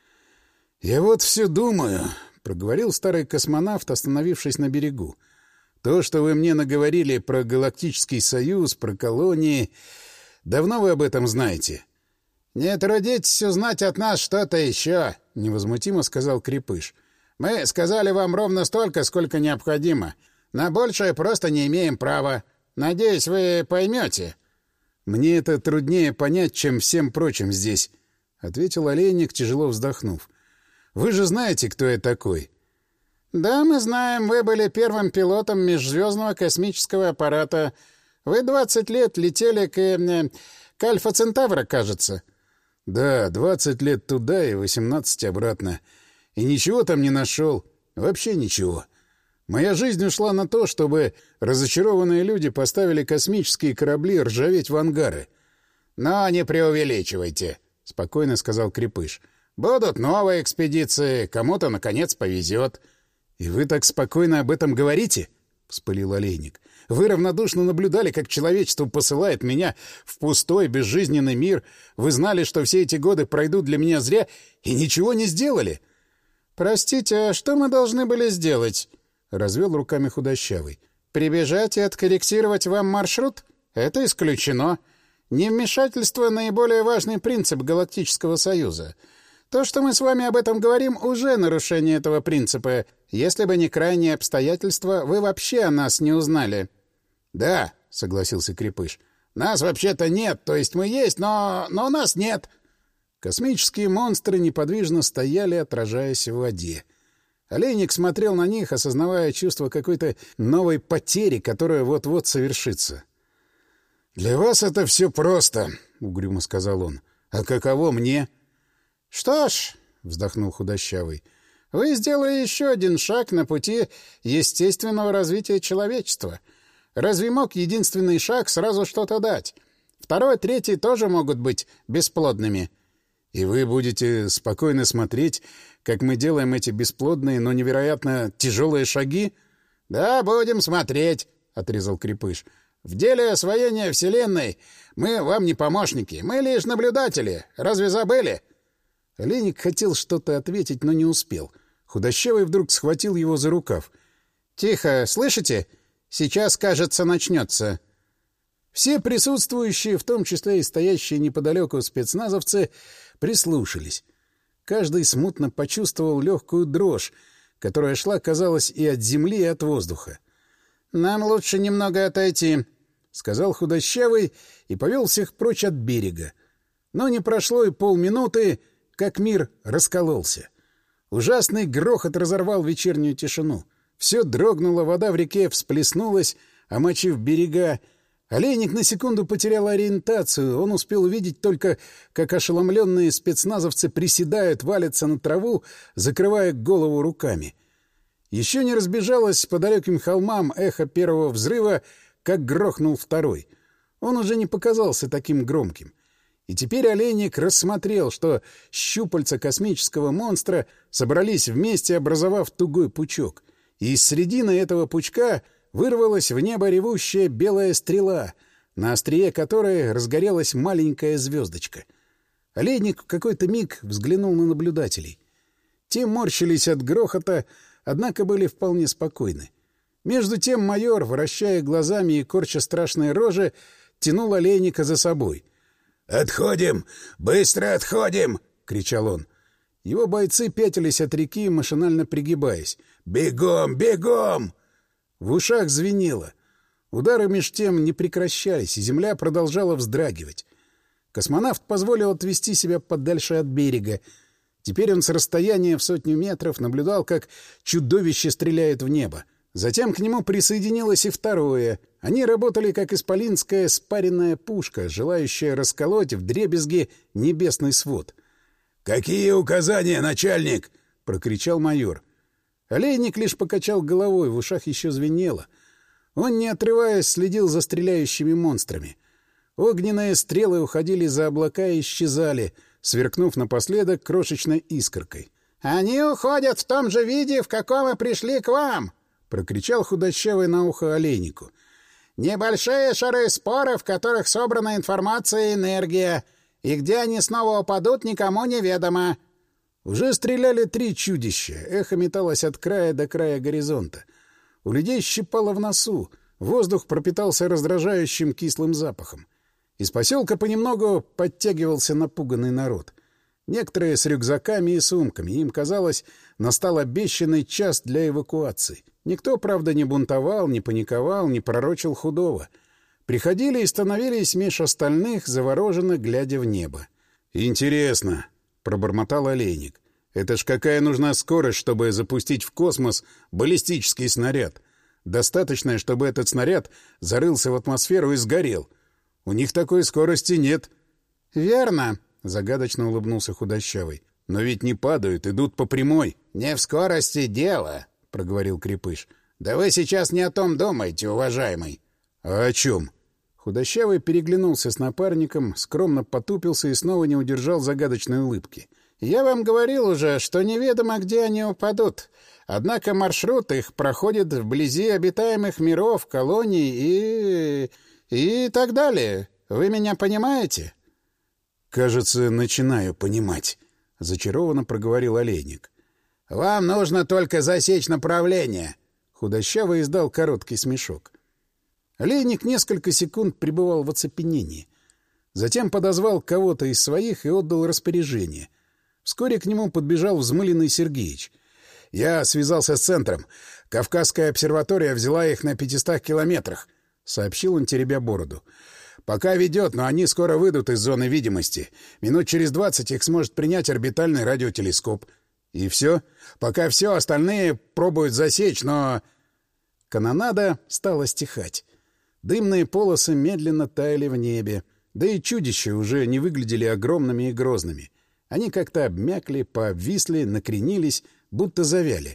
«Я вот все думаю», — проговорил старый космонавт, остановившись на берегу. «То, что вы мне наговорили про Галактический Союз, про колонии, давно вы об этом знаете?» «Не трудитесь узнать от нас что-то еще», — невозмутимо сказал Крепыш. «Мы сказали вам ровно столько, сколько необходимо. На большее просто не имеем права. Надеюсь, вы поймете». «Мне это труднее понять, чем всем прочим здесь», — ответил Олейник, тяжело вздохнув. «Вы же знаете, кто я такой?» «Да, мы знаем. Вы были первым пилотом межзвездного космического аппарата. Вы двадцать лет летели к... к Альфа-Центавра, кажется». «Да, двадцать лет туда и восемнадцать обратно. И ничего там не нашел. Вообще ничего. Моя жизнь ушла на то, чтобы разочарованные люди поставили космические корабли ржаветь в ангары». «Но не преувеличивайте», — спокойно сказал Крепыш. «Будут новые экспедиции, кому-то, наконец, повезет». «И вы так спокойно об этом говорите?» — вспылил Олейник. «Вы равнодушно наблюдали, как человечество посылает меня в пустой, безжизненный мир. Вы знали, что все эти годы пройдут для меня зря, и ничего не сделали». «Простите, а что мы должны были сделать?» — развел руками худощавый. «Прибежать и откорректировать вам маршрут? Это исключено. Невмешательство — наиболее важный принцип Галактического Союза. То, что мы с вами об этом говорим, уже нарушение этого принципа. Если бы не крайние обстоятельства, вы вообще о нас не узнали». «Да», — согласился Крепыш. «Нас вообще-то нет, то есть мы есть, но... но нас нет». Космические монстры неподвижно стояли, отражаясь в воде. Олейник смотрел на них, осознавая чувство какой-то новой потери, которая вот-вот совершится. «Для вас это все просто», — угрюмо сказал он. «А каково мне?» «Что ж», — вздохнул худощавый, — «вы сделали еще один шаг на пути естественного развития человечества. Разве мог единственный шаг сразу что-то дать? Второй, третий тоже могут быть бесплодными». «И вы будете спокойно смотреть, как мы делаем эти бесплодные, но невероятно тяжелые шаги?» «Да, будем смотреть», — отрезал Крепыш. «В деле освоения Вселенной мы вам не помощники, мы лишь наблюдатели. Разве забыли?» Олейник хотел что-то ответить, но не успел. Худощавый вдруг схватил его за рукав. «Тихо, слышите? Сейчас, кажется, начнется». Все присутствующие, в том числе и стоящие неподалеку спецназовцы, прислушались. Каждый смутно почувствовал легкую дрожь, которая шла, казалось, и от земли, и от воздуха. «Нам лучше немного отойти», — сказал худощавый и повел всех прочь от берега. Но не прошло и полминуты, как мир раскололся. Ужасный грохот разорвал вечернюю тишину. Все дрогнуло, вода в реке всплеснулась, омочив берега. Олейник на секунду потерял ориентацию. Он успел увидеть только, как ошеломленные спецназовцы приседают, валятся на траву, закрывая голову руками. Еще не разбежалось по далеким холмам эхо первого взрыва, как грохнул второй. Он уже не показался таким громким. И теперь Олейник рассмотрел, что щупальца космического монстра собрались вместе, образовав тугой пучок. И из середины этого пучка вырвалась в небо ревущая белая стрела, на острие которой разгорелась маленькая звездочка. Олейник в какой-то миг взглянул на наблюдателей. Те морщились от грохота, однако были вполне спокойны. Между тем майор, вращая глазами и корча страшные рожи, тянул Олейника за собой. «Отходим! Быстро отходим!» — кричал он. Его бойцы пятились от реки, машинально пригибаясь. «Бегом! Бегом!» В ушах звенело. Удары меж тем не прекращались, и земля продолжала вздрагивать. Космонавт позволил отвести себя подальше от берега. Теперь он с расстояния в сотню метров наблюдал, как чудовище стреляет в небо. Затем к нему присоединилось и второе. Они работали, как исполинская спаренная пушка, желающая расколоть вдребезги небесный свод. «Какие указания, начальник?» — прокричал майор. Олейник лишь покачал головой, в ушах еще звенело. Он, не отрываясь, следил за стреляющими монстрами. Огненные стрелы уходили за облака и исчезали, сверкнув напоследок крошечной искоркой. «Они уходят в том же виде, в каком и пришли к вам!» — прокричал худощавый на ухо Олейнику. «Небольшие шары спора, в которых собрана информация и энергия, и где они снова упадут, никому неведомо». Уже стреляли три чудища, эхо металось от края до края горизонта. У людей щипало в носу, воздух пропитался раздражающим кислым запахом. Из поселка понемногу подтягивался напуганный народ. Некоторые с рюкзаками и сумками. Им казалось, настал обещанный час для эвакуации. Никто, правда, не бунтовал, не паниковал, не пророчил худого. Приходили и становились меж остальных, завороженно глядя в небо. «Интересно», — пробормотал Олейник. «Это ж какая нужна скорость, чтобы запустить в космос баллистический снаряд? Достаточно, чтобы этот снаряд зарылся в атмосферу и сгорел. У них такой скорости нет». «Верно», — загадочно улыбнулся худощавый. «Но ведь не падают, идут по прямой». «Не в скорости дело», — проговорил Крепыш. «Да вы сейчас не о том думаете, уважаемый». «А о чем?» Худощавый переглянулся с напарником, скромно потупился и снова не удержал загадочной улыбки. «Я вам говорил уже, что неведомо, где они упадут. Однако маршрут их проходит вблизи обитаемых миров, колоний и... и так далее. Вы меня понимаете?» «Кажется, начинаю понимать», — зачарованно проговорил Олейник. «Вам нужно только засечь направление». Худощавый издал короткий смешок. Олейник несколько секунд пребывал в оцепенении. Затем подозвал кого-то из своих и отдал распоряжение. Вскоре к нему подбежал взмыленный Сергеич. «Я связался с центром. Кавказская обсерватория взяла их на пятистах километрах», — сообщил он, теребя бороду. «Пока ведет, но они скоро выйдут из зоны видимости. Минут через двадцать их сможет принять орбитальный радиотелескоп. И все. Пока все, остальные пробуют засечь, но...» Канонада стала стихать. Дымные полосы медленно таяли в небе, да и чудища уже не выглядели огромными и грозными. Они как-то обмякли, пообвисли, накренились, будто завяли.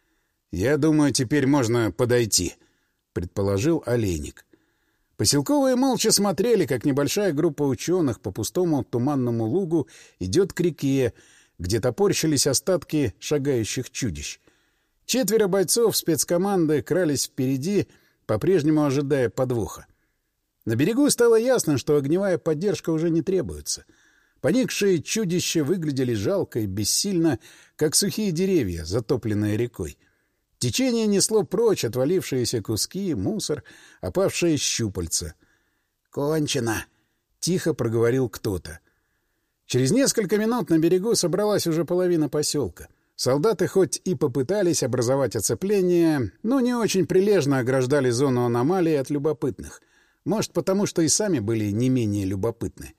«Я думаю, теперь можно подойти», — предположил Олейник. Поселковые молча смотрели, как небольшая группа ученых по пустому туманному лугу идет к реке, где топорщились остатки шагающих чудищ. Четверо бойцов спецкоманды крались впереди, по-прежнему ожидая подвоха. На берегу стало ясно, что огневая поддержка уже не требуется. Поникшие чудища выглядели жалко и бессильно, как сухие деревья, затопленные рекой. Течение несло прочь отвалившиеся куски, мусор, опавшие щупальца. «Кончено!» — тихо проговорил кто-то. Через несколько минут на берегу собралась уже половина поселка. Солдаты хоть и попытались образовать оцепление, но не очень прилежно ограждали зону аномалии от любопытных. Может, потому что и сами были не менее любопытны.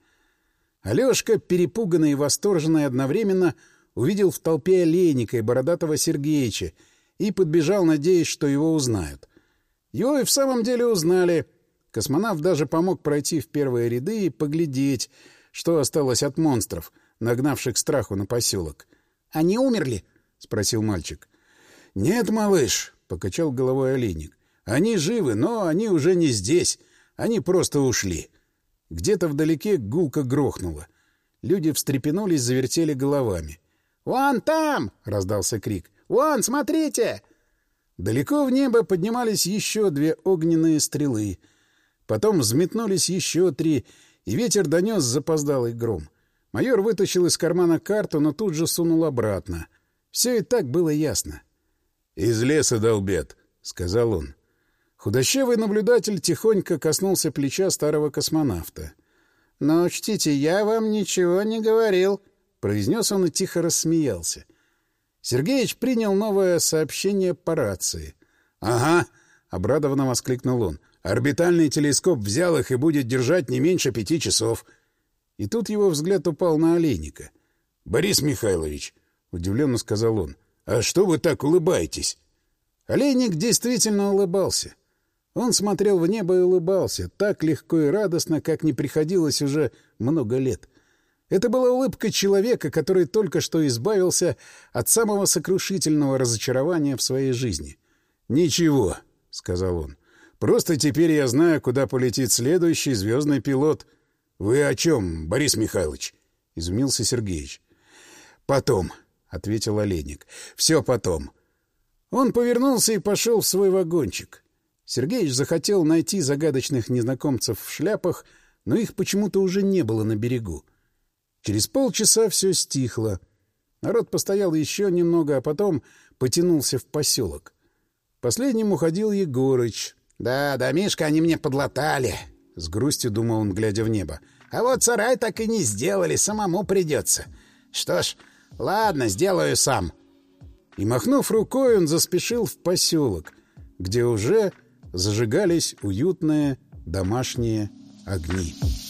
Алёшка, перепуганный и восторженный одновременно, увидел в толпе Олейника и бородатого Сергеича и подбежал, надеясь, что его узнают. Его и в самом деле узнали. Космонавт даже помог пройти в первые ряды и поглядеть, что осталось от монстров, нагнавших страху на поселок. «Они умерли?» — спросил мальчик. «Нет, малыш», — покачал головой Олейник. «Они живы, но они уже не здесь. Они просто ушли». Где-то вдалеке гулко грохнуло. Люди встрепенулись, завертели головами. «Вон там!» — раздался крик. «Вон, смотрите!» Далеко в небо поднимались еще две огненные стрелы. Потом взметнулись еще три, и ветер донес запоздалый гром. Майор вытащил из кармана карту, но тут же сунул обратно. Все и так было ясно. «Из леса долбят», — сказал он. Худощавый наблюдатель тихонько коснулся плеча старого космонавта. «Но учтите, я вам ничего не говорил», — произнес он и тихо рассмеялся. Сергеич принял новое сообщение по рации. «Ага», — обрадованно воскликнул он. «Орбитальный телескоп взял их и будет держать не меньше пяти часов». И тут его взгляд упал на Олейника. «Борис Михайлович», — удивленно сказал он, — «а что вы так улыбаетесь?» Олейник действительно улыбался. Он смотрел в небо и улыбался, так легко и радостно, как не приходилось уже много лет. Это была улыбка человека, который только что избавился от самого сокрушительного разочарования в своей жизни. «Ничего», — сказал он. «Просто теперь я знаю, куда полетит следующий звездный пилот». «Вы о чем, Борис Михайлович?» — изумился Сергеич. «Потом», — ответил Олейник. «Все потом». Он повернулся и пошел в свой вагончик. Сергеич захотел найти загадочных незнакомцев в шляпах, но их почему-то уже не было на берегу. Через полчаса все стихло. Народ постоял еще немного, а потом потянулся в поселок. Последним уходил Егорыч. «Да, домишко они мне подлатали», — с грустью думал он, глядя в небо. «А вот сарай так и не сделали, самому придется. Что ж, ладно, сделаю сам». И, махнув рукой, он заспешил в поселок, где уже зажигались уютные домашние огни.